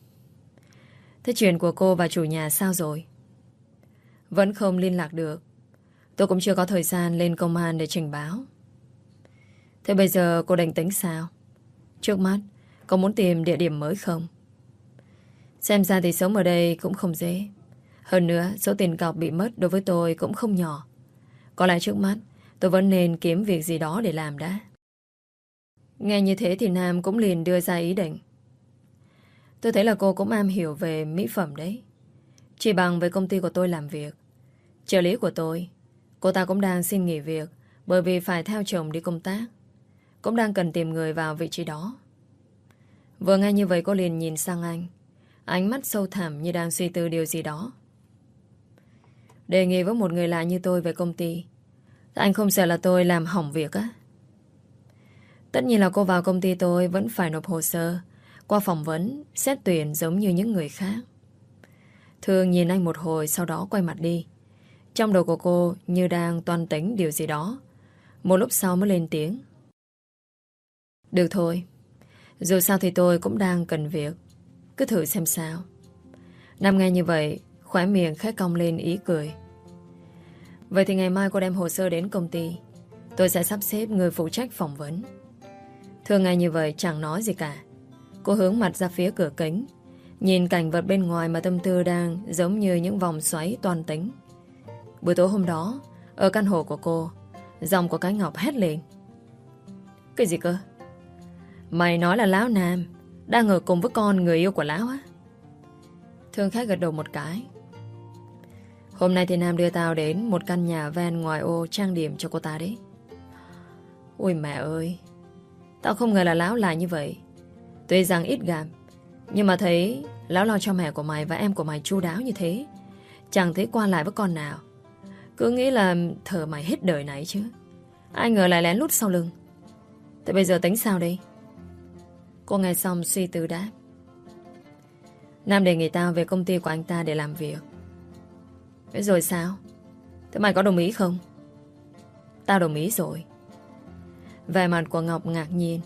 Thế chuyện của cô và chủ nhà sao rồi? Vẫn không liên lạc được. Tôi cũng chưa có thời gian lên công an để trình báo. Thế bây giờ cô định tính sao? Trước mắt có muốn tìm địa điểm mới không? Xem ra thì sống ở đây cũng không dễ. Hơn nữa số tiền cọc bị mất đối với tôi cũng không nhỏ. Có lẽ trước mắt tôi vẫn nên kiếm việc gì đó để làm đã. Nghe như thế thì Nam cũng liền đưa ra ý định. Tôi thấy là cô cũng am hiểu về mỹ phẩm đấy. Chỉ bằng với công ty của tôi làm việc. Trợ lý của tôi, cô ta cũng đang xin nghỉ việc bởi vì phải theo chồng đi công tác. Cũng đang cần tìm người vào vị trí đó. Vừa nghe như vậy cô liền nhìn sang anh, ánh mắt sâu thẳm như đang suy tư điều gì đó. Đề nghị với một người lạ như tôi về công ty, anh không sợ là tôi làm hỏng việc á? Tất nhiên là cô vào công ty tôi vẫn phải nộp hồ sơ, qua phỏng vấn, xét tuyển giống như những người khác. Thương nhìn anh một hồi, sau đó quay mặt đi. Trong đầu của cô như đang toan tính điều gì đó. Một lúc sau mới lên tiếng. Được thôi, dù sao thì tôi cũng đang cần việc. Cứ thử xem sao. Nam nghe như vậy, khóe miệng khẽ cong lên ý cười. Vậy thì ngày mai cô đem hồ sơ đến công ty. Tôi sẽ sắp xếp người phụ trách phỏng vấn. Thương nghe như vậy chẳng nói gì cả. Cô hướng mặt ra phía cửa kính, nhìn cảnh vật bên ngoài mà tâm tư đang giống như những vòng xoáy toan tính. Buổi tối hôm đó, ở căn hộ của cô, giọng của cái Ngọc hét lên. Cái gì cơ? Mày nói là Lão Nam đang ở cùng với con người yêu của Lão á? Thương khẽ gật đầu một cái. Hôm nay thì Nam đưa tao đến một căn nhà ven ngoài ô trang điểm cho cô ta đấy. Ôi mẹ ơi, tao không ngờ là Lão là như vậy. Tuy rằng ít gặp, nhưng mà thấy Lão lo cho mẹ của mày và em của mày chu đáo như thế. Chẳng thấy qua lại với con nào. Cứ nghĩ là thờ mày hết đời này chứ. Ai ngờ lại lén lút sau lưng. Thế bây giờ tính sao đây? Cô nghe xong suy tư đáp. Nam đề nghị tao về công ty của anh ta để làm việc. Thế rồi sao? Thế mày có đồng ý không? Tao đồng ý rồi. Vẻ mặt của Ngọc ngạc nhiên.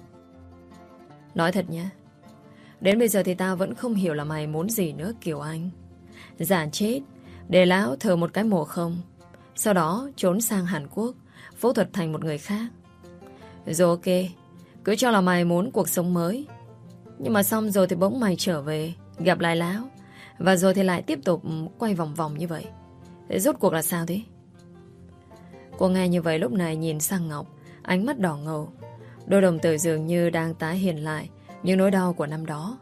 Nói thật nhé, đến bây giờ thì tao vẫn không hiểu là mày muốn gì nữa Kiều Anh. Giả chết để Lão thờ một cái mộ không, sau đó trốn sang Hàn Quốc, phẫu thuật thành một người khác. Rồi ok, cứ cho là mày muốn cuộc sống mới. Nhưng mà xong rồi thì bỗng mày trở về, gặp lại Lão, và rồi thì lại tiếp tục quay vòng vòng như vậy. Thế rốt cuộc là sao thế? Cô nghe như vậy lúc này nhìn sang Ngọc, ánh mắt đỏ ngầu. Đôi đồng tử dường như đang tái hiện lại những nỗi đau của năm đó.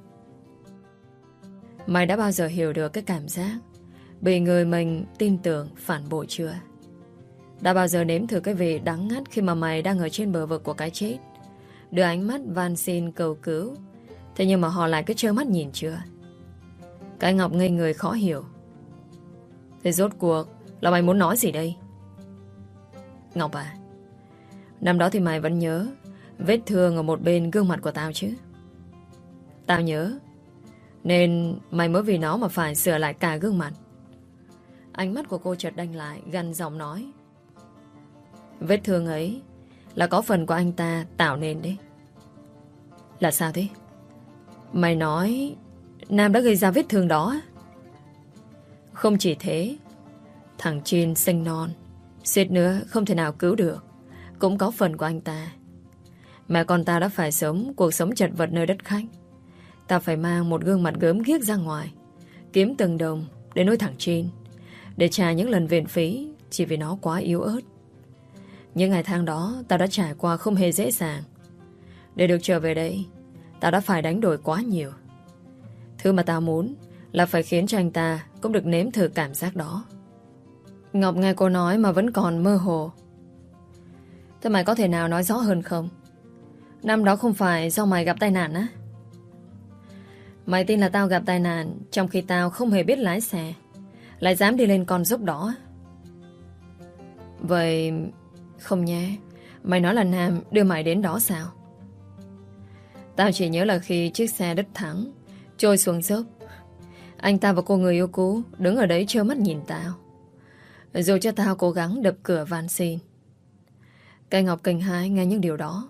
Mày đã bao giờ hiểu được cái cảm giác bị người mình tin tưởng phản bội chưa? Đã bao giờ nếm thử cái vị đắng ngắt khi mà mày đang ở trên bờ vực của cái chết, đưa ánh mắt van xin cầu cứu, thế nhưng mà họ lại cứ trơ mắt nhìn chưa? Cái Ngọc ngây người khó hiểu. Thế rốt cuộc là mày muốn nói gì đây? Ngọc à, năm đó thì mày vẫn nhớ vết thương ở một bên gương mặt của tao chứ? Tao nhớ, nên mày mới vì nó mà phải sửa lại cả gương mặt. Ánh mắt của cô chợt đanh lại, gằn giọng nói. Vết thương ấy là có phần của anh ta tạo nên đấy. Là sao thế? Mày nói Nam đã gây ra vết thương đó á? Không chỉ thế, thằng Chin sinh non, suýt nữa không thể nào cứu được, cũng có phần của anh ta. Mẹ con ta đã phải sống cuộc sống chật vật nơi đất khách. Ta phải mang một gương mặt gớm ghiếc ra ngoài, kiếm từng đồng để nuôi thằng Chin, để trả những lần viện phí chỉ vì nó quá yếu ớt. Những ngày tháng đó ta đã trải qua không hề dễ dàng. Để được trở về đây, ta đã phải đánh đổi quá nhiều. Thứ mà ta muốn là phải khiến cho anh ta cũng được nếm thử cảm giác đó. Ngọc nghe cô nói mà vẫn còn mơ hồ. Thế mày có thể nào nói rõ hơn không? Năm đó không phải do mày gặp tai nạn á? Mày tin là tao gặp tai nạn trong khi tao không hề biết lái xe, lại dám đi lên con dốc đó? Vậy không nhé, mày nói là Nam đưa mày đến đó sao? Tao chỉ nhớ là khi chiếc xe đứt thắng trôi xuống dốc, anh ta và cô người yêu cũ đứng ở đấy trơ mắt nhìn tao, dù cho tao cố gắng đập cửa van xin. Cái Ngọc kinh hãi nghe những điều đó.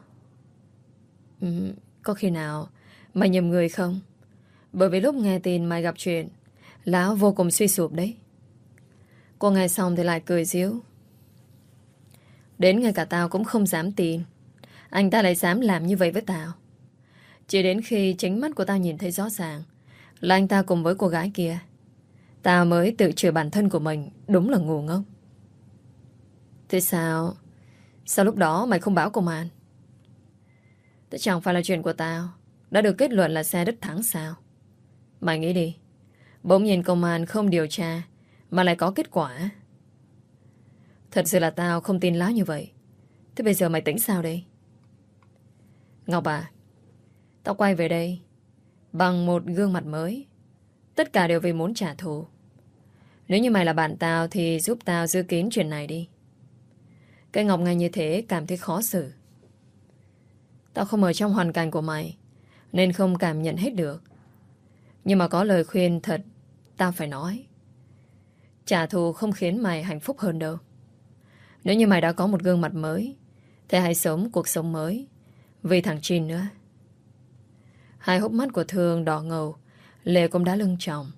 Có khi nào mày nhầm người không? Bởi vì lúc nghe tin mày gặp chuyện, Lão vô cùng suy sụp đấy. Cô nghe xong thì lại cười giễu. Đến ngay cả tao cũng không dám tin anh ta lại dám làm như vậy với tao. Chỉ đến khi chính mắt của tao nhìn thấy rõ ràng là anh ta cùng với cô gái kia, tao mới tự chửi bản thân của mình đúng là ngu ngốc. Thế sao lúc đó mày không báo công an? Thế chẳng phải là chuyện của tao đã được kết luận là xe đứt thắng sao? Mày nghĩ đi, bỗng nhiên công an không điều tra mà lại có kết quả. Thật sự là tao không tin Lão như vậy. Thế bây giờ mày tính sao đây? Ngọc à, tao quay về đây bằng một gương mặt mới. Tất cả đều vì muốn trả thù. Nếu như mày là bạn tao thì giúp tao giữ kín chuyện này đi. Cái Ngọc nghe như thế cảm thấy khó xử. Tao không ở trong hoàn cảnh của mày, nên không cảm nhận hết được. Nhưng mà có lời khuyên thật tao phải nói. Trả thù không khiến mày hạnh phúc hơn đâu. Nếu như mày đã có một gương mặt mới thì hãy sống cuộc sống mới vì thằng Chin nữa. Hai hốc mắt của Thương đỏ ngầu, lệ cũng đã lưng tròng.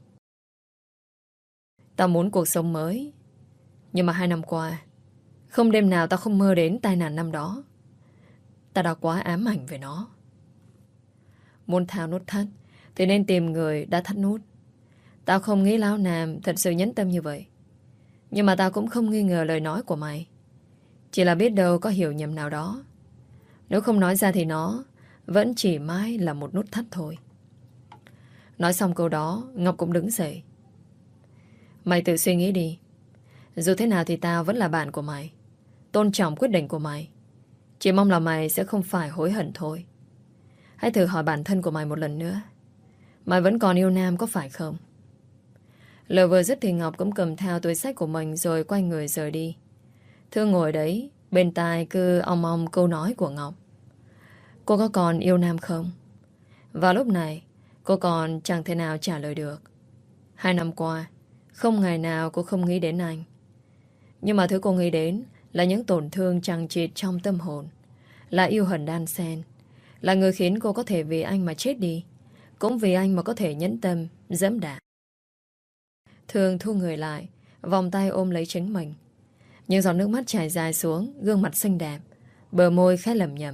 Tao muốn cuộc sống mới, nhưng mà 2 năm qua không đêm nào tao không mơ đến tai nạn năm đó. Tao đã quá ám ảnh về nó. Muốn tháo nút thắt thì nên tìm người đã thắt nút. Tao không nghĩ Lão Nam thật sự nhẫn tâm như vậy. Nhưng mà tao cũng không nghi ngờ lời nói của mày. Chỉ là biết đâu có hiểu nhầm nào đó. Nếu không nói ra thì nó vẫn chỉ mãi là một nút thắt thôi. Nói xong câu đó, Ngọc cũng đứng dậy. Mày tự suy nghĩ đi. Dù thế nào thì tao vẫn là bạn của mày, tôn trọng quyết định của mày. Chỉ mong là mày sẽ không phải hối hận thôi. Hãy thử hỏi bản thân của mày một lần nữa. Mày vẫn còn yêu Nam có phải không? Lời vừa dứt thì Ngọc cũng cầm theo túi xách của mình rồi quay người rời đi. Thương ngồi đấy, bên tai cứ ong ong câu nói của Ngọc. Cô có còn yêu Nam không? Vào lúc này, cô còn chẳng thể nào trả lời được. 2 năm qua, không ngày nào cô không nghĩ đến anh. Nhưng mà thứ cô nghĩ đến là những tổn thương chằng chịt trong tâm hồn. Là yêu hận đan xen. Là người khiến cô có thể vì anh mà chết đi. Cũng vì anh mà có thể nhẫn tâm, dẫm đạp. Thương thu người lại, vòng tay ôm lấy chính mình. Những giọt nước mắt chảy dài xuống gương mặt xinh đẹp, bờ môi khẽ lẩm nhẩm.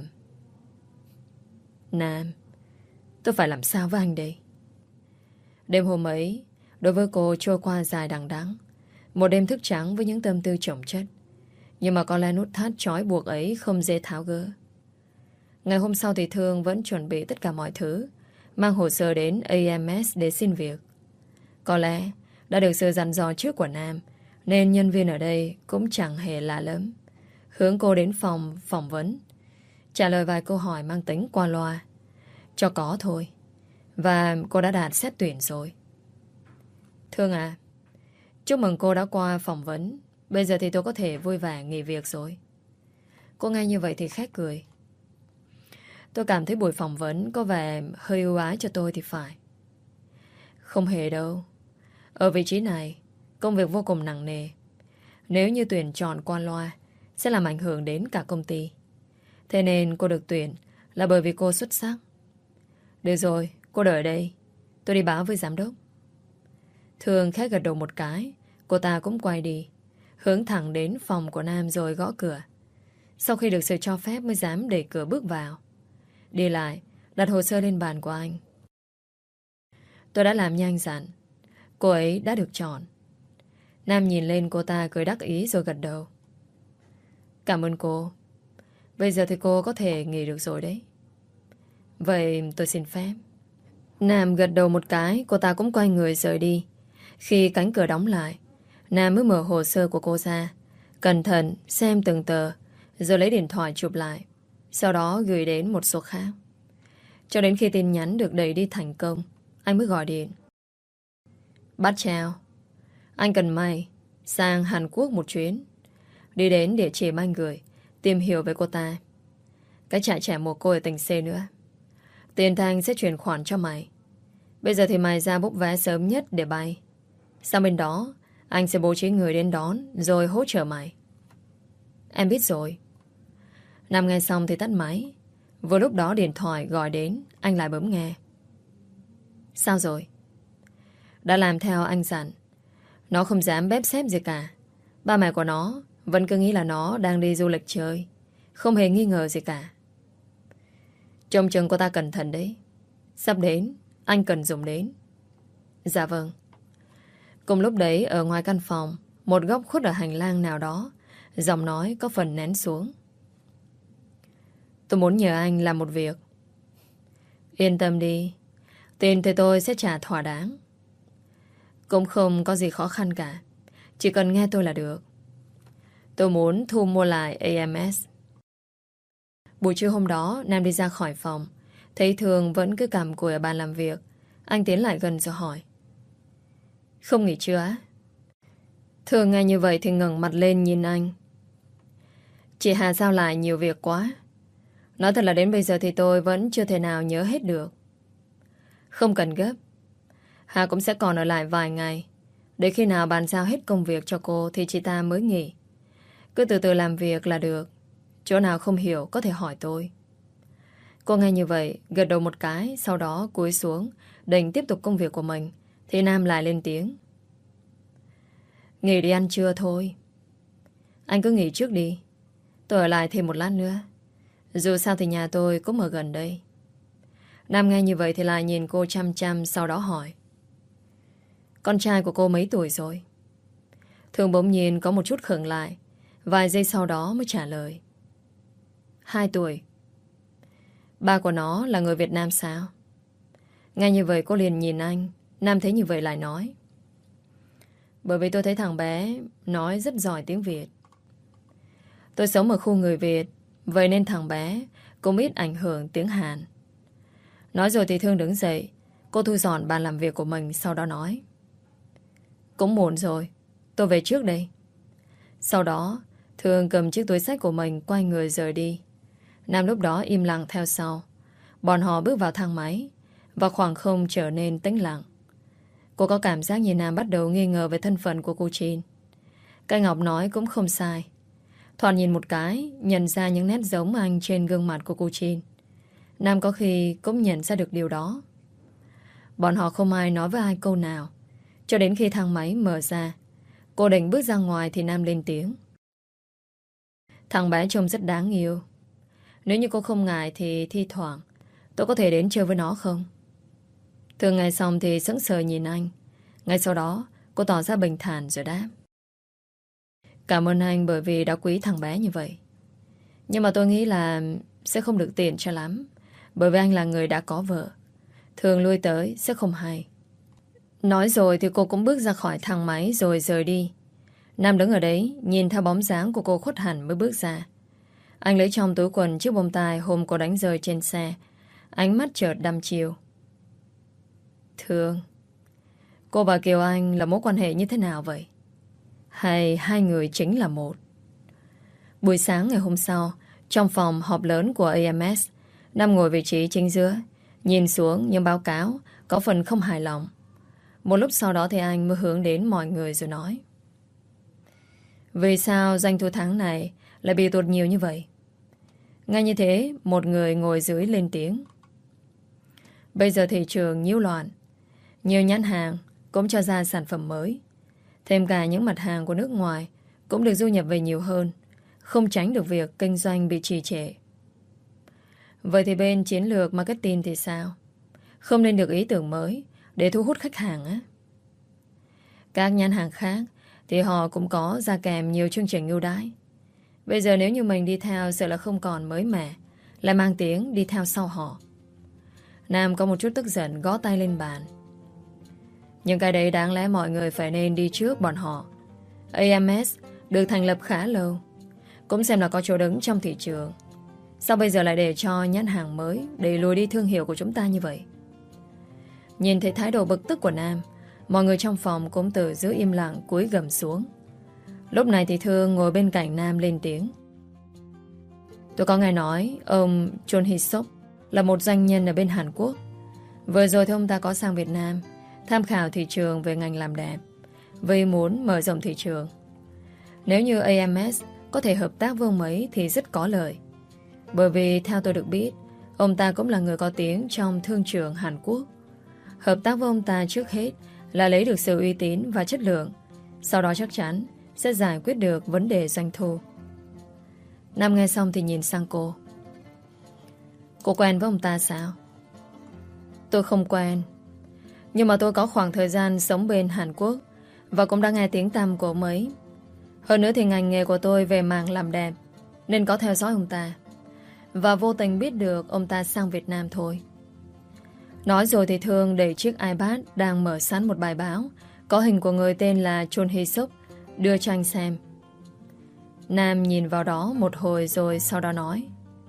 Nam, tôi phải làm sao với anh đây? Đêm hôm ấy, đối với cô trôi qua dài đằng đẵng. Một đêm thức trắng với những tâm tư chồng chất. Nhưng mà có lẽ nút thắt trói buộc ấy không dễ tháo gỡ. Ngày hôm sau thì Thương vẫn chuẩn bị tất cả mọi thứ, mang hồ sơ đến AMS để xin việc. Có lẽ đã được sự dặn dò trước của Nam, nên nhân viên ở đây cũng chẳng hề lạ lắm. Hướng cô đến phòng phỏng vấn, trả lời vài câu hỏi mang tính qua loa. Cho có thôi. Và cô đã đạt xét tuyển rồi. Thương à, chúc mừng cô đã qua phỏng vấn. Bây giờ thì tôi có thể vui vẻ nghỉ việc rồi. Cô nghe như vậy thì khét cười. Tôi cảm thấy buổi phỏng vấn có vẻ hơi ưu ái cho tôi thì phải. Không hề đâu. Ở vị trí này, công việc vô cùng nặng nề. Nếu như tuyển chọn qua loa, sẽ làm ảnh hưởng đến cả công ty. Thế nên cô được tuyển là bởi vì cô xuất sắc. Được rồi, cô đợi ở đây. Tôi đi báo với giám đốc. Thương khẽ gật đầu một cái. Cô ta cũng quay đi, hướng thẳng đến phòng của Nam rồi gõ cửa. Sau khi được sự cho phép mới dám đẩy cửa bước vào. Đi lại, đặt hồ sơ lên bàn của anh. Tôi đã làm như anh dặn. Cô ấy đã được chọn. Nam nhìn lên cô ta cười đắc ý rồi gật đầu. Cảm ơn cô. Bây giờ thì cô có thể nghỉ được rồi đấy. Vậy tôi xin phép. Nam gật đầu một cái. Cô ta cũng quay người rời đi. Khi cánh cửa đóng lại, Nam mới mở hồ sơ của cô ra, cẩn thận xem từng tờ, rồi lấy điện thoại chụp lại. Sau đó gửi đến một số khác. Cho đến khi tin nhắn được đẩy đi thành công, anh mới gọi điện. Bác chào. Anh cần mày sang Hàn Quốc một chuyến. Đi đến địa chỉ mà anh gửi, tìm hiểu về cô ta. Cái trại trẻ mồ côi ở tỉnh C nữa. Tiền Thanh sẽ chuyển khoản cho mày. Bây giờ thì mày ra bốc vé sớm nhất để bay. Sang bên đó, anh sẽ bố trí người đến đón rồi hỗ trợ mày. Em biết rồi. Nam nghe xong thì tắt máy. Vừa lúc đó điện thoại gọi đến, anh lại bấm nghe. Sao rồi? Đã làm theo anh dặn. Nó không dám bếp xếp gì cả. Ba mẹ của nó vẫn cứ nghĩ là nó đang đi du lịch chơi, không hề nghi ngờ gì cả. Trông chừng cô ta cẩn thận đấy. Sắp đến, anh cần dùng đến. Dạ vâng. Cùng lúc đấy ở ngoài căn phòng, một góc khuất ở hành lang nào đó, giọng nói có phần nén xuống. Tôi muốn nhờ anh làm một việc. Yên tâm đi. Tiền thì tôi sẽ trả thỏa đáng. Cũng không có gì khó khăn cả. Chỉ cần nghe tôi là được. Tôi muốn thu mua lại AMS. Buổi trưa hôm đó, Nam đi ra khỏi phòng, thấy Thường vẫn cứ cằm cụi ở bàn làm việc. Anh tiến lại gần rồi hỏi. Không nghỉ trưa á? Thường nghe như vậy thì ngẩng mặt lên nhìn anh. Chị Hà giao lại nhiều việc quá. Nói thật là đến bây giờ thì tôi vẫn chưa thể nào nhớ hết được. Không cần gấp. Hà cũng sẽ còn ở lại vài ngày. Để khi nào bàn giao hết công việc cho cô thì chị ta mới nghỉ. Cứ từ từ làm việc là được. Chỗ nào không hiểu có thể hỏi tôi. Cô nghe như vậy, gật đầu một cái, sau đó cúi xuống, định tiếp tục công việc của mình. Thì Nam lại lên tiếng. Nghỉ đi ăn trưa thôi. Anh cứ nghỉ trước đi. Tôi ở lại thêm một lát nữa. Dù sao thì nhà tôi cũng ở gần đây. Nam nghe như vậy thì lại nhìn cô chăm chăm, sau đó hỏi. Con trai của cô mấy tuổi rồi? Thương bỗng nhiên có một chút khựng lại. Vài giây sau đó mới trả lời. 2 tuổi. Ba của nó là người Việt Nam sao? Nghe như vậy cô liền nhìn anh. Nam thấy như vậy lại nói. Bởi vì tôi thấy thằng bé nói rất giỏi tiếng Việt. Tôi sống ở khu người Việt, vậy nên thằng bé cũng ít ảnh hưởng tiếng Hàn. Nói rồi thì Thương đứng dậy. Cô thu dọn bàn làm việc của mình, sau đó nói. Cũng muộn rồi, tôi về trước đây. Sau đó Thương cầm chiếc túi xách của mình, quay người rời đi. Nam lúc đó im lặng theo sau. Bọn họ bước vào thang máy và khoảng không trở nên tĩnh lặng. Cô có cảm giác như Nam bắt đầu nghi ngờ về thân phận của cô Chin. Cái Ngọc nói cũng không sai. Thoạt nhìn một cái, nhận ra những nét giống anh trên gương mặt của cô Chin. Nam có khi cũng nhận ra được điều đó. Bọn họ không ai nói với ai câu nào. Cho đến khi thang máy mở ra, cô định bước ra ngoài thì Nam lên tiếng. Thằng bé trông rất đáng yêu. Nếu như cô không ngại thì thi thoảng tôi có thể đến chơi với nó không? Thương nghe xong thì sững sờ nhìn anh. Ngay sau đó cô tỏ ra bình thản rồi đáp. Cảm ơn anh bởi vì đã quý thằng bé như vậy. Nhưng mà tôi nghĩ là sẽ không được tiện cho lắm. Bởi vì anh là người đã có vợ. Thường lui tới sẽ không hay. Nói rồi thì cô cũng bước ra khỏi thang máy rồi rời đi. Nam đứng ở đấy nhìn theo bóng dáng của cô khuất hẳn mới bước ra. Anh lấy trong túi quần chiếc bông tai hôm cô đánh rơi trên xe. Ánh mắt chợt đăm chiêu. Thương, cô và Kiều Anh là mối quan hệ như thế nào vậy? Hay hai người chính là một? Buổi sáng ngày hôm sau, trong phòng họp lớn của AMS, Nam ngồi vị trí chính giữa, nhìn xuống những báo cáo có phần không hài lòng. Một lúc sau đó thì anh mới hướng đến mọi người rồi nói. Vì sao doanh thu tháng này lại bị tụt nhiều như vậy? Ngay như thế, một người ngồi dưới lên tiếng. Bây giờ thị trường nhiễu loạn. Nhiều nhãn hàng cũng cho ra sản phẩm mới. Thêm cả những mặt hàng của nước ngoài cũng được du nhập về nhiều hơn. Không tránh được việc kinh doanh bị trì trệ. Vậy thì bên chiến lược marketing thì sao? Không nên được ý tưởng mới để thu hút khách hàng á? Các nhãn hàng khác thì họ cũng có ra kèm nhiều chương trình ưu đãi. Bây giờ nếu như mình đi theo sợ là không còn mới mẻ, lại mang tiếng đi theo sau họ. Nam có một chút tức giận gõ tay lên bàn. Nhưng cái đấy đáng lẽ mọi người phải nên đi trước bọn họ. AMS được thành lập khá lâu, cũng xem là có chỗ đứng trong thị trường. Sao bây giờ lại để cho nhãn hàng mới để lùi đi thương hiệu của chúng ta như vậy? Nhìn thấy thái độ bực tức của Nam, mọi người trong phòng cũng từ giữ im lặng cúi gằm xuống. Lúc này thì Thương ngồi bên cạnh Nam lên tiếng. Tôi có nghe nói ông Chon Hee-sop là một doanh nhân ở bên Hàn Quốc. Vừa rồi thì ông ta có sang Việt Nam tham khảo thị trường về ngành làm đẹp, vì muốn mở rộng thị trường. Nếu như AMS có thể hợp tác với ông ấy thì rất có lợi. Bởi vì theo tôi được biết, ông ta cũng là người có tiếng trong thương trường Hàn Quốc. Hợp tác với ông ta trước hết là lấy được sự uy tín và chất lượng. Sau đó chắc chắn sẽ giải quyết được vấn đề doanh thu. Nam nghe xong thì nhìn sang cô. Cô quen với ông ta sao? Tôi không quen. Nhưng mà tôi có khoảng thời gian sống bên Hàn Quốc và cũng đã nghe tiếng tăm của ông ấy. Hơn nữa thì ngành nghề của tôi về mảng làm đẹp nên có theo dõi ông ta. Và vô tình biết được ông ta sang Việt Nam thôi. Nói rồi thì Thương đẩy chiếc iPad đang mở sẵn một bài báo có hình của người tên là Chon Hee-sop đưa cho anh xem. Nam nhìn vào đó một hồi rồi sau đó nói.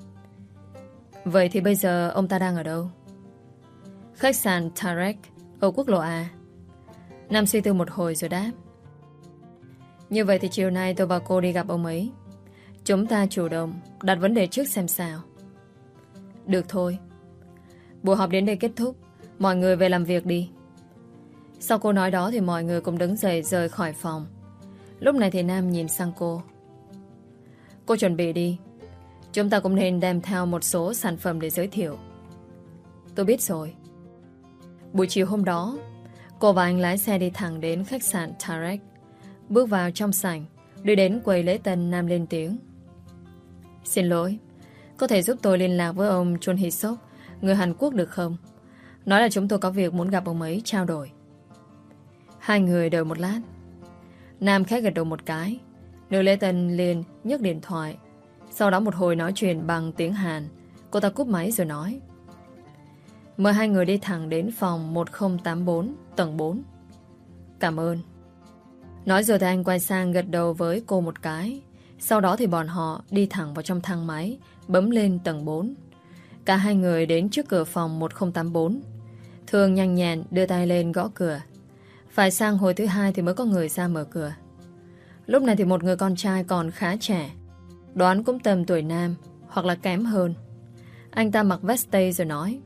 Vậy thì bây giờ ông ta đang ở đâu? Khách sạn Tarek ở quốc lộ A. Nam suy tư một hồi rồi đáp. Như vậy thì chiều nay tôi và cô đi gặp ông ấy. Chúng ta chủ động đặt vấn đề trước xem sao. Được thôi. Buổi họp đến đây kết thúc. Mọi người về làm việc đi. Sau cô nói đó thì mọi người cũng đứng dậy rời khỏi phòng. Lúc này thì Nam nhìn sang cô. Cô chuẩn bị đi. Chúng ta cũng nên đem theo một số sản phẩm để giới thiệu. Tôi biết rồi. Buổi chiều hôm đó, cô và anh lái xe đi thẳng đến khách sạn Tarek. Bước vào trong sảnh, đi đến quầy lễ tân, Nam lên tiếng. Xin lỗi, có thể giúp tôi liên lạc với ông Chun Hee-sok, người Hàn Quốc được không? Nói là chúng tôi có việc muốn gặp ông ấy trao đổi. Hai người đợi một lát. Nam khẽ gật đầu một cái. Nữ lễ tân liền nhấc điện thoại. Sau đó một hồi nói chuyện bằng tiếng Hàn, cô ta cúp máy rồi nói. Mời hai người đi thẳng đến phòng 1084 tầng 4. Cảm ơn. Nói rồi thì anh quay sang gật đầu với cô một cái. Sau đó thì bọn họ đi thẳng vào trong thang máy, bấm lên tầng 4. Cả hai người đến trước cửa phòng 1084. Thường nhanh nhẹn đưa tay lên gõ cửa. Phải sang hồi thứ hai thì mới có người ra mở cửa. Lúc này thì một người con trai còn khá trẻ, đoán cũng tầm tuổi Nam hoặc là kém hơn. Anh ta mặc vest tây rồi nói.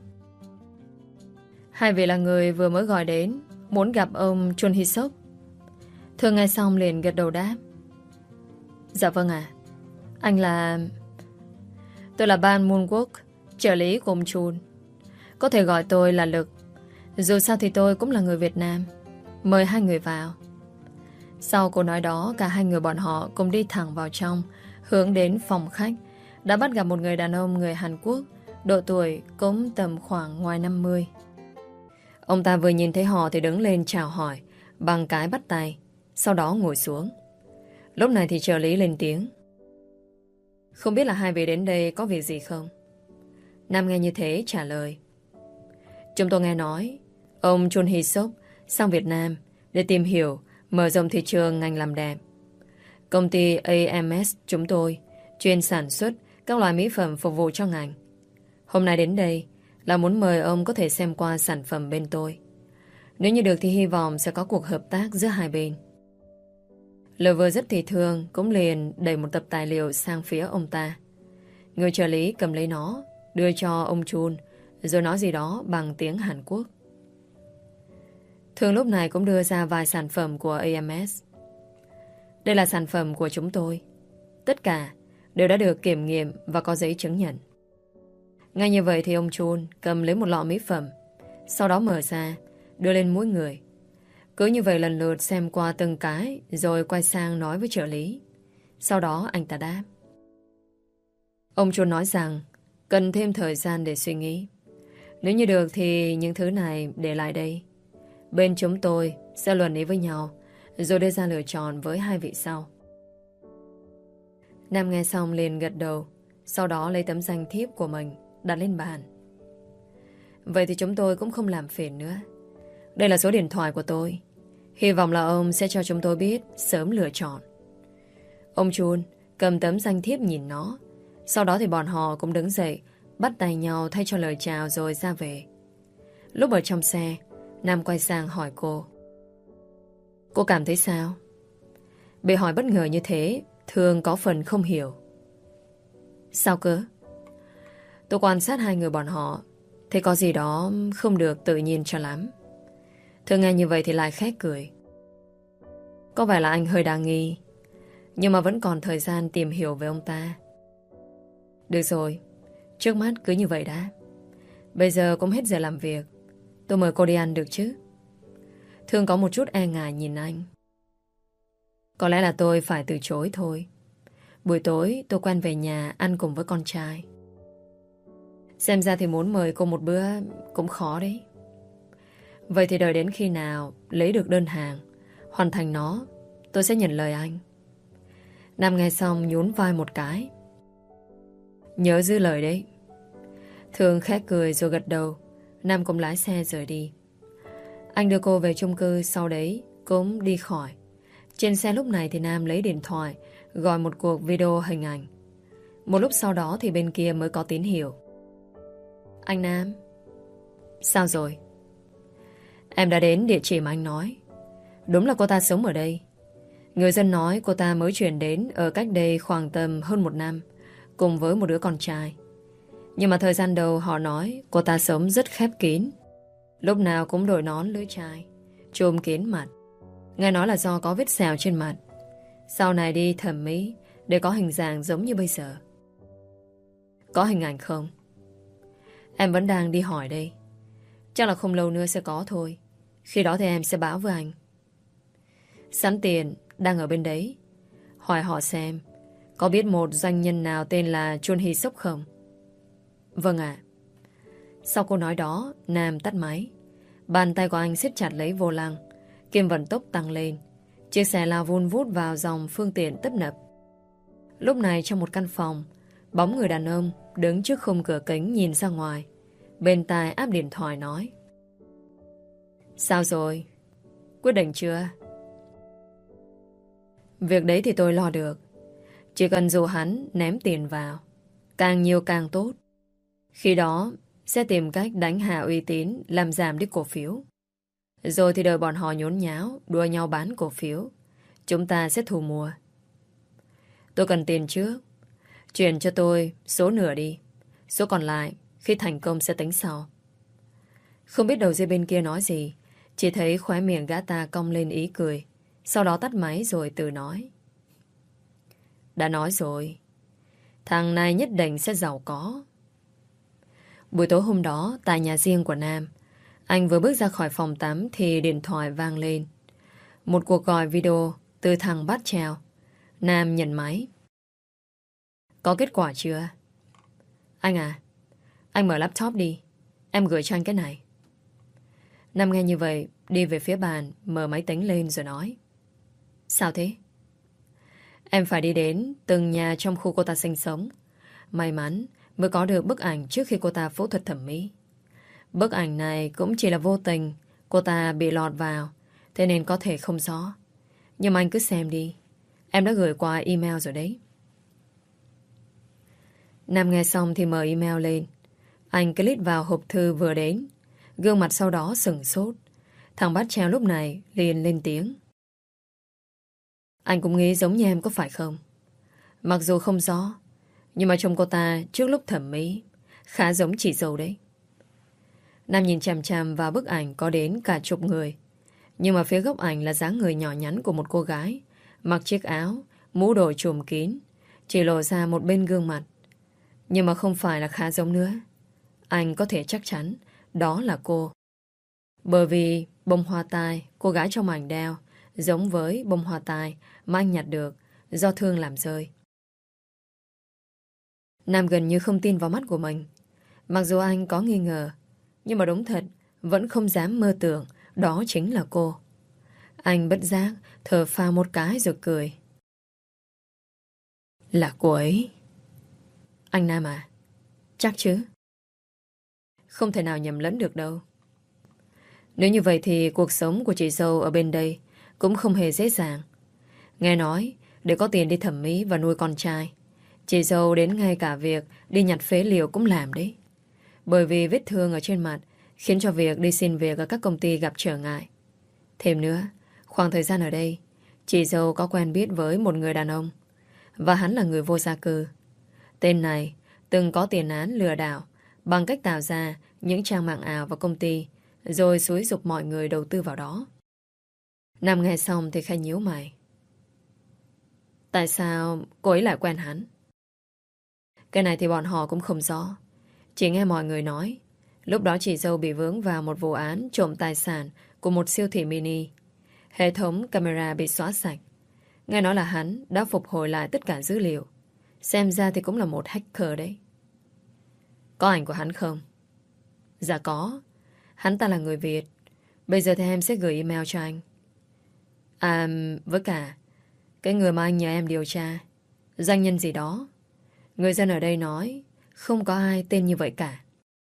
Hai vị là người vừa mới gọi đến, muốn gặp ông Chun Hee-sok. Thường nghe xong liền gật đầu đáp. Dạ vâng ạ. Anh là... Tôi là Ban Moonwook, trợ lý của ông Chun. Có thể gọi tôi là Lực. Dù sao thì tôi cũng là người Việt Nam. Mời hai người vào. Sau câu nói đó, cả hai người bọn họ cùng đi thẳng vào trong, hướng đến phòng khách. Đã bắt gặp một người đàn ông người Hàn Quốc, độ tuổi cũng tầm khoảng ngoài 50. Ông ta vừa nhìn thấy họ thì đứng lên chào hỏi bằng cái bắt tay, sau đó ngồi xuống. Lúc này thì trợ lý lên tiếng. Không biết là hai vị đến đây có việc gì không? Nam nghe như thế trả lời. Chúng tôi nghe nói ông Chun Hee-sok sang Việt Nam để tìm hiểu mở rộng thị trường ngành làm đẹp. Công ty AMS chúng tôi chuyên sản xuất các loại mỹ phẩm phục vụ cho ngành. Hôm nay đến đây là muốn mời ông có thể xem qua sản phẩm bên tôi. Nếu như được thì hy vọng sẽ có cuộc hợp tác giữa hai bên. Lời vừa dứt thì Thương cũng liền đẩy một tập tài liệu sang phía ông ta. Người trợ lý cầm lấy nó, đưa cho ông Chun, rồi nói gì đó bằng tiếng Hàn Quốc. Thương lúc này cũng đưa ra vài sản phẩm của AMS. Đây là sản phẩm của chúng tôi. Tất cả đều đã được kiểm nghiệm và có giấy chứng nhận. Ngay như vậy thì ông Chun cầm lấy một lọ mỹ phẩm, sau đó mở ra, đưa lên mỗi người. Cứ như vậy lần lượt xem qua từng cái, rồi quay sang nói với trợ lý. Sau đó anh ta đáp. Ông Chun nói rằng cần thêm thời gian để suy nghĩ. Nếu như được thì những thứ này để lại đây. Bên chúng tôi sẽ luận ý với nhau, rồi đưa ra lựa chọn với hai vị sau. Nam nghe xong liền gật đầu, sau đó lấy tấm danh thiếp của mình đặt lên bàn. Vậy thì chúng tôi cũng không làm phiền nữa. Đây là số điện thoại của tôi. Hy vọng là ông sẽ cho chúng tôi biết sớm lựa chọn. Ông Chun cầm tấm danh thiếp nhìn nó. Sau đó thì bọn họ cũng đứng dậy, bắt tay nhau thay cho lời chào rồi ra về. Lúc ở trong xe, Nam quay sang hỏi cô. Cô cảm thấy sao? Bị hỏi bất ngờ như thế, Thương có phần không hiểu. Sao cơ? Tôi quan sát hai người bọn họ, thấy có gì đó không được tự nhiên cho lắm. Thương nghe như vậy thì lại khét cười. Có vẻ là anh hơi đa nghi, nhưng mà vẫn còn thời gian tìm hiểu về ông ta. Được rồi, trước mắt cứ như vậy đã. Bây giờ cũng hết giờ làm việc, tôi mời cô đi ăn được chứ? Thương có một chút e ngại nhìn anh. Có lẽ là tôi phải từ chối thôi. Buổi tối tôi quen về nhà ăn cùng với con trai. Xem ra thì muốn mời cô một bữa cũng khó đấy. Vậy thì đợi đến khi nào lấy được đơn hàng, hoàn thành nó, tôi sẽ nhận lời anh. Nam nghe xong nhún vai một cái. Nhớ giữ lời đấy. Thương khẽ cười rồi gật đầu. Nam cũng lái xe rời đi. Anh đưa cô về chung cư, sau đấy cũng đi khỏi. Trên xe lúc này thì Nam lấy điện thoại gọi một cuộc video hình ảnh. Một lúc sau đó thì bên kia mới có tín hiệu. Anh Nam. Sao rồi? Em đã đến địa chỉ mà anh nói. Đúng là cô ta sống ở đây. Người dân nói cô ta mới chuyển đến ở cách đây khoảng tầm hơn 1 năm, cùng với một đứa con trai. Nhưng mà thời gian đầu họ nói cô ta sống rất khép kín. Lúc nào cũng đội nón lưỡi chai, trùm kín mặt. Nghe nói là do có vết sẹo trên mặt. Sau này đi thẩm mỹ để có hình dạng giống như bây giờ. Có hình ảnh không? Em vẫn đang đi hỏi đây. Chắc là không lâu nữa sẽ có thôi. Khi đó thì em sẽ báo với anh. Sẵn tiền đang ở bên đấy. Hỏi họ xem có biết một doanh nhân nào tên là Chun Hee Suk không? Vâng ạ. Sau câu nói đó, Nam tắt máy. Bàn tay của anh siết chặt lấy vô lăng. Kim vận tốc tăng lên. Chiếc xe lao vun vút vào dòng phương tiện tấp nập. Lúc này trong một căn phòng, bóng người đàn ông đứng trước khung cửa kính nhìn ra ngoài. Bên tai áp điện thoại nói: Sao rồi? Quyết định chưa? Việc đấy thì tôi lo được. Chỉ cần dù hắn ném tiền vào, càng nhiều càng tốt. Khi đó sẽ tìm cách đánh hạ uy tín, làm giảm đi cổ phiếu. Rồi thì đợi bọn họ nhốn nháo, đua nhau bán cổ phiếu. Chúng ta sẽ thu mua. Tôi cần tiền trước. Chuyển cho tôi số nửa đi. Số còn lại khi thành công sẽ tính sau. Không biết đầu dây bên kia nói gì. Chỉ thấy khóe miệng gã ta cong lên ý cười. Sau đó tắt máy rồi tự nói: Đã nói rồi, thằng này nhất định sẽ giàu có. Buổi tối hôm đó, tại nhà riêng của Nam, anh vừa bước ra khỏi phòng tắm thì điện thoại vang lên. Một cuộc gọi video từ thằng Bát Treo. Nam nhận máy. Có kết quả chưa? Anh à, anh mở laptop đi. Em gửi cho anh cái này. Nam nghe như vậy, đi về phía bàn, mở máy tính lên rồi nói: Sao thế? Em phải đi đến từng nhà trong khu cô ta sinh sống. May mắn mới có được bức ảnh trước khi cô ta phẫu thuật thẩm mỹ. Bức ảnh này cũng chỉ là vô tình cô ta bị lọt vào, thế nên có thể không rõ. Nhưng mà anh cứ xem đi. Em đã gửi qua email rồi đấy. Nam nghe xong thì mở email lên. Anh click vào hộp thư vừa đến. Gương mặt sau đó sửng sốt. Thằng Bát Treo lúc này liền lên tiếng: Anh cũng nghĩ giống như em có phải không? Mặc dù không rõ, nhưng mà trông cô ta trước lúc thẩm mỹ khá giống chị dâu đấy. Nam nhìn chằm chằm vào bức ảnh có đến cả chục người. Nhưng mà phía góc ảnh là dáng người nhỏ nhắn của một cô gái, mặc chiếc áo, mũ đội trùm kín, chỉ lộ ra một bên gương mặt. Nhưng mà không phải là khá giống nữa. Anh có thể chắc chắn đó là cô. Bởi vì bông hoa tai cô gái trong ảnh đeo giống với bông hoa tai mà anh nhặt được do Thương làm rơi. Nam gần như không tin vào mắt của mình. Mặc dù anh có nghi ngờ, nhưng mà đúng thật vẫn không dám mơ tưởng đó chính là cô. Anh bất giác thở phào một cái rồi cười. Là cô ấy. Anh Nam à? Chắc chứ? Không thể nào nhầm lẫn được đâu. Nếu như vậy thì cuộc sống của chị dâu ở bên đây cũng không hề dễ dàng. Nghe nói để có tiền đi thẩm mỹ và nuôi con trai, chị dâu đến ngay cả việc đi nhặt phế liệu cũng làm đấy. Bởi vì vết thương ở trên mặt khiến cho việc đi xin việc ở các công ty gặp trở ngại. Thêm nữa, khoảng thời gian ở đây, chị dâu có quen biết với một người đàn ông, và hắn là người vô gia cư. Tên này từng có tiền án lừa đảo bằng cách tạo ra những trang mạng ảo và công ty, rồi xúi giục mọi người đầu tư vào đó. Nam nghe xong thì khẽ nhíu mày. Tại sao cô ấy lại quen hắn? Cái này thì bọn họ cũng không rõ. Chỉ nghe mọi người nói lúc đó chị dâu bị vướng vào một vụ án trộm tài sản của một siêu thị mini. Hệ thống camera bị xóa sạch. Nghe nói là hắn đã phục hồi lại tất cả dữ liệu. Xem ra thì cũng là một hacker đấy. Có ảnh của hắn không? Dạ có. Hắn ta là người Việt. Bây giờ thì em sẽ gửi email cho anh. À, với cả cái người mà anh nhờ em điều tra, doanh nhân gì đó, người dân ở đây nói không có ai tên như vậy cả.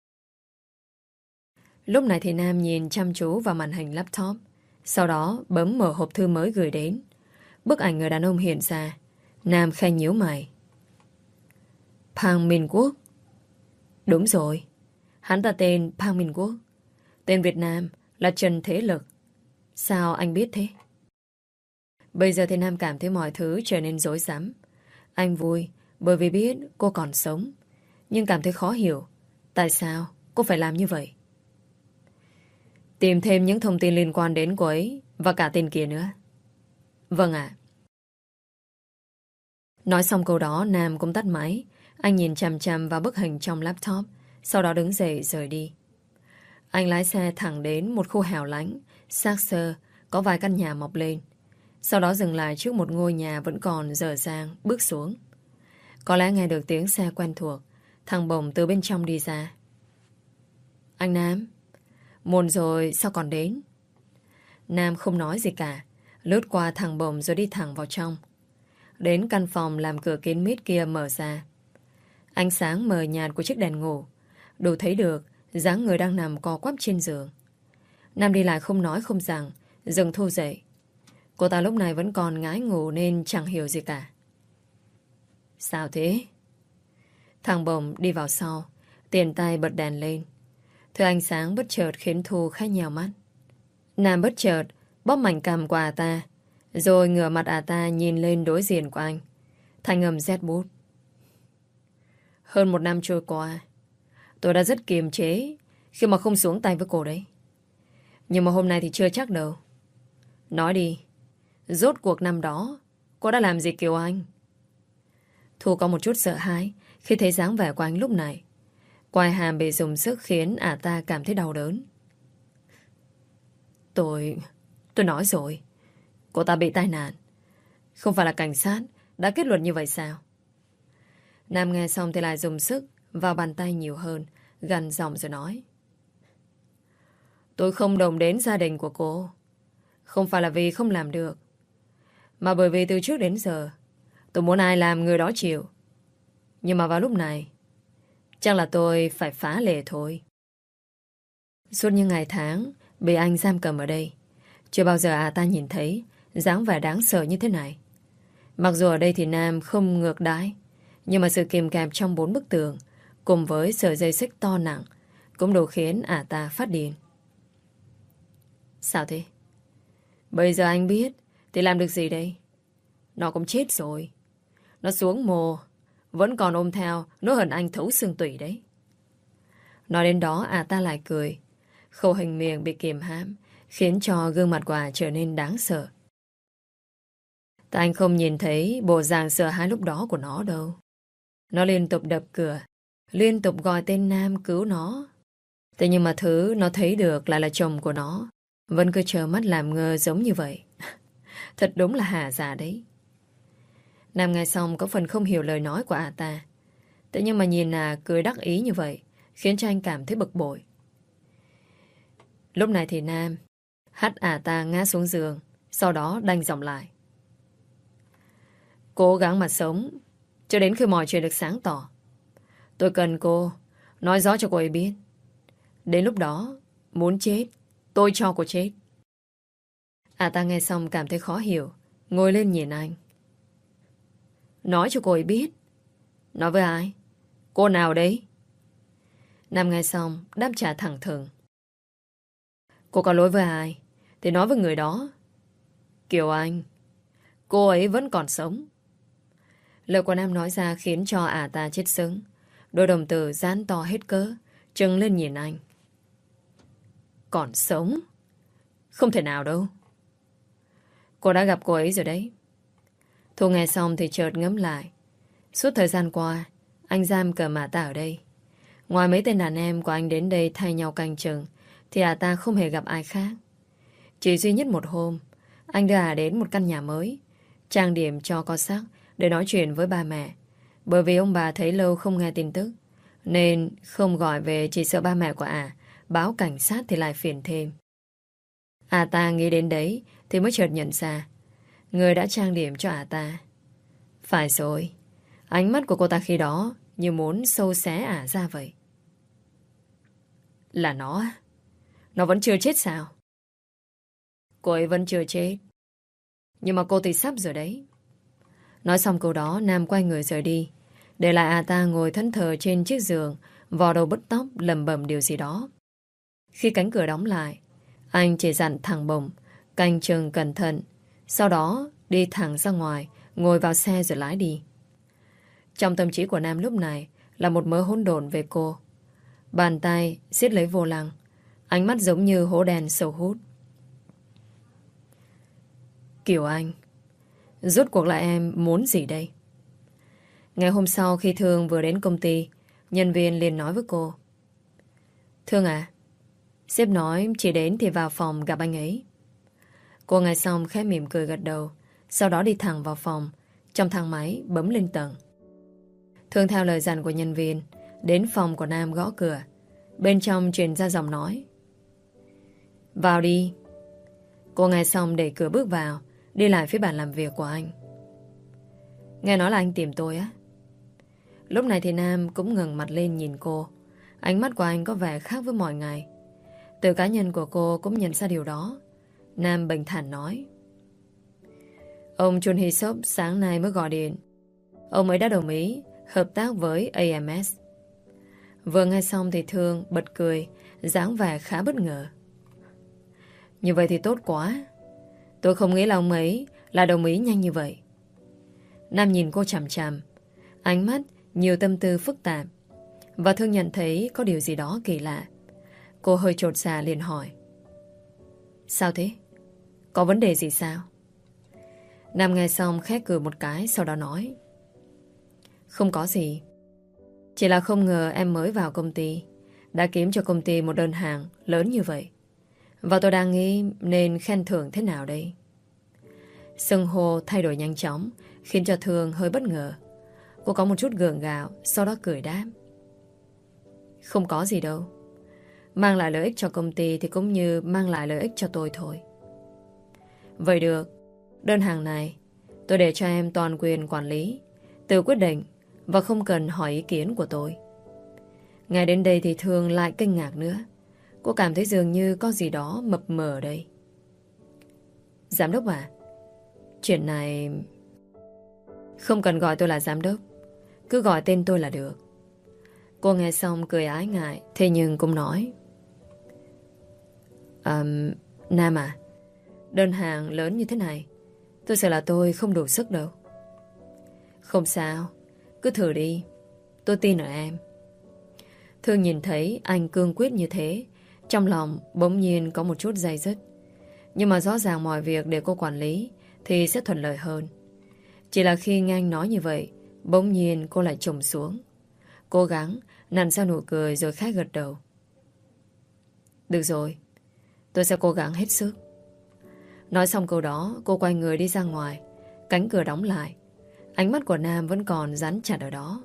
Lúc này thì Nam nhìn chăm chú vào màn hình laptop. Sau đó bấm mở hộp thư mới gửi đến. Bức ảnh người đàn ông hiện ra. Nam khẽ nhíu mày. Pang Minh Quốc. Đúng rồi, hắn ta tên Pang Minh Quốc. Tên Việt Nam là Trần Thế Lực. Sao anh biết thế? Bây giờ thì Nam cảm thấy mọi thứ trở nên rối rắm. Anh vui bởi vì biết cô còn sống, nhưng cảm thấy khó hiểu tại sao cô phải làm như vậy. Tìm thêm những thông tin liên quan đến cô ấy và cả tên kia nữa. Vâng ạ. Nói xong câu đó, Nam cũng tắt máy. Anh nhìn chằm chằm vào bức hình trong laptop, sau đó đứng dậy rời đi. Anh lái xe thẳng đến một khu hẻo lánh, xác xơ, có vài căn nhà mọc lên. Sau đó dừng lại trước một ngôi nhà vẫn còn dở dang, bước xuống. Có lẽ nghe được tiếng xe quen thuộc, thằng Bồng từ bên trong đi ra. Anh Nam, muộn rồi sao còn đến? Nam không nói gì cả, lướt qua thằng Bồng rồi đi thẳng vào trong. Đến căn phòng làm cửa kín mít kia mở ra. Ánh sáng mờ nhạt của chiếc đèn ngủ đủ thấy được dáng người đang nằm co quắp trên giường. Nam đi lại không nói không rằng, dừng Thu dậy. Cô ta lúc này vẫn còn ngái ngủ nên chẳng hiểu gì cả. Sao thế? Thằng Bồng đi vào sau, tiền tay bật đèn lên. Thứ ánh sáng bất chợt khiến Thu khá nhèo mắt. Nam bất chợt bóp mảnh cằm của ta, rồi ngửa mặt ta nhìn lên đối diện của anh. Thanh âm rét bút. Hơn 1 năm trôi qua, tôi đã rất kiềm chế khi mà không xuống tay với cô đấy. Nhưng mà hôm nay thì chưa chắc đâu. Nói đi, rốt cuộc năm đó cô đã làm gì Kiều Anh? Thu có một chút sợ hãi khi thấy dáng vẻ của anh lúc này. Quai hàm bị dùng sức khiến ta cảm thấy đau đớn. Tôi nói rồi, cô ta bị tai nạn. Không phải là cảnh sát đã kết luận như vậy sao? Nam nghe xong thì lại dùng sức vào bàn tay nhiều hơn, gằn giọng rồi nói. Tôi không đồng đến gia đình của cô. Không phải là vì không làm được, mà bởi vì từ trước đến giờ tôi muốn ai làm người đó chịu. Nhưng mà vào lúc này chắc là tôi phải phá lệ thôi. Suốt những ngày tháng bị anh giam cầm ở đây, chưa bao giờ ta nhìn thấy dáng vẻ đáng sợ như thế này. Mặc dù ở đây thì Nam không ngược đãi, nhưng mà sự kìm kẹp trong 4 bức tường cùng với sợi dây xích to nặng cũng đủ khiến ta phát điên. Sao thế? Bây giờ anh biết thì làm được gì đây? Nó cũng chết rồi. Nó xuống mồ, vẫn còn ôm theo nỗi hận anh thấu xương tủy đấy. Nói đến đó ta lại cười. Khẩu hình miệng bị kiềm hãm khiến cho gương mặt của trở nên đáng sợ. Tại anh không nhìn thấy bộ dạng sợ hãi lúc đó của nó đâu. Nó liên tục đập cửa, liên tục gọi tên Nam cứu nó. Thế nhưng mà thứ nó thấy được lại là chồng của nó vẫn cứ trơ mắt làm ngơ giống như vậy. Thật đúng là hả dạ đấy. Nam nghe xong có phần không hiểu lời nói của ta. Thế nhưng mà nhìn cười đắc ý như vậy khiến cho anh cảm thấy bực bội. Lúc này thì Nam hắt ta ngã xuống giường, sau đó đanh giọng lại. Cố gắng mà sống cho đến khi mọi chuyện được sáng tỏ. Tôi cần cô nói rõ cho cô ấy biết. Đến lúc đó muốn chết tôi cho cô chết. Ta nghe xong cảm thấy khó hiểu, ngồi lên nhìn anh. Nói cho cô ấy biết? Nói với ai? Cô nào đấy? Nam nghe xong đáp trả thẳng thừng. Cô có lỗi với ai thì nói với người đó. Kiều Anh, cô ấy vẫn còn sống. Lời của Nam nói ra khiến cho ta chết sững. Đôi đồng tử giãn to hết cỡ, trừng lên nhìn anh. Còn sống? Không thể nào đâu. Cô đã gặp cô ấy rồi đấy. Thu nghe xong thì chợt ngẫm lại. Suốt thời gian qua anh giam cầm ta ở đây. Ngoài mấy tên đàn em của anh đến đây thay nhau canh chừng thì ta không hề gặp ai khác. Chỉ duy nhất một hôm anh đưa đến một căn nhà mới, trang điểm cho có sắc để nói chuyện với ba mẹ. Bởi vì ông bà thấy lâu không nghe tin tức nên không gọi về, chỉ sợ ba mẹ của báo cảnh sát thì lại phiền thêm. Ta nghĩ đến đấy thì mới chợt nhận ra người đã trang điểm cho ta. Phải rồi, ánh mắt của cô ta khi đó như muốn xâu xé ra vậy. Là nó á? Nó vẫn chưa chết sao? Cô ấy vẫn chưa chết, nhưng mà cô thì sắp rồi đấy. Nói xong câu đó, Nam quay người rời đi, để lại ta ngồi thẫn thờ trên chiếc giường, vò đầu bứt tóc lẩm bẩm điều gì đó. Khi cánh cửa đóng lại, anh chỉ dặn thằng Bồng canh chừng cẩn thận, sau đó đi thẳng ra ngoài, ngồi vào xe rồi lái đi. Trong tâm trí của Nam lúc này là một mớ hỗn độn về cô. Bàn tay siết lấy vô lăng, Ánh mắt giống như hố đen sâu hút. Kiều Anh, rốt cuộc là em muốn gì đây? Ngày hôm sau khi Thương vừa đến công ty, nhân viên liền nói với cô. Thương à, sếp nói chỉ đến thì vào phòng gặp anh ấy. Cô nghe xong khẽ mỉm cười gật đầu, sau đó đi thẳng vào phòng, trong thang máy bấm lên tầng. Thương theo lời dặn của nhân viên, đến phòng của Nam gõ cửa. Bên trong truyền ra giọng nói. Vào đi. Cô nghe xong đẩy cửa bước vào, đi lại phía bàn làm việc của anh. Nghe nói là anh tìm tôi á? Lúc này thì Nam cũng ngẩng mặt lên nhìn cô. Ánh mắt của anh có vẻ khác với mọi ngày. Từ cá nhân của cô cũng nhận ra điều đó. Nam bình thản nói. Ông Chun Hee Sop sáng nay mới gọi điện. Ông ấy đã đồng ý hợp tác với AMS. Vừa nghe xong thì Thương bật cười, dáng vẻ khá bất ngờ. Như vậy thì tốt quá. Tôi không nghĩ là ông ấy là đồng ý nhanh như vậy. Nam nhìn cô chằm chằm, ánh mắt nhiều tâm tư phức tạp. Và Thương nhận thấy có điều gì đó kỳ lạ. Cô hơi chột dạ liền hỏi. Sao thế? Có vấn đề gì sao? Nam nghe xong khẽ cười một cái, sau đó nói. Không có gì. Chỉ là không ngờ em mới vào công ty đã kiếm cho công ty một đơn hàng lớn như vậy. Và tôi đang nghĩ nên khen thưởng thế nào đây? Xưng hô thay đổi nhanh chóng, khiến cho Thương hơi bất ngờ. Cô có một chút gượng gạo, sau đó cười đáp. Không có gì đâu. Mang lại lợi ích cho công ty thì cũng như mang lại lợi ích cho tôi thôi. Vậy được. Đơn hàng này tôi để cho em toàn quyền quản lý, tự quyết định và không cần hỏi ý kiến của tôi. Ngay đến đây thì Thương lại kinh ngạc nữa. Cô cảm thấy dường như có gì đó mập mờ ở đây. Giám đốc à? Chuyện này... Không cần gọi tôi là giám đốc, cứ gọi tên tôi là được. Cô nghe xong cười ái ngại, thế nhưng cũng nói. Nam à, đơn hàng lớn như thế này, tôi sợ là tôi không đủ sức đâu. Không sao, cứ thử đi, tôi tin ở em. Thương nhìn thấy anh cương quyết như thế, trong lòng bỗng nhiên có một chút day dứt. Nhưng mà rõ ràng mọi việc để cô quản lý thì sẽ thuận lợi hơn. Chỉ là khi nghe anh nói như vậy, bỗng nhiên cô lại trùng xuống. Cố gắng nặn ra nụ cười rồi khẽ gật đầu. Được rồi, tôi sẽ cố gắng hết sức. Nói xong câu đó, cô quay người đi ra ngoài. Cánh cửa đóng lại. Ánh mắt của Nam vẫn còn dán chặt ở đó.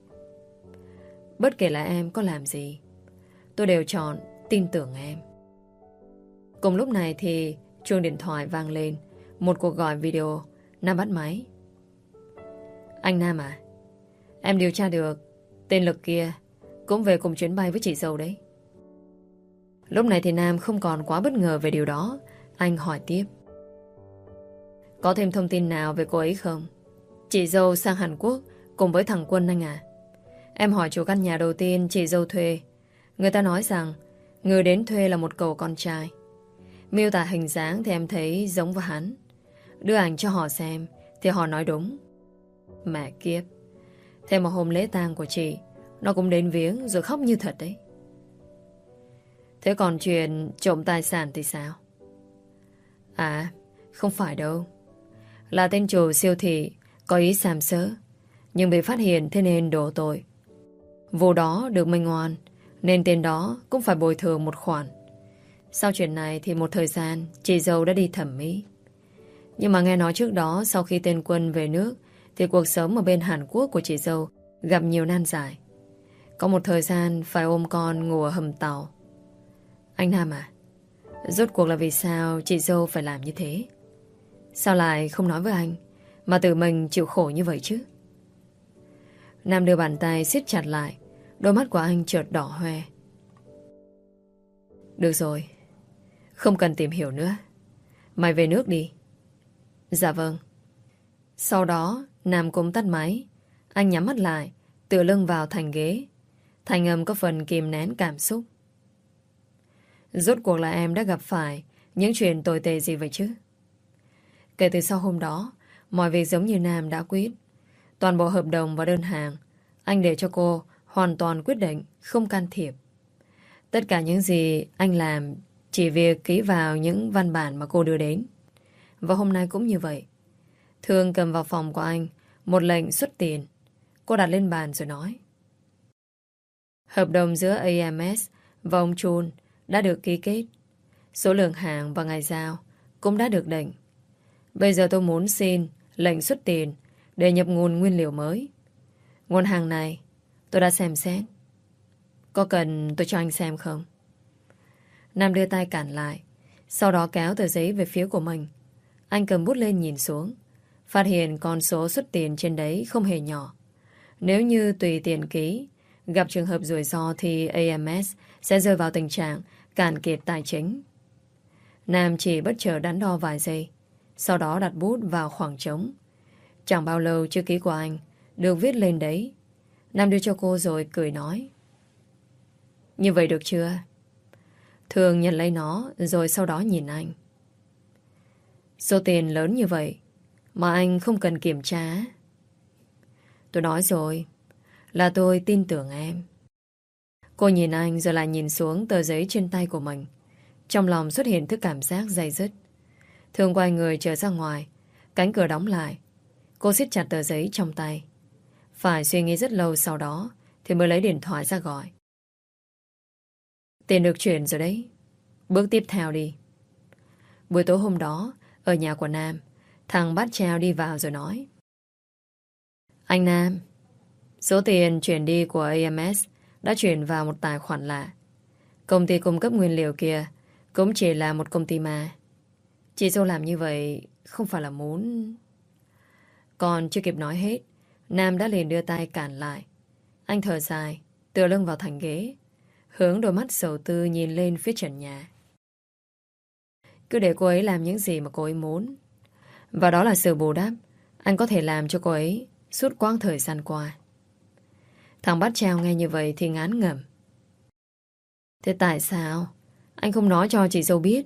Bất kể là em có làm gì, tôi đều chọn tin tưởng em. Cùng lúc này thì chuông điện thoại vang lên. Một cuộc gọi video. Nam bắt máy. Anh Nam à, em điều tra được tên Lực kia cũng về cùng chuyến bay với chị dâu đấy. Lúc này thì Nam không còn quá bất ngờ về điều đó. Anh hỏi tiếp. Có thêm thông tin nào về cô ấy không? Chị dâu sang Hàn Quốc cùng với thằng Quân anh à? Em hỏi chủ căn nhà đầu tiên chị dâu thuê. Người ta nói rằng người đến thuê là một cậu con trai. Miêu tả hình dáng thì em thấy giống với hắn. Đưa ảnh cho họ xem thì họ nói đúng. Mẹ kiếp. Thế mà hôm lễ tang của chị, nó cũng đến viếng rồi khóc như thật đấy. Thế còn chuyện trộm tài sản thì sao? À, không phải đâu. Là tên chủ siêu thị có ý sàm sỡ, nhưng bị phát hiện thế nên đổ tội. Vụ đó được minh oan, nên tên đó cũng phải bồi thường một khoản. Sau chuyện này thì một thời gian chị dâu đã đi thẩm mỹ. Nhưng mà nghe nói trước đó, sau khi tên Quân về nước thì cuộc sống ở bên Hàn Quốc của chị dâu gặp nhiều nan giải. Có một thời gian phải ôm con ngủ ở hầm tàu. Anh Nam à, rốt cuộc là vì sao chị dâu phải làm như thế? Sao lại không nói với anh mà tự mình chịu khổ như vậy chứ? Nam đưa bàn tay siết chặt lại. Đôi mắt của anh chợt đỏ hoe. Được rồi, không cần tìm hiểu nữa. Mày về nước đi. Dạ vâng. Sau đó Nam cũng tắt máy. Anh nhắm mắt lại, tựa lưng vào thành ghế. Thành âm có phần kìm nén cảm xúc. Rốt cuộc là em đã gặp phải những chuyện tồi tệ gì vậy chứ? Kể từ sau hôm đó, mọi việc giống như Nam đã quyết. Toàn bộ hợp đồng và đơn hàng anh để cho cô hoàn toàn quyết định, không can thiệp. Tất cả những gì anh làm chỉ việc ký vào những văn bản mà cô đưa đến. Và hôm nay cũng như vậy. Thương cầm vào phòng của anh một lệnh xuất tiền. Cô đặt lên bàn rồi nói: hợp đồng giữa AMS và ông Chun đã được ký kết. Số lượng hàng và ngày giao cũng đã được định. Bây giờ tôi muốn xin lệnh xuất tiền để nhập nguồn nguyên liệu mới. Nguồn hàng này tôi đã xem xét. Có cần tôi cho anh xem không? Nam đưa tay cản lại, sau đó kéo tờ giấy về phía của mình. Anh cầm bút lên nhìn xuống, phát hiện con số xuất tiền trên đấy không hề nhỏ. Nếu như tùy tiền ký, gặp trường hợp rủi ro thì AMS sẽ rơi vào tình trạng cạn kiệt tài chính. Nam chỉ bất chợt đắn đo vài giây, sau đó đặt bút vào khoảng trống. Chẳng bao lâu chữ ký của anh được viết lên đấy. Nam đưa cho cô rồi cười nói: như vậy được chưa? Thường nhận lấy nó rồi sau đó nhìn anh. Số tiền lớn như vậy mà anh không cần kiểm tra. Tôi nói rồi, là tôi tin tưởng em. Cô nhìn anh rồi lại nhìn xuống tờ giấy trên tay của mình. Trong lòng xuất hiện thứ cảm giác day dứt. Thương quay người trở ra ngoài. Cánh cửa đóng lại. Cô siết chặt tờ giấy trong tay. Phải suy nghĩ rất lâu sau đó thì mới lấy điện thoại ra gọi. Tiền được chuyển rồi đấy. Bước tiếp theo đi. Buổi tối hôm đó, ở nhà của Nam, thằng Bát Trao đi vào rồi nói: anh Nam, số tiền chuyển đi của AMS đã chuyển vào một tài khoản lạ. Công ty cung cấp nguyên liệu kia cũng chỉ là một công ty ma. Chị dâu làm như vậy không phải là muốn... Còn chưa kịp nói hết, Nam đã liền đưa tay cản lại. Anh thở dài, tựa lưng vào thành ghế, hướng đôi mắt sầu tư nhìn lên phía trần nhà. Cứ để cô ấy làm những gì mà cô ấy muốn. Và đó là sự bù đắp anh có thể làm cho cô ấy suốt quãng thời gian qua. Thằng Bát Trao nghe như vậy thì ngán ngẩm. Thế tại sao anh không nói cho chị dâu biết?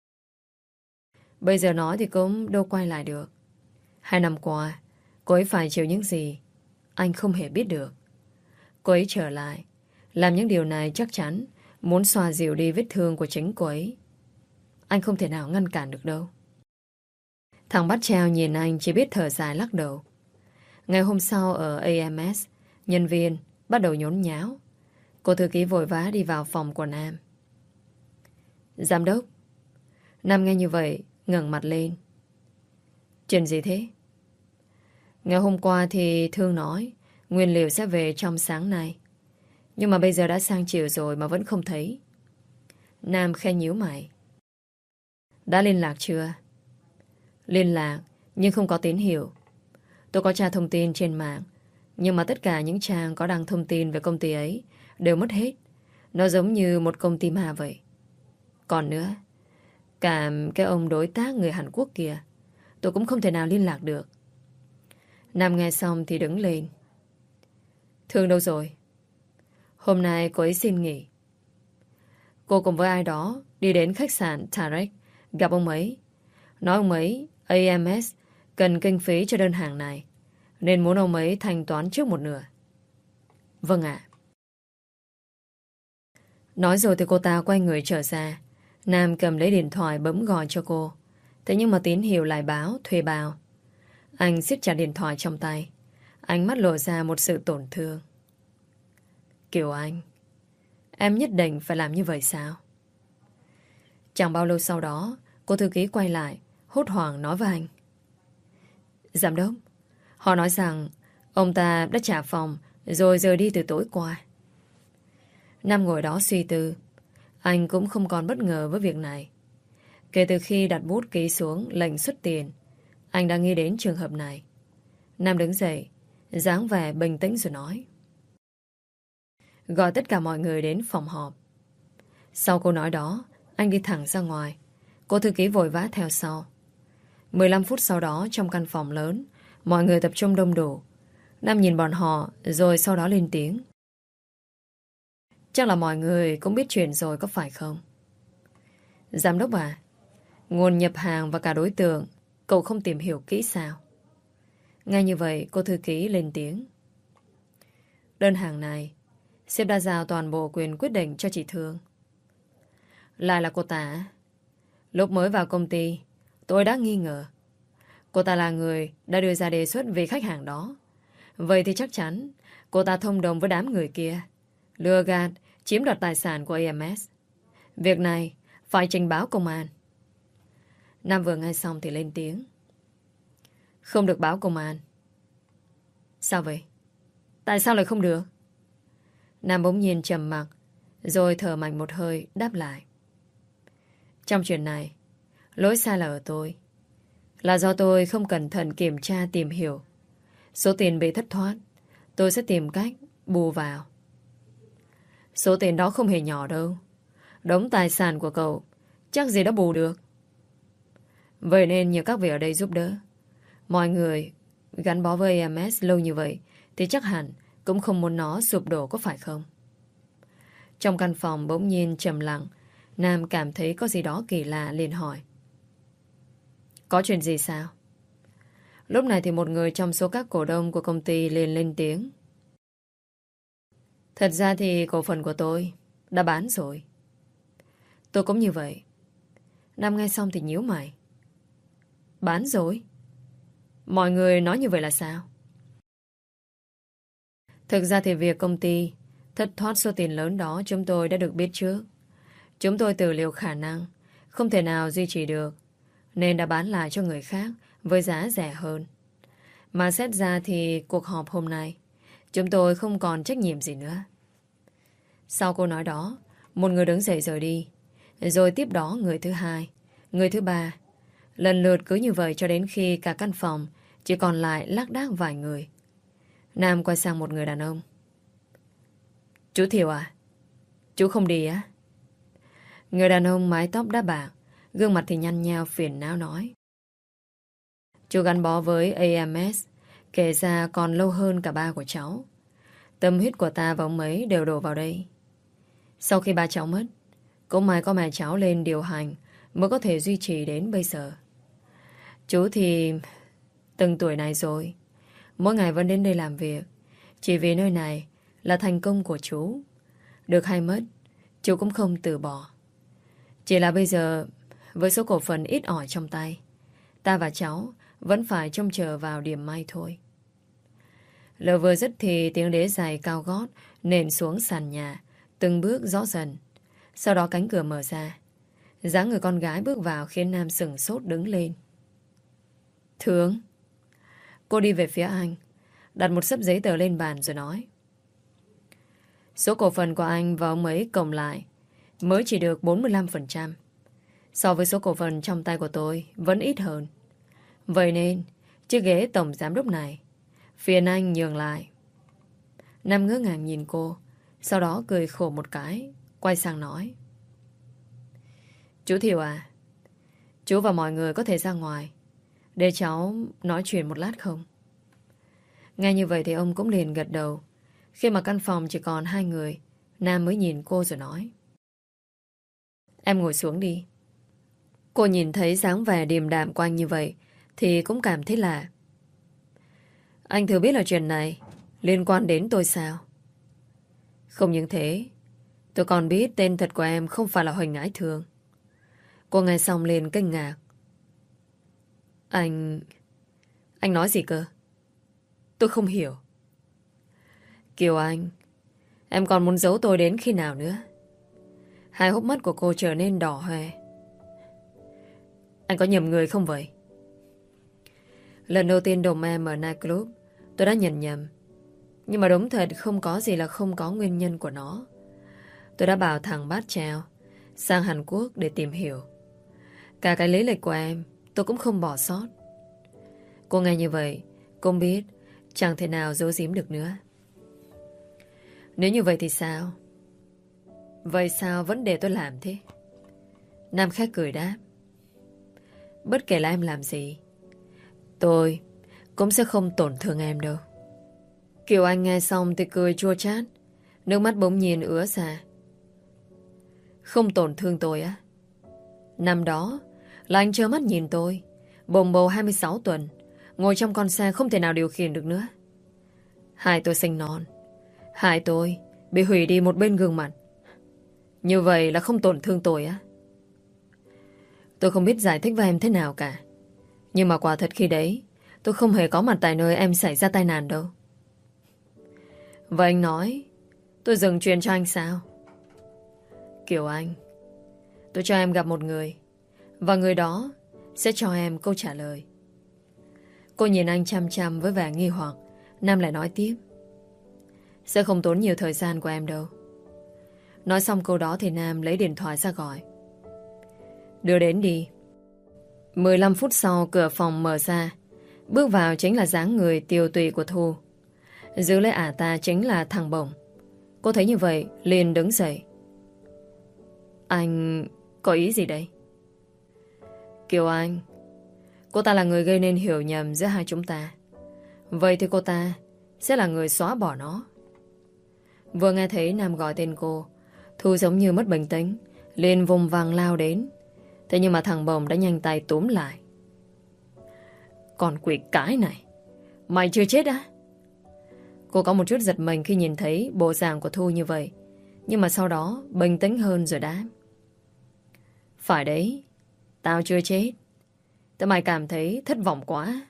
Bây giờ nói thì cũng đâu quay lại được. 2 năm qua cô ấy phải chịu những gì anh không hề biết được. Cô ấy trở lại làm những điều này chắc chắn muốn xoa dịu đi vết thương của chính cô ấy. Anh không thể nào ngăn cản được đâu. Thằng Bát Trao nhìn anh chỉ biết thở dài lắc đầu. Ngày hôm sau ở AMS, nhân viên bắt đầu nhốn nháo. Cô thư ký vội vã đi vào phòng của Nam. Giám đốc. Nam nghe như vậy ngẩng mặt lên. Chuyện gì thế? Ngày hôm qua thì Thương nói nguyên liệu sẽ về trong sáng nay. Nhưng mà bây giờ đã sang chiều rồi mà vẫn không thấy. Nam khe nhíu mày. Đã liên lạc chưa? Liên lạc nhưng không có tín hiệu. Tôi có tra thông tin trên mạng, nhưng mà tất cả những trang có đăng thông tin về công ty ấy đều mất hết. Nó giống như một công ty ma vậy. Còn nữa, cả cái ông đối tác người Hàn Quốc kia tôi cũng không thể nào liên lạc được. Nam nghe xong thì đứng lên. Thương đâu rồi? Hôm nay cô ấy xin nghỉ. Cô cùng với ai đó đi đến khách sạn Tarek, gặp ông ấy. Nói ông ấy AMS cần kinh phí cho đơn hàng này, nên muốn ông ấy thanh toán trước một nửa. Vâng ạ. Nói rồi thì cô ta quay người trở ra. Nam cầm lấy điện thoại bấm gọi cho cô. Thế nhưng mà tín hiệu lại báo thuê bao. Anh siết chặt điện thoại trong tay, ánh mắt lộ ra một sự tổn thương. Kiều Anh, em nhất định phải làm như vậy sao? Chẳng bao lâu sau đó, cô thư ký quay lại, hốt hoảng nói với anh. Giám đốc, họ nói rằng ông ta đã trả phòng rồi rời đi từ tối qua. Nam ngồi đó suy tư. Anh cũng không còn bất ngờ với việc này. Kể từ khi đặt bút ký xuống lệnh xuất tiền, anh đã nghĩ đến trường hợp này. Nam đứng dậy, dáng vẻ bình tĩnh rồi nói. Gọi tất cả mọi người đến phòng họp. Sau câu nói đó, anh đi thẳng ra ngoài. Cô thư ký vội vã theo sau. 15 phút sau đó trong căn phòng lớn, mọi người tập trung đông đủ. Nam nhìn bọn họ rồi sau đó lên tiếng. Chắc là mọi người cũng biết chuyện rồi có phải không? Giám đốc à, nguồn nhập hàng và cả đối tượng cậu không tìm hiểu kỹ sao? Ngay như vậy cô thư ký lên tiếng. Đơn hàng này sếp đã giao toàn bộ quyền quyết định cho chị Thương. Lại là cô ta. Lúc mới vào công ty, tôi đã nghi ngờ. Cô ta là người đã đưa ra đề xuất về khách hàng đó. Vậy thì chắc chắn cô ta thông đồng với đám người kia, lừa gạt, chiếm đoạt tài sản của AMS. Việc này phải trình báo công an. Nam vừa nghe xong thì lên tiếng. Không được báo công an. Sao vậy? Tại sao lại không được? Nam bỗng nhiên trầm mặc, rồi thở mạnh một hơi đáp lại. Trong chuyện này, lỗi sai là ở tôi. Là do tôi không cẩn thận kiểm tra tìm hiểu. Số tiền bị thất thoát, tôi sẽ tìm cách bù vào. Số tiền đó không hề nhỏ đâu. Đống tài sản của cậu chắc gì đã bù được. Vậy nên nhờ các vị ở đây giúp đỡ. Mọi người gắn bó với AMS lâu như vậy thì chắc hẳn cũng không muốn nó sụp đổ, có phải không? Trong căn phòng bỗng nhiên trầm lặng. Nam cảm thấy có gì đó kỳ lạ liền hỏi. Có chuyện gì sao? Lúc này thì một người trong số các cổ đông của công ty liền lên tiếng. Thật ra thì cổ phần của tôi đã bán rồi. Tôi cũng như vậy. Nam nghe xong thì nhíu mày. Bán rồi? Mọi người nói như vậy là sao? Thực ra thì việc công ty thất thoát số tiền lớn đó chúng tôi đã được biết trước. Chúng tôi tự liệu khả năng không thể nào duy trì được, nên đã bán lại cho người khác với giá rẻ hơn. Mà xét ra thì cuộc họp hôm nay chúng tôi không còn trách nhiệm gì nữa. Sau câu nói đó, một người đứng dậy rời đi. Rồi tiếp đó người thứ hai, người thứ ba. Lần lượt cứ như vậy cho đến khi cả căn phòng chỉ còn lại lác đác vài người. Nam quay sang một người đàn ông. Chú Thiều à? Chú không đi á? Người đàn ông mái tóc đá bạc, gương mặt thì nhăn nhao phiền não nói. Chú gắn bó với AMS, kể ra còn lâu hơn cả ba của cháu. Tâm huyết của ta và ông ấy đều đổ vào đây. Sau khi ba cháu mất, cũng may có mẹ cháu lên điều hành mới có thể duy trì đến bây giờ. Chú thì từng tuổi này rồi, mỗi ngày vẫn đến đây làm việc, chỉ vì nơi này là thành công của chú. Được hay mất, chú cũng không từ bỏ. Chỉ là bây giờ, với số cổ phần ít ỏi trong tay, ta và cháu vẫn phải trông chờ vào điểm may thôi. Lời vừa dứt thì tiếng đế giày cao gót nện xuống sàn nhà, từng bước rõ dần. Sau đó cánh cửa mở ra. Dáng người con gái bước vào khiến Nam sửng sốt đứng lên. Thương. Cô đi về phía anh, đặt một xấp giấy tờ lên bàn rồi nói. Số cổ phần của anh và ông ấy cộng lại mới chỉ được 45%. So với số cổ phần trong tay của tôi vẫn ít hơn. Vậy nên chiếc ghế tổng giám đốc này phiền anh nhường lại. Nam ngỡ ngàng nhìn cô, sau đó cười khổ một cái, quay sang nói. Chú Thiều à, chú và mọi người có thể ra ngoài để cháu nói chuyện một lát không? Nghe như vậy thì ông cũng liền gật đầu. Khi mà căn phòng chỉ còn hai người, Nam mới nhìn cô rồi nói. Em ngồi xuống đi. Cô nhìn thấy dáng vẻ điềm đạm của anh như vậy thì cũng cảm thấy lạ. Anh thừa biết là chuyện này liên quan đến tôi sao? Không những thế, tôi còn biết tên thật của em không phải là Huỳnh Ái Thương. Cô nghe xong liền kinh ngạc. Anh nói gì cơ? Tôi không hiểu. Kiều Anh, em còn muốn giấu tôi đến khi nào nữa? Hai hốc mắt của cô trở nên đỏ hoe. Anh có nhầm người không vậy? Lần đầu tiên đồng em ở nightclub, tôi đã nhận nhầm. Nhưng mà đúng thật không có gì là không có nguyên nhân của nó. Tôi đã bảo thằng Bát Trao sang Hàn Quốc để tìm hiểu. Cả cái lý lịch của em tôi cũng không bỏ sót. Cô nghe như vậy, cô biết chẳng thể nào giấu giếm được nữa. Nếu như vậy thì sao? Vậy sao vẫn để tôi làm thế? Nam khách cười đáp. Bất kể là em làm gì, tôi cũng sẽ không tổn thương em đâu. Kiều Anh nghe xong thì cười chua chát, nước mắt bỗng nhiên ứa ra. Không tổn thương tôi á? Năm đó là anh trơ mắt nhìn tôi bồng bầu 26 tuần, ngồi trong con xe không thể nào điều khiển được nữa. Hai tôi sinh non, hai tôi bị hủy đi một bên gương mặt. Như vậy là không tổn thương tôi á? Tôi không biết giải thích với em thế nào cả. Nhưng mà quả thật khi đấy tôi không hề có mặt tại nơi em xảy ra tai nạn đâu. Và anh nói tôi dừng chuyện cho anh sao? Kiều Anh, tôi cho em gặp một người, và người đó sẽ cho em câu trả lời. Cô nhìn anh chăm chăm với vẻ nghi hoặc. Nam lại nói tiếp: sẽ không tốn nhiều thời gian của em đâu. Nói xong câu đó thì Nam lấy điện thoại ra gọi: đưa đến đi. 15 phút sau cửa phòng mở ra. Bước vào chính là dáng người tiều tụy của Thu. Giữ lấy ả ta chính là thằng Bổng. Cô thấy như vậy liền đứng dậy. Anh có ý gì đây? Kiều Anh, cô ta là người gây nên hiểu nhầm giữa hai chúng ta. Vậy thì cô ta sẽ là người xóa bỏ nó. Vừa nghe thấy Nam gọi tên cô, Thu giống như mất bình tĩnh, liền vùng vằng lao đến. Thế nhưng mà thằng Bồng đã nhanh tay túm lại. Còn quỷ cái này, mày chưa chết á? Cô có một chút giật mình khi nhìn thấy bộ dạng của Thu như vậy, nhưng mà sau đó bình tĩnh hơn rồi đáp: phải đấy, tao chưa chết. Tại mày cảm thấy thất vọng quá.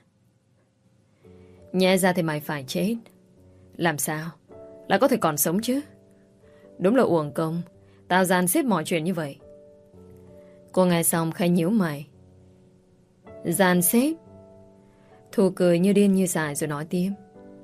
Nhẽ ra thì mày phải chết. Làm sao lại có thể còn sống chứ? Đúng là uổng công tao dàn xếp mọi chuyện như vậy. Cô nghe xong khẽ nhíu mày. Dàn xếp? Thu cười như điên như dại rồi nói tiếp: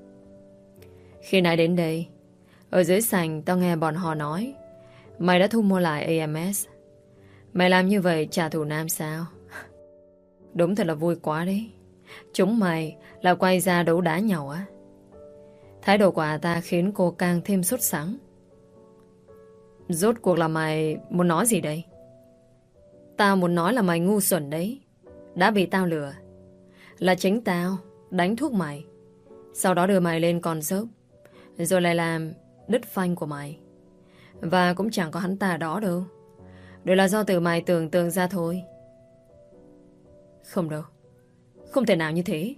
khi nãy đến đây, ở dưới sảnh tao nghe bọn họ nói mày đã thu mua lại AMS. Mày làm như vậy trả thù Nam sao? Đúng thật là vui quá đấy. Chúng mày là quay ra đấu đá nhau á? Thái độ của ta khiến cô càng thêm sốt sắng. Rốt cuộc là mày muốn nói gì đây? Tao muốn nói là mày ngu xuẩn đấy. Đã bị tao lừa. Là chính tao đánh thuốc mày, sau đó đưa mày lên con dốc, rồi lại làm đứt phanh của mày. Và cũng chẳng có hắn ta đó đâu. Đều là do từ mày tưởng tượng ra thôi. Không đâu, không thể nào như thế.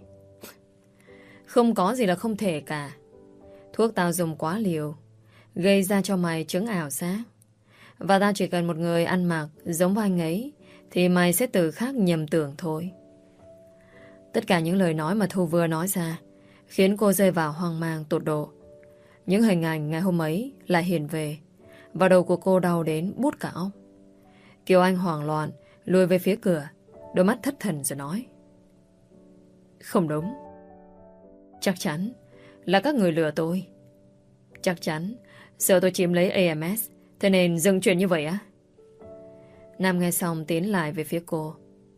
Không có gì là không thể cả. Thuốc tao dùng quá liều, gây ra cho mày chứng ảo giác. Và tao chỉ cần một người ăn mặc giống với anh ấy thì mày sẽ tự khắc nhầm tưởng thôi. Tất cả những lời nói mà Thu vừa nói ra khiến cô rơi vào hoang mang tột độ. Những hình ảnh ngày hôm ấy lại hiện về, và đầu của cô đau đến buốt cả óc. Kiều Anh hoảng loạn lùi về phía cửa, đôi mắt thất thần rồi nói: không đúng. Chắc chắn là các người lừa tôi. Chắc chắn sợ tôi chiếm lấy AMS, thế nên dừng chuyện như vậy á? Nam nghe xong tiến lại về phía cô.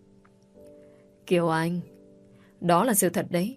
Kiều Anh, đó là sự thật đấy.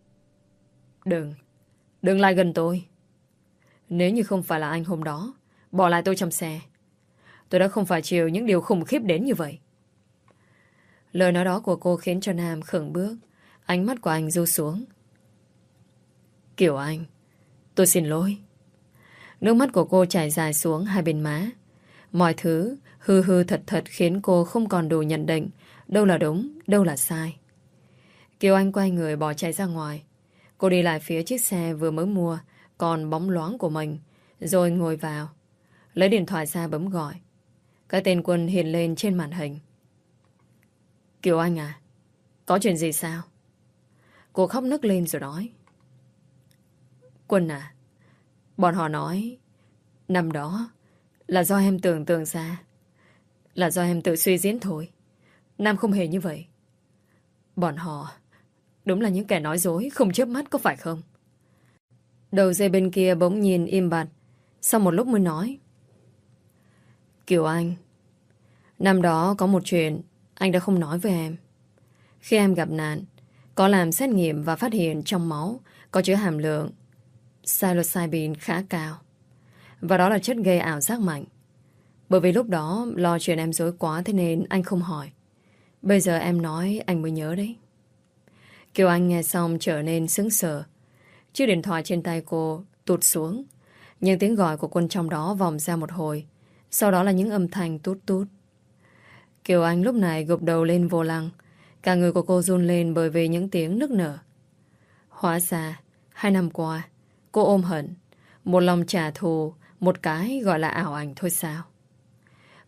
Đừng lại gần tôi. Nếu như không phải là anh hôm đó bỏ lại tôi trong xe, tôi đã không phải chịu những điều khủng khiếp đến như vậy. Lời nói đó của cô khiến cho Nam khựng bước. Ánh mắt của anh ru xuống. Kiều Anh, tôi xin lỗi. Nước mắt của cô chảy dài xuống hai bên má. Mọi thứ hư hư thật thật khiến cô không còn đủ nhận định đâu là đúng, đâu là sai. Kiều Anh quay người bỏ chạy ra ngoài. Cô đi lại phía chiếc xe vừa mới mua còn bóng loáng của mình, rồi ngồi vào, lấy điện thoại ra bấm gọi. Cái tên Quân hiện lên trên màn hình. Kiều Anh à, có chuyện gì sao? Cô khóc nức lên rồi nói: Quân à, bọn họ nói năm đó là do em tưởng tượng ra, là do em tự suy diễn thôi. Nam không hề như vậy. Bọn họ đúng là những kẻ nói dối không chớp mắt, có phải không? Đầu dây bên kia bỗng nhìn im bặt, sau một lúc mới nói: Kiều Anh, năm đó có một chuyện anh đã không nói với em. Khi em gặp nạn, có làm xét nghiệm và phát hiện trong máu có chứa hàm lượng psilocybin khá cao. Và đó là chất gây ảo giác mạnh. Bởi vì lúc đó lo chuyện em dối quá, thế nên anh không hỏi. Bây giờ em nói anh mới nhớ đấy. Kiều Anh nghe xong trở nên sững sờ. Chiếc điện thoại trên tay cô tụt xuống. Nhưng tiếng gọi của Quân trong đó vòng ra một hồi. Sau đó là những âm thanh tút tút. Kiều Anh lúc này gục đầu lên vô lăng. Cả người của cô run lên bởi vì những tiếng nức nở. Hóa ra 2 năm qua cô ôm hận, một lòng trả thù, một cái gọi là ảo ảnh thôi sao?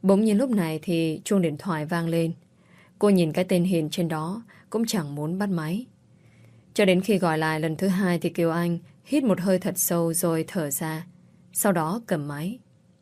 Bỗng nhiên lúc này thì chuông điện thoại vang lên. Cô nhìn cái tên Hiền trên đó cũng chẳng muốn bắt máy. Cho đến khi gọi lại lần thứ hai thì Kiều Anh hít một hơi thật sâu rồi thở ra. Sau đó cầm máy.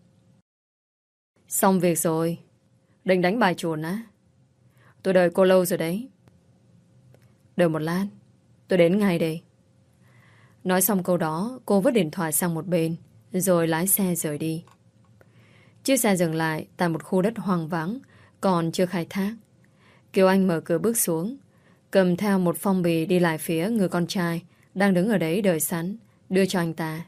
Xong việc rồi. Định đánh bài chuồn á? Tôi đợi cô lâu rồi đấy. Đợi một lát, tôi đến ngay đây. Nói xong câu đó, cô vứt điện thoại sang một bên rồi lái xe rời đi. Chiếc xe dừng lại tại một khu đất hoang vắng còn chưa khai thác. Kiều Anh mở cửa bước xuống, cầm theo một phong bì đi lại phía người con trai đang đứng ở đấy đợi sẵn, đưa cho anh ta.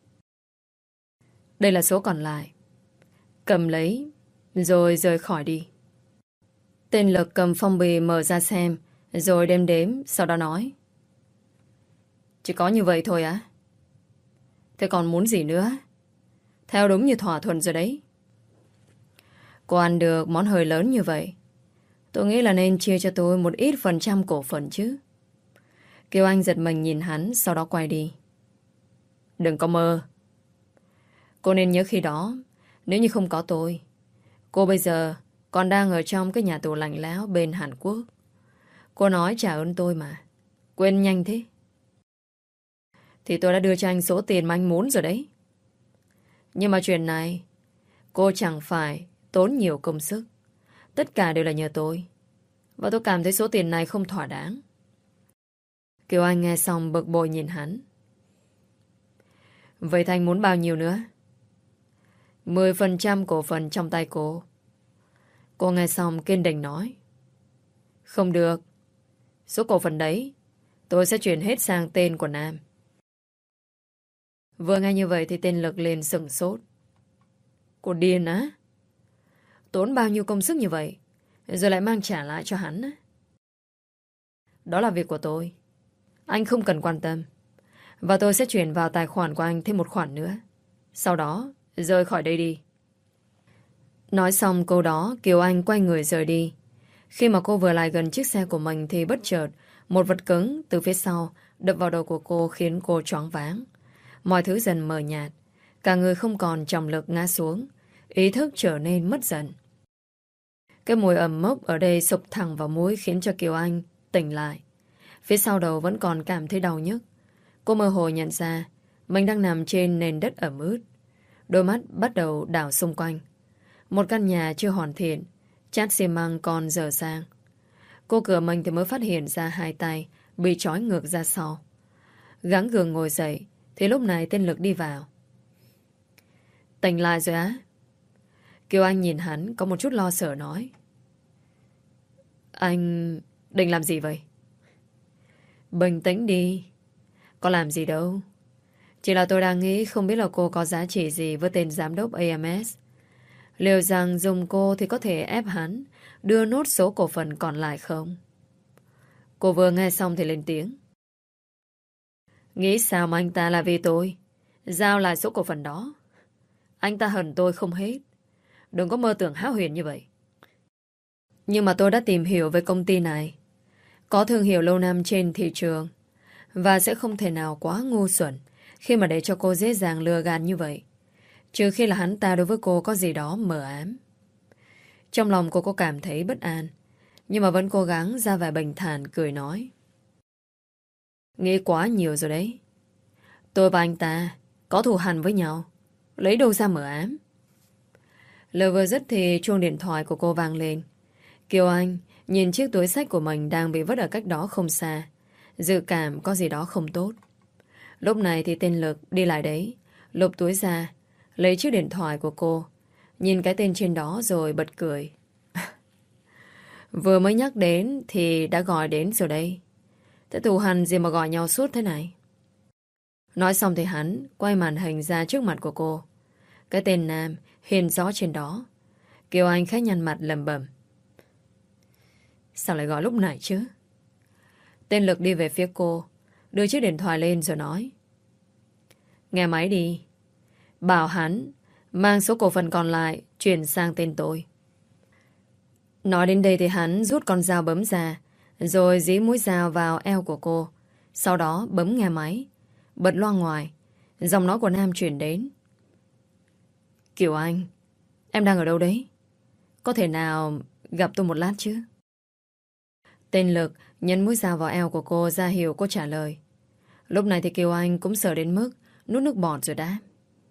Đây là số còn lại. Cầm lấy rồi rời khỏi đi. Tên Lực cầm phong bì mở ra xem rồi đếm đếm, sau đó nói: Chỉ có như vậy thôi á? Thế còn muốn gì nữa? Theo đúng như thỏa thuận rồi đấy. Cô ăn được món hơi lớn như vậy, tôi nghĩ là nên chia cho tôi một ít phần trăm cổ phần chứ. Kiều Anh giật mình nhìn hắn, sau đó quay đi. Đừng có mơ. Cô nên nhớ khi đó, nếu như không có tôi, cô bây giờ còn đang ở trong cái nhà tù lạnh lẽo bên Hàn Quốc. Cô nói trả ơn tôi mà. Quên nhanh thế. Thì tôi đã đưa cho anh số tiền mà anh muốn rồi đấy. Nhưng mà chuyện này cô chẳng phải tốn nhiều công sức. Tất cả đều là nhờ tôi. Và tôi cảm thấy số tiền này không thỏa đáng. Kiều Anh nghe xong bực bội nhìn hắn. Vậy Thanh muốn bao nhiêu nữa? 10% cổ phần trong tay cô. Cô nghe xong kiên định nói. Không được. Số cổ phần đấy tôi sẽ chuyển hết sang tên của Nam. Vừa nghe như vậy thì tên Lực liền sửng sốt. Cô điên á? Tốn bao nhiêu công sức như vậy rồi lại mang trả lại cho hắn á? Đó là việc của tôi. Anh không cần quan tâm. Và tôi sẽ chuyển vào tài khoản của anh thêm một khoản nữa. Sau đó rời khỏi đây đi. Nói xong câu đó, Kiều Anh quay người rời đi. Khi mà cô vừa lại gần chiếc xe của mình thì bất chợt một vật cứng từ phía sau đập vào đầu của cô khiến cô choáng váng. Mọi thứ dần mờ nhạt. Cả người không còn trọng lực ngã xuống. Ý thức trở nên mất dần. Cái mùi ẩm mốc ở đây sụp thẳng vào mũi khiến cho Kiều Anh tỉnh lại. Phía sau đầu vẫn còn cảm thấy đau nhức. Cô mơ hồ nhận ra mình đang nằm trên nền đất ẩm ướt. Đôi mắt bắt đầu đảo xung quanh. Một căn nhà chưa hoàn thiện, chát xi măng còn dở dang. Cô cửa mình thì mới phát hiện ra hai tay bị trói ngược ra sau. Gắng gượng ngồi dậy thì lúc này tên Lực đi vào. Tỉnh lại rồi á? Kiều Anh nhìn hắn có một chút lo sợ nói. Anh định làm gì vậy? Bình tĩnh đi. Có làm gì đâu. Chỉ là tôi đang nghĩ không biết là cô có giá trị gì với tên giám đốc AMS. Liệu rằng dùng cô thì có thể ép hắn đưa nốt số cổ phần còn lại không? Cô vừa nghe xong thì lên tiếng. Nghĩ sao mà anh ta là vì tôi giao lại số cổ phần đó? Anh ta hận tôi không hết. Đừng có mơ tưởng hão huyền như vậy. Nhưng mà tôi đã tìm hiểu về công ty này. Có thương hiệu lâu năm trên thị trường. Và sẽ không thể nào quá ngu xuẩn khi mà để cho cô dễ dàng lừa gạt như vậy. Trừ khi là hắn ta đối với cô có gì đó mờ ám. Trong lòng cô có cảm thấy bất an. Nhưng mà vẫn cố gắng ra vẻ bình thản cười nói. Nghĩ quá nhiều rồi đấy. Tôi và anh ta có thù hằn với nhau. Lấy đâu ra mờ ám. Lời vừa dứt thì chuông điện thoại của cô vang lên. Kiều Anh nhìn chiếc túi xách của mình đang bị vứt ở cách đó không xa. Dự cảm có gì đó không tốt. Lúc này thì tên Lực đi lại đấy, lục túi ra, lấy chiếc điện thoại của cô, nhìn cái tên trên đó rồi bật cười. Vừa mới nhắc đến thì đã gọi đến rồi đây. Thế thù hằn gì mà gọi nhau suốt thế này? Nói xong thì hắn quay màn hình ra trước mặt của cô. Cái tên Nam hiện rõ trên đó. Kiều Anh khẽ nhăn mặt lẩm bẩm. Sao lại gọi lúc này chứ? Tên Lực đi về phía cô, đưa chiếc điện thoại lên rồi nói. Nghe máy đi. Bảo hắn mang số cổ phần còn lại chuyển sang tên tôi. Nói đến đây thì hắn rút con dao bấm ra, rồi dí mũi dao vào eo của cô. Sau đó bấm nghe máy, bật loa ngoài. Giọng nói của Nam chuyển đến. Kiều Anh, em đang ở đâu đấy? Có thể nào gặp tôi một lát chứ? Tên Lực nhấn mũi dao vào eo của cô, ra hiệu cô trả lời. Lúc này thì Kiều Anh cũng sợ đến mức nuốt nước bọt rồi đáp.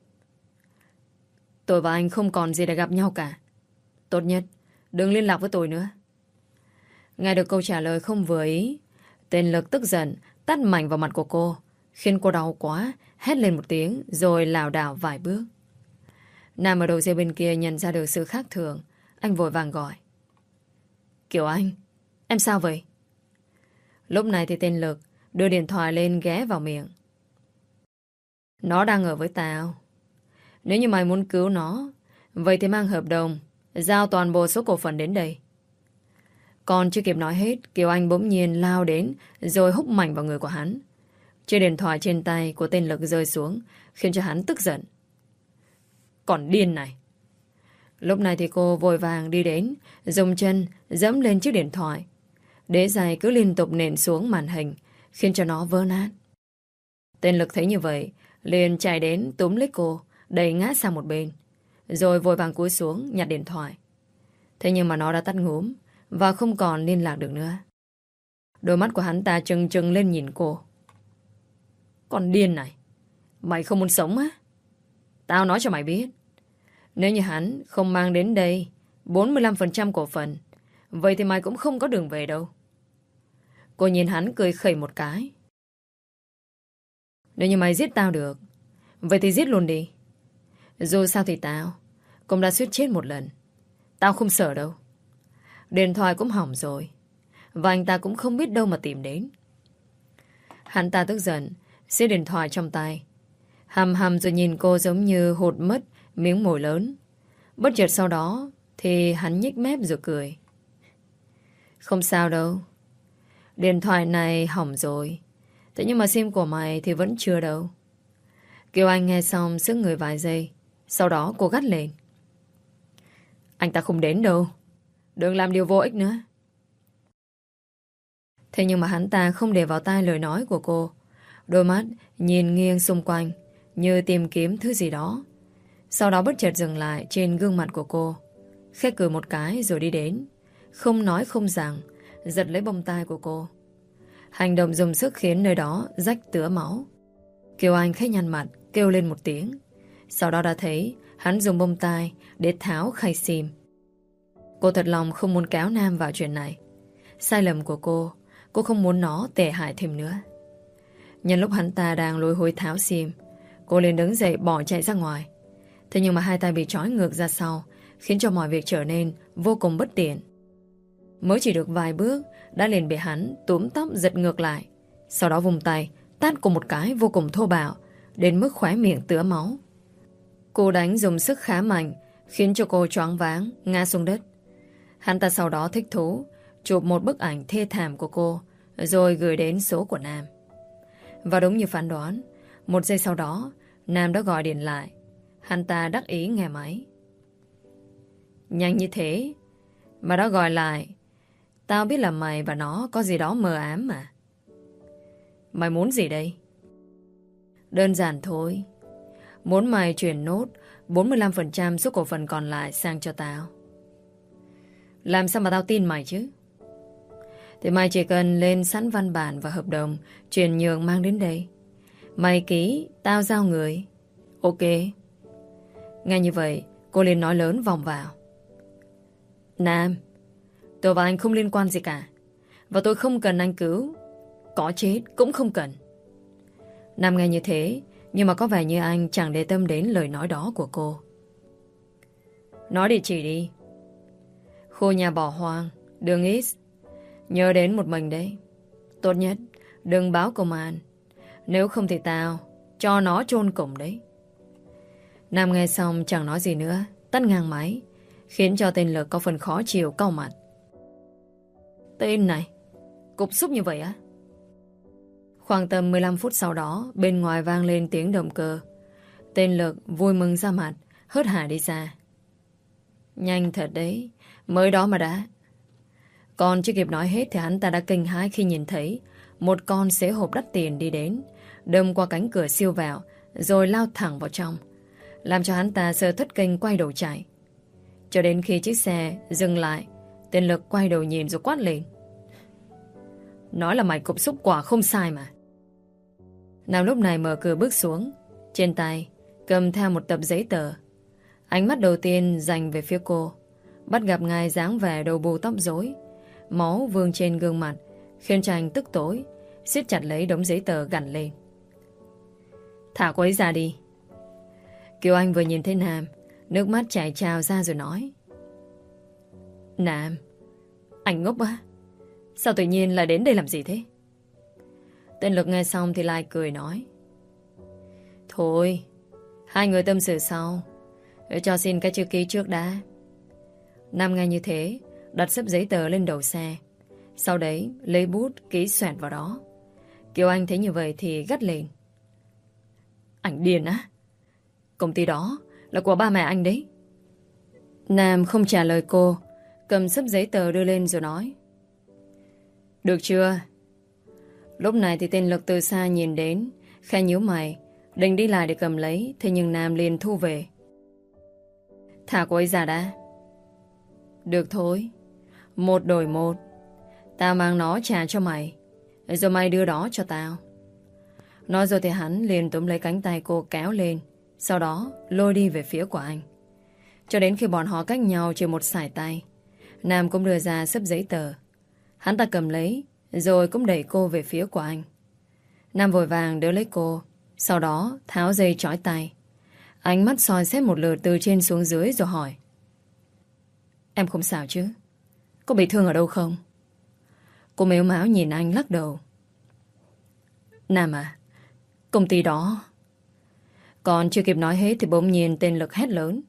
Tôi và anh không còn gì để gặp nhau cả. Tốt nhất đừng liên lạc với tôi nữa. Nghe được câu trả lời không vừa ý, tên Lực tức giận tát mạnh vào mặt của cô, khiến cô đau quá, hét lên một tiếng rồi lảo đảo vài bước. Nam ở đầu dây bên kia nhận ra được sự khác thường. Anh vội vàng gọi. Kiều Anh, em sao vậy? Lúc này thì tên Lực đưa điện thoại lên ghé vào miệng. Nó đang ở với tao. Nếu như mày muốn cứu nó, vậy thì mang hợp đồng, giao toàn bộ số cổ phần đến đây. Còn chưa kịp nói hết, Kiều Anh bỗng nhiên lao đến rồi húc mạnh vào người của hắn. Chiếc điện thoại trên tay của tên Lực rơi xuống, khiến cho hắn tức giận. Còn điên này. Lúc này thì cô vội vàng đi đến, dùng chân giẫm lên chiếc điện thoại. Đế giày cứ liên tục nện xuống màn hình, khiến cho nó vỡ nát. Tên Lực thấy như vậy, liền chạy đến túm lấy cô, đẩy ngã sang một bên, rồi vội vàng cúi xuống nhặt điện thoại. Thế nhưng mà nó đã tắt ngúm và không còn liên lạc được nữa. Đôi mắt của hắn ta trừng trừng lên nhìn cô. Còn điên này, mày không muốn sống á? Tao nói cho mày biết, nếu như hắn không mang đến đây 45% cổ phần, vậy thì mày cũng không có đường về đâu. Cô nhìn hắn cười khẩy một cái. Nếu như mày giết tao được, vậy thì giết luôn đi. Dù sao thì tao cũng đã suýt chết một lần. Tao không sợ đâu. Điện thoại cũng hỏng rồi, và anh ta cũng không biết đâu mà tìm đến. Hắn ta tức giận siết điện thoại trong tay, hầm hầm rồi nhìn cô giống như hụt mất miếng mồi lớn. Bất chợt sau đó thì hắn nhếch mép rồi cười. Không sao đâu. Điện thoại này hỏng rồi, thế nhưng mà sim của mày thì vẫn chưa đâu. Kiều Anh nghe xong sững người vài giây. Sau đó cô gắt lên. Anh ta không đến đâu. Đừng làm điều vô ích nữa. Thế nhưng mà hắn ta không để vào tai lời nói của cô. Đôi mắt nhìn nghiêng xung quanh, như tìm kiếm thứ gì đó. Sau đó bất chợt dừng lại trên gương mặt của cô, khẽ cười một cái rồi đi đến, không nói không rằng, giật lấy bông tai của cô. Hành động dùng sức khiến nơi đó rách tứa máu. Kiều Anh khẽ nhăn mặt, kêu lên một tiếng. Sau đó đã thấy hắn dùng bông tai để tháo khay sim. Cô thật lòng không muốn kéo Nam vào chuyện này. Sai lầm của cô không muốn nó tệ hại thêm nữa. Nhân lúc hắn ta đang lôi hối tháo sim, cô liền đứng dậy bỏ chạy ra ngoài. Thế nhưng mà hai tay bị trói ngược ra sau, khiến cho mọi việc trở nên vô cùng bất tiện. Mới chỉ được vài bước đã liền bị hắn túm tóc giật ngược lại. Sau đó vùng tay tát cô một cái vô cùng thô bạo, đến mức khóe miệng tứa máu. Cô đánh dùng sức khá mạnh, khiến cho cô choáng váng ngã xuống đất. Hắn ta sau đó thích thú chụp một bức ảnh thê thảm của cô, rồi gửi đến số của Nam. Và đúng như phán đoán, một giây sau đó Nam đã gọi điện lại. Hắn ta đắc ý nghe máy. Nhanh như thế mà đã gọi lại. Tao biết là mày và nó có gì đó mờ ám mà. Mày muốn gì đây? Đơn giản thôi. Muốn mày chuyển nốt 45% số cổ phần còn lại sang cho tao. Làm sao mà tao tin mày chứ? Thì mày chỉ cần lên sẵn văn bản và hợp đồng chuyển nhượng mang đến đây. Mày ký, tao giao người. Ok. Nghe như vậy, cô liền nói lớn vòng vào. Nam, tôi và anh không liên quan gì cả. Và tôi không cần anh cứu. Có chết cũng không cần. Nam nghe như thế, nhưng mà có vẻ như anh chẳng để tâm đến lời nói đó của cô. Nói địa chỉ đi. Khu nhà bỏ hoang, đường X. Nhớ đến một mình đấy. Tốt nhất đừng báo công an. Nếu không thì tao cho nó chôn cùng đấy. Nam nghe xong chẳng nói gì nữa, tắt ngang máy, khiến cho tên Lực có phần khó chịu cau mặt. Tên này cục xúc như vậy á? Khoảng tầm 15 phút sau đó, bên ngoài vang lên tiếng động cơ. Tên Lực vui mừng ra mặt, hớt hải đi ra. Nhanh thật đấy, mới đó mà đã. Còn chưa kịp nói hết thì hắn ta đã kinh hãi khi nhìn thấy một con xế hộp đắt tiền đi đến, đâm qua cánh cửa siêu vào, rồi lao thẳng vào trong, làm cho hắn ta sơ thất kinh quay đầu chạy. Cho đến khi chiếc xe dừng lại, tên Lực quay đầu nhìn rồi quát lên. Nói là mày cục xúc quả không sai mà. Nam lúc này mở cửa bước xuống. Trên tay cầm theo một tập giấy tờ. Ánh mắt đầu tiên dành về phía cô, bắt gặp ngay dáng vẻ đầu bù tóc rối, máu vương trên gương mặt, khiến cho anh tức tối, siết chặt lấy đống giấy tờ gằn lên. Thả cô ấy ra đi. Kiều Anh vừa nhìn thấy Nam, nước mắt chảy trào ra rồi nói. Nam, anh ngốc á. Sao tự nhiên lại đến đây làm gì thế? Tên Lực nghe xong thì lại cười nói. Thôi, hai người tâm sự sau, để cho xin cái chữ ký trước đã. Nam nghe như thế, đặt xếp giấy tờ lên đầu xe. Sau đấy lấy bút ký xoẹt vào đó. Kiều Anh thấy như vậy thì gắt lên. Anh điên á? Công ty đó là của ba mẹ anh đấy. Nam không trả lời cô, cầm xếp giấy tờ đưa lên rồi nói. Được chưa? Lúc này thì tên Lực từ xa nhìn đến, khẽ nhíu mày, định đi lại để cầm lấy, thế nhưng Nam liền thu về. Thả cô ấy ra đã. Được thôi, một đổi một. Tao mang nó trả cho mày, rồi mày đưa đó cho tao. Nói rồi thì hắn liền túm lấy cánh tay cô kéo lên, sau đó lôi đi về phía của anh. Cho đến khi bọn họ cách nhau chỉ một sải tay, Nam cũng đưa ra xấp giấy tờ. Hắn ta cầm lấy, rồi cũng đẩy cô về phía của anh. Nam vội vàng đỡ lấy cô, sau đó tháo dây trói tay. Ánh mắt soi xét một lượt từ trên xuống dưới rồi hỏi. Em không sao chứ? Có bị thương ở đâu không? Cô mếu máo nhìn anh lắc đầu. Nam à, công ty đó. Còn chưa kịp nói hết thì bỗng nhiên tên Lực hét lớn.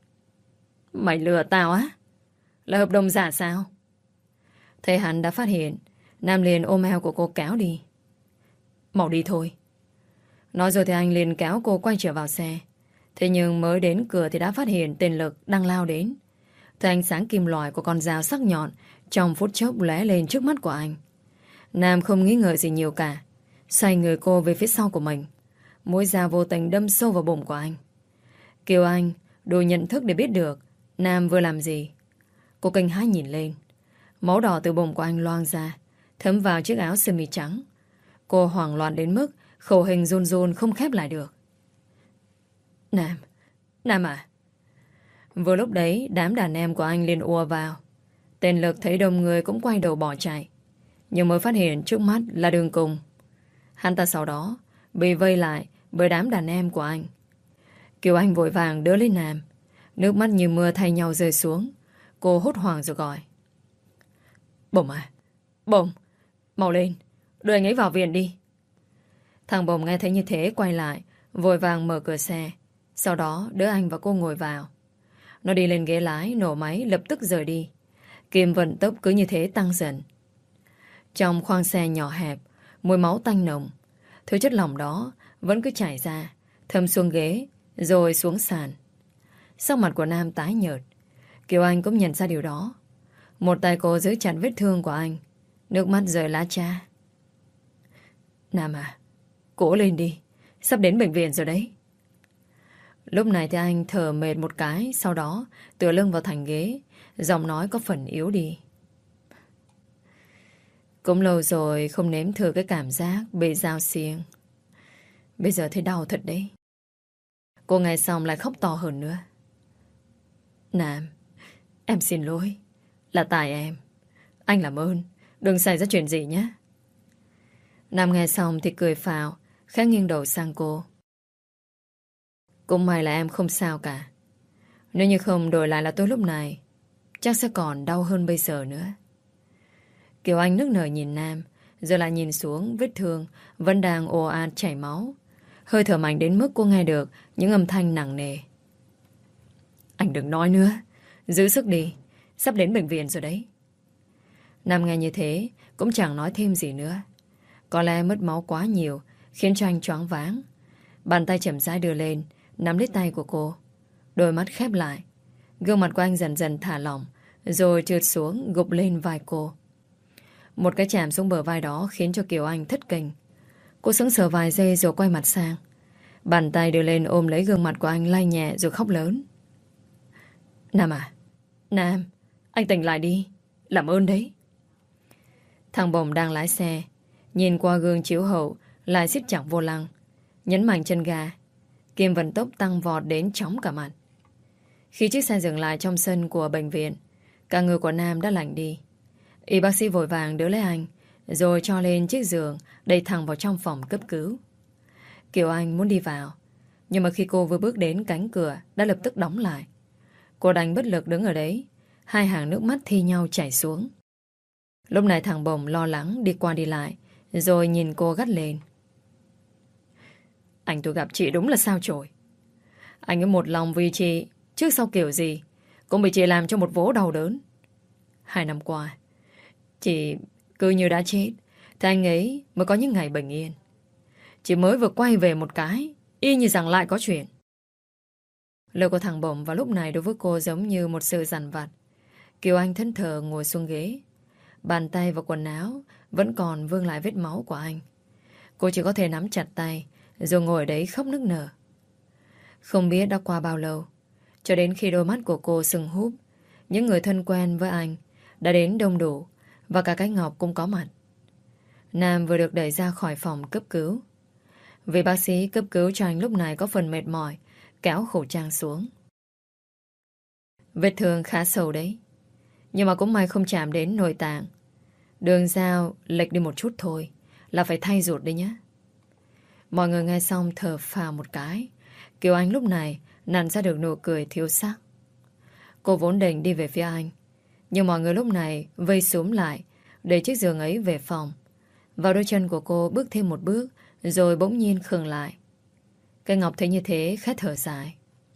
Mày lừa tao á? Là hợp đồng giả sao? Thấy hắn đã phát hiện, Nam liền ôm eo của cô kéo đi. Mau đi thôi. Nói rồi thì anh liền kéo cô quay trở vào xe. Thế nhưng mới đến cửa thì đã phát hiện tên Lực đang lao đến. Thấy ánh sáng kim loại của con dao sắc nhọn trong phút chốc lóe lên trước mắt của anh. Nam không nghĩ ngợi gì nhiều cả, xoay người cô về phía sau của mình. Mũi dao vô tình đâm sâu vào bụng của anh. Kiều Anh đủ nhận thức để biết được Nam vừa làm gì. Cô kinh hãi nhìn lên. Máu đỏ từ bụng của anh loang ra, thấm vào chiếc áo sơ mi trắng. Cô hoảng loạn đến mức khẩu hình run run không khép lại được. Nam, Nam à? Vừa lúc đấy đám đàn em của anh liền ùa vào. Tên Lực thấy đông người cũng quay đầu bỏ chạy, nhưng mới phát hiện trước mắt là đường cùng. Hắn ta sau đó bị vây lại bởi đám đàn em của anh. Kiều Anh vội vàng đỡ lên Nam, nước mắt như mưa thay nhau rơi xuống. Cô hốt hoảng rồi gọi. Bồng à, Bồng, mau lên, đưa anh ấy vào viện đi. Thằng Bồng nghe thấy như thế quay lại, vội vàng mở cửa xe, sau đó đỡ anh và cô ngồi vào. Nó đi lên ghế lái, nổ máy lập tức rời đi. Kim vận tốc cứ như thế tăng dần. Trong khoang xe nhỏ hẹp, mùi máu tanh nồng. Thứ chất lỏng đó vẫn cứ chảy ra, thấm xuống ghế, rồi xuống sàn. Sắc mặt của Nam tái nhợt. Kiều Anh cũng nhận ra điều đó. Một tay cô giữ chặt vết thương của anh, nước mắt rơi lá cha. Nam à, cố lên đi, sắp đến bệnh viện rồi đấy. Lúc này thì anh thở mệt một cái, sau đó tựa lưng vào thành ghế, giọng nói có phần yếu đi. Cũng lâu rồi không nếm thử cái cảm giác bị dao xiềng. Bây giờ thấy đau thật đấy. Cô nghe xong lại khóc to hơn nữa. Nam, em xin lỗi. Là tại em. Anh làm ơn, đừng xảy ra chuyện gì nhé. Nam nghe xong thì cười phào, khẽ nghiêng đầu sang cô. Cũng may là em không sao cả. Nếu như không đổi lại là tôi lúc này, chắc sẽ còn đau hơn bây giờ nữa. Kiều Anh nức nở nhìn Nam, rồi lại nhìn xuống vết thương vẫn đang ồ ạt chảy máu. Hơi thở mạnh đến mức cô nghe được những âm thanh nặng nề. Anh đừng nói nữa, giữ sức đi, sắp đến bệnh viện rồi đấy. Nam nghe như thế cũng chẳng nói thêm gì nữa. Có lẽ mất máu quá nhiều khiến cho anh choáng váng. Bàn tay chậm rãi đưa lên, nắm lấy tay của cô. Đôi mắt khép lại. Gương mặt của anh dần dần thả lỏng, rồi trượt xuống gục lên vai cô. Một cái chạm xuống bờ vai đó khiến cho Kiều Anh thất kinh. Cô sững sờ vài giây rồi quay mặt sang. Bàn tay đưa lên ôm lấy gương mặt của anh lay nhẹ rồi khóc lớn. Nam à, Nam, anh tỉnh lại đi. Làm ơn đấy. Thằng Bồng đang lái xe, nhìn qua gương chiếu hậu, lại siết chặt vô lăng, nhấn mạnh chân ga. Kim vận tốc tăng vọt đến chóng cả mặt. Khi chiếc xe dừng lại trong sân của bệnh viện, cả người của Nam đã lạnh đi. Y bác sĩ vội vàng đỡ lấy anh, rồi cho lên chiếc giường, đẩy thẳng vào trong phòng cấp cứu. Kiều Anh muốn đi vào, nhưng mà khi cô vừa bước đến cánh cửa đã lập tức đóng lại. Cô đành bất lực đứng ở đấy, hai hàng nước mắt thi nhau chảy xuống. Lúc này thằng Bồng lo lắng đi qua đi lại, rồi nhìn cô gắt lên. Anh tôi gặp chị đúng là sao chổi. Anh ấy một lòng vì chị, trước sau kiểu gì cũng bị chị làm cho một vố đau đớn. 2 năm qua, chị cứ như đã chết, thì anh ấy mới có những ngày bình yên. Chị mới vừa quay về một cái, y như rằng lại có chuyện. Lời của thằng Bồng vào lúc này đối với cô giống như một sự dằn vặt. Kiều Anh thẫn thờ ngồi xuống ghế, bàn tay và quần áo vẫn còn vương lại vết máu của anh. Cô chỉ có thể nắm chặt tay, rồi ngồi ở đấy khóc nức nở. Không biết đã qua bao lâu, cho đến khi đôi mắt của cô sưng húp, những người thân quen với anh đã đến đông đủ, và cả cái Ngọc cũng có mặt. Nam vừa được đẩy ra khỏi phòng cấp cứu. Vì bác sĩ cấp cứu cho anh lúc này có phần mệt mỏi, kéo khẩu trang xuống. Vết thương khá sâu đấy, nhưng mà cũng may không chạm đến nội tạng. Đường dao lệch đi một chút thôi là phải thay ruột đấy nhé. Mọi người nghe xong thở phào một cái. Kiều Anh lúc này nặn ra được nụ cười thiếu sắc. Cô vốn định đi về phía anh, nhưng mọi người lúc này vây xúm lại, để chiếc giường ấy về phòng. Vào đôi chân của cô bước thêm một bước, rồi bỗng nhiên khựng lại. Cây Ngọc thấy như thế khẽ thở dài.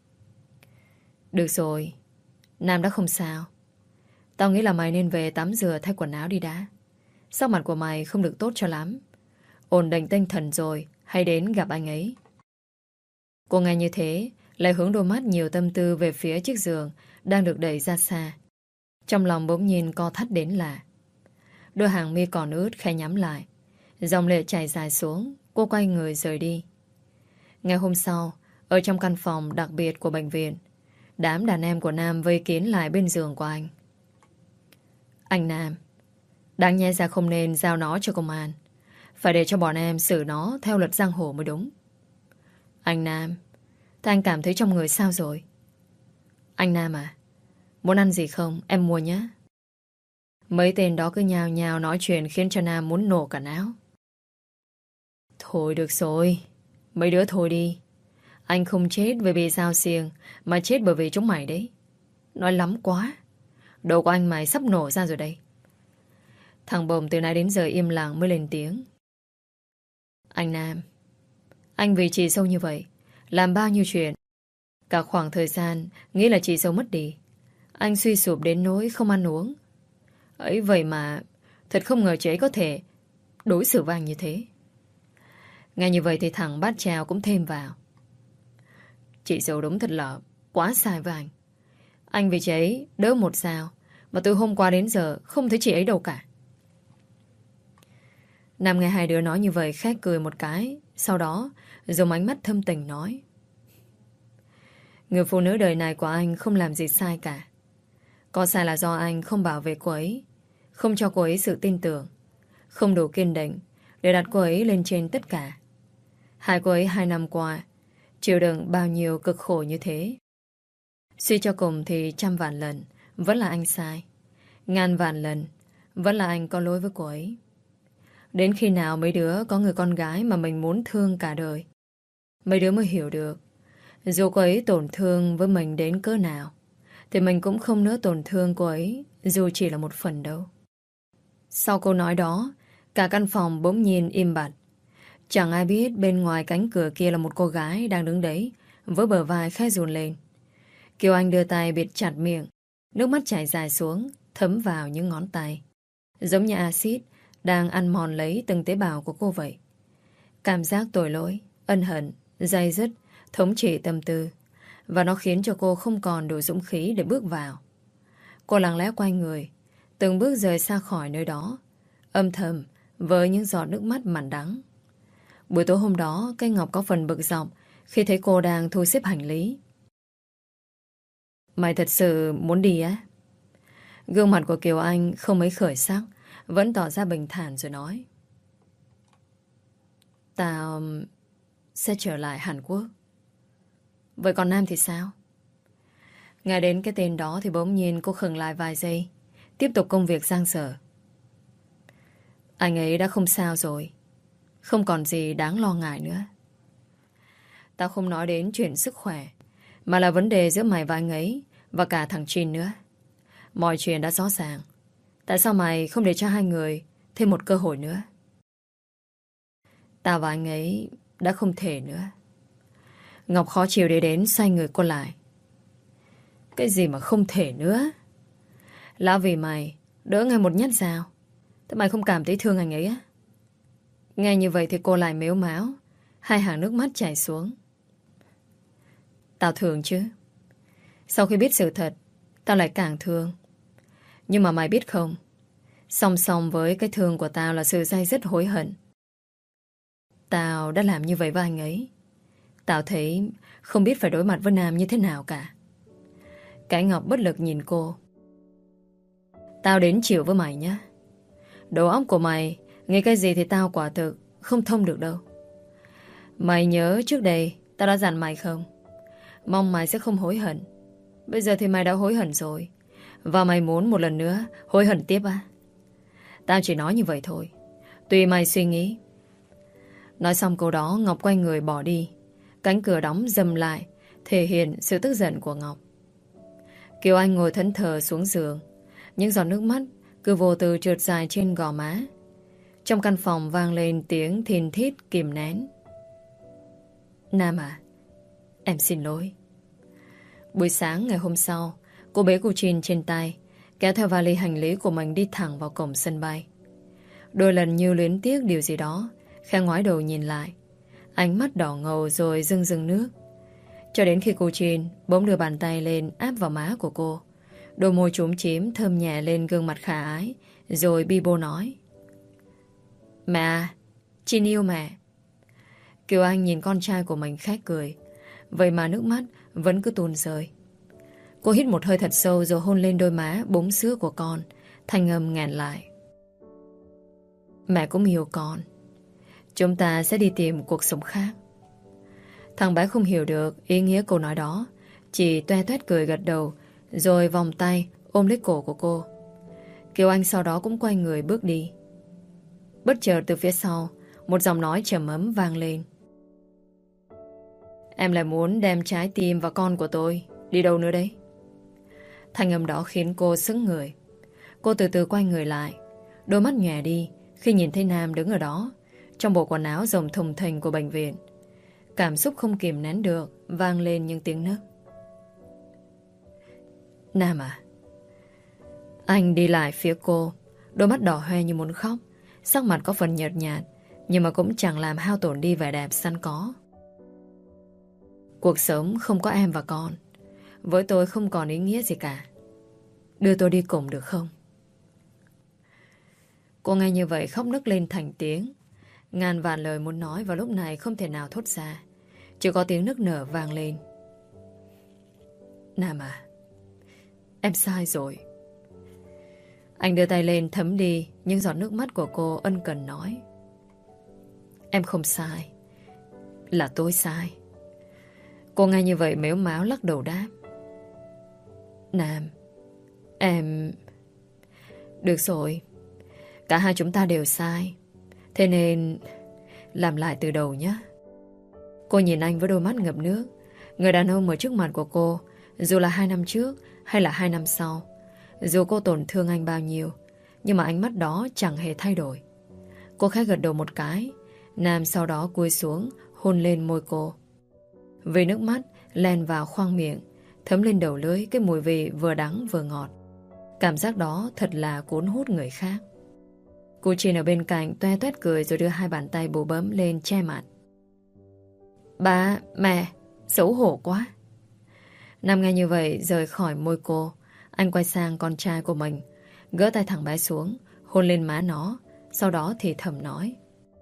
Được rồi, Nam đã không sao. Tao nghĩ là mày nên về tắm rửa thay quần áo đi đã. Sắc mặt của mày không được tốt cho lắm. Ổn định tinh thần rồi hãy đến gặp anh ấy. Cô nghe như thế, lại hướng đôi mắt nhiều tâm tư về phía chiếc giường đang được đẩy ra xa. Trong lòng bỗng nhiên co thắt đến lạ. Đôi hàng mi còn ướt khẽ nhắm lại, dòng lệ chảy dài xuống. Cô quay người rời đi. Ngày hôm sau, ở trong căn phòng đặc biệt của bệnh viện, đám đàn em của Nam vây kín lại bên giường của anh. Anh Nam, đáng nhẽ ra không nên giao nó cho công an, phải để cho bọn em xử nó theo luật giang hồ mới đúng. Anh Nam, thế anh cảm thấy trong người sao rồi? Anh Nam à, muốn ăn gì không? Em mua nhé. Mấy tên đó cứ nhào nhào nói chuyện khiến cho Nam muốn nổ cả não. Thôi được rồi, mấy đứa thôi đi. Anh không chết vì bị dao xiềng, mà chết bởi vì chúng mày đấy. Nói lắm quá. Đầu của anh mày sắp nổ ra rồi đây. Thằng Bồng từ nãy đến giờ im lặng mới lên tiếng. Anh Nam, anh vì chị sâu như vậy, làm bao nhiêu chuyện. Cả khoảng thời gian nghĩ là chị sâu mất đi, anh suy sụp đến nỗi không ăn uống. Ấy vậy mà thật không ngờ chị ấy có thể đối xử với anh như thế. Nghe như vậy thì thằng Bát Trào cũng thêm vào. Chị dâu đúng thật là quá sai với anh. Anh vì chị ấy đỡ một sao, mà từ hôm qua đến giờ không thấy chị ấy đâu cả. Nam nghe hai đứa nói như vậy khẽ cười một cái, sau đó dùng ánh mắt thâm tình nói. Người phụ nữ đời này của anh không làm gì sai cả. Có sai là do anh không bảo vệ cô ấy, không cho cô ấy sự tin tưởng, không đủ kiên định để đặt cô ấy lên trên tất cả. Hai cô ấy 2 năm qua chịu đựng bao nhiêu cực khổ như thế. Suy cho cùng thì 100 vạn lần vẫn là anh sai, 1000 vạn lần vẫn là anh có lỗi với cô ấy. Đến khi nào mấy đứa có người con gái mà mình muốn thương cả đời, mấy đứa mới hiểu được, dù cô ấy tổn thương với mình đến cỡ nào, thì mình cũng không nỡ tổn thương cô ấy, dù chỉ là một phần đâu. Sau câu nói đó, cả căn phòng bỗng nhiên im bặt. Chẳng ai biết bên ngoài cánh cửa kia là một cô gái đang đứng đấy, với bờ vai khẽ run lên. Kiều Anh đưa tay bịt chặt miệng, nước mắt chảy dài xuống, thấm vào những ngón tay, giống như axit đang ăn mòn lấy từng tế bào của cô vậy. Cảm giác tội lỗi, ân hận, day dứt thống trị tâm tư, và nó khiến cho cô không còn đủ dũng khí để bước vào. Cô lặng lẽ quay người, từng bước rời xa khỏi nơi đó, âm thầm với những giọt nước mắt mặn đắng. Buổi tối hôm đó, cây Ngọc có phần bực dọc khi thấy cô đang thu xếp hành lý. Mày thật sự muốn đi á? Gương mặt của Kiều Anh không mấy khởi sắc, vẫn tỏ ra bình thản rồi nói. Tao sẽ trở lại Hàn Quốc. Vậy còn Nam thì sao? Nghe đến cái tên đó thì bỗng nhiên cô khựng lại vài giây, tiếp tục công việc giang dở. Anh ấy đã không sao rồi, không còn gì đáng lo ngại nữa. Tao không nói đến chuyện sức khỏe, mà là vấn đề giữa mày và anh ấy, và cả thằng Chin nữa. Mọi chuyện đã rõ ràng. Tại sao mày không để cho hai người thêm một cơ hội nữa? Tao và anh ấy đã không thể nữa. Ngọc khó chịu để đến xoay người cô lại. Cái gì mà không thể nữa? Là vì mày đỡ ngay một nhát dao, thế mày không cảm thấy thương anh ấy á? Nghe như vậy thì cô lại mếu máo, hai hàng nước mắt chảy xuống. Tao thương chứ. Sau khi biết sự thật, tao lại càng thương. Nhưng mà mày biết không, song song với cái thương của tao là sự day dứt hối hận. Tao đã làm như vậy với anh ấy. Tao thấy không biết phải đối mặt với Nam như thế nào cả. Cái Ngọc bất lực nhìn cô. Tao đến chịu với mày nhé. Đầu óc của mày nghĩ cái gì thì tao quả thực không thông được đâu. Mày nhớ trước đây tao đã dặn mày không? Mong mày sẽ không hối hận. Bây giờ thì mày đã hối hận rồi, và mày muốn một lần nữa hối hận tiếp à? Tao chỉ nói như vậy thôi, tùy mày suy nghĩ. Nói xong câu đó, Ngọc quay người bỏ đi. Cánh cửa đóng dầm lại, thể hiện sự tức giận của Ngọc. Kiều Anh ngồi thẫn thờ xuống giường, những giọt nước mắt cứ vô tư trượt dài trên gò má. Trong căn phòng vang lên tiếng thìn thít kìm nén. Nam à, em xin lỗi. Buổi sáng ngày hôm sau, cô bế cô Chin trên tay, kéo theo vali hành lý của mình đi thẳng vào cổng sân bay. Đôi lần như luyến tiếc điều gì đó, khẽ ngoái đầu nhìn lại, ánh mắt đỏ ngầu rồi rưng rưng nước. Cho đến khi cô Chin bỗng đưa bàn tay lên áp vào má của cô, đôi môi chúm chím thơm nhẹ lên gương mặt khả ái, rồi bi bô nói. Mẹ à, Chin yêu mẹ. Kiều Anh nhìn con trai của mình khẽ cười, vậy mà nước mắt vẫn cứ tuôn rơi. Cô hít một hơi thật sâu rồi hôn lên đôi má búng sữa của con, thanh âm nghẹn lại. Mẹ cũng yêu con. Chúng ta sẽ đi tìm cuộc sống khác. Thằng bé không hiểu được ý nghĩa câu nói đó, chỉ toe toét cười gật đầu, rồi vòng tay ôm lấy cổ của cô. Kiều Anh sau đó cũng quay người bước đi. Bất chợt từ phía sau, một giọng nói trầm ấm vang lên. Em lại muốn đem trái tim và con của tôi đi đâu nữa đấy? Thanh âm đó khiến cô sững người. Cô từ từ quay người lại, đôi mắt nhòe đi khi nhìn thấy Nam đứng ở đó, trong bộ quần áo rộng thùng thình của bệnh viện. Cảm xúc không kìm nén được vang lên những tiếng nấc. Nam à? Anh đi lại phía cô, đôi mắt đỏ hoe như muốn khóc, sắc mặt có phần nhợt nhạt, nhưng mà cũng chẳng làm hao tổn đi vẻ đẹp sẵn có. Cuộc sống không có em và con, với tôi không còn ý nghĩa gì cả. Đưa tôi đi cùng được không? Cô nghe như vậy khóc nức lên thành tiếng. Ngàn vạn lời muốn nói vào lúc này không thể nào thốt ra, chỉ có tiếng nức nở vang lên. Nam à, em sai rồi. Anh đưa tay lên thấm đi những giọt nước mắt của cô, ân cần nói. Em không sai, là tôi sai. Cô nghe như vậy mếu máo lắc đầu đáp. Nam, em... Được rồi, cả hai chúng ta đều sai, thế nên làm lại từ đầu nhé. Cô nhìn anh với đôi mắt ngập nước. Người đàn ông ở trước mặt của cô, dù là 2 năm trước hay là 2 năm sau, dù cô tổn thương anh bao nhiêu, nhưng mà ánh mắt đó chẳng hề thay đổi. Cô khẽ gật đầu một cái. Nam sau đó cúi xuống hôn lên môi cô. Vì nước mắt len vào khoang miệng, thấm lên đầu lưỡi cái mùi vị vừa đắng vừa ngọt. Cảm giác đó thật là cuốn hút người khác. Cô Chin ở bên cạnh toe toét cười rồi đưa hai bàn tay bù bấm lên che mặt. Ba, mẹ, xấu hổ quá. Nam nghe như vậy rời khỏi môi cô. Anh quay sang con trai của mình, gỡ tay thằng bé xuống, hôn lên má nó, sau đó thì thầm nói.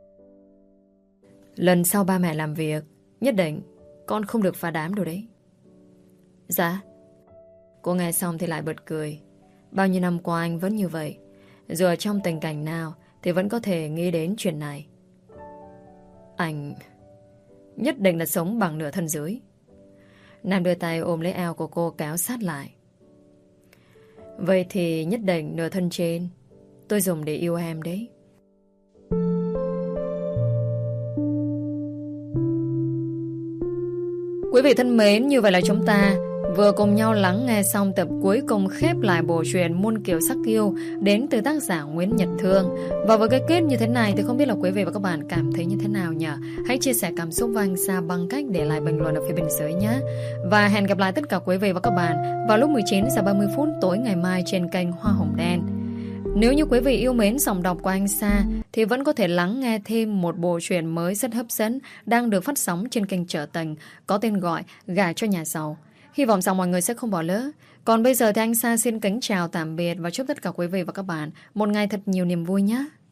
Lần sau ba mẹ làm việc, nhất định con không được phá đám đâu đấy. Dạ. Cô nghe xong thì lại bật cười. Bao nhiêu năm qua anh vẫn như vậy. Dù ở trong tình cảnh nào thì vẫn có thể nghĩ đến chuyện này. Anh nhất định là sống bằng nửa thân dưới. Nam đưa tay ôm lấy eo của cô kéo sát lại. Vậy thì nhất định nửa thân trên tôi dùng để yêu em đấy. Quý vị thân mến, như vậy là chúng ta vừa cùng nhau lắng nghe xong tập cuối cùng khép lại bộ truyện Muôn Kiều Sắc Yêu đến từ tác giả Nguyễn Nhật Thương. Và với cái kết như thế này thì không biết là quý vị và các bạn cảm thấy như thế nào nhỉ? Hãy chia sẻ cảm xúc với anh Sa bằng cách để lại bình luận ở phía bên dưới nhé. Và hẹn gặp lại tất cả quý vị và các bạn vào lúc 19 giờ 30 phút tối ngày mai trên kênh Hoa Hồng Đen. Nếu như quý vị yêu mến giọng đọc của anh Sa thì vẫn có thể lắng nghe thêm một bộ truyện mới rất hấp dẫn đang được phát sóng trên kênh Trở Tình có tên gọi Gả Cho Nhà Giàu. Hy vọng rằng mọi người sẽ không bỏ lỡ. Còn bây giờ thì anh Sa xin kính chào tạm biệt và chúc tất cả quý vị và các bạn một ngày thật nhiều niềm vui nhé.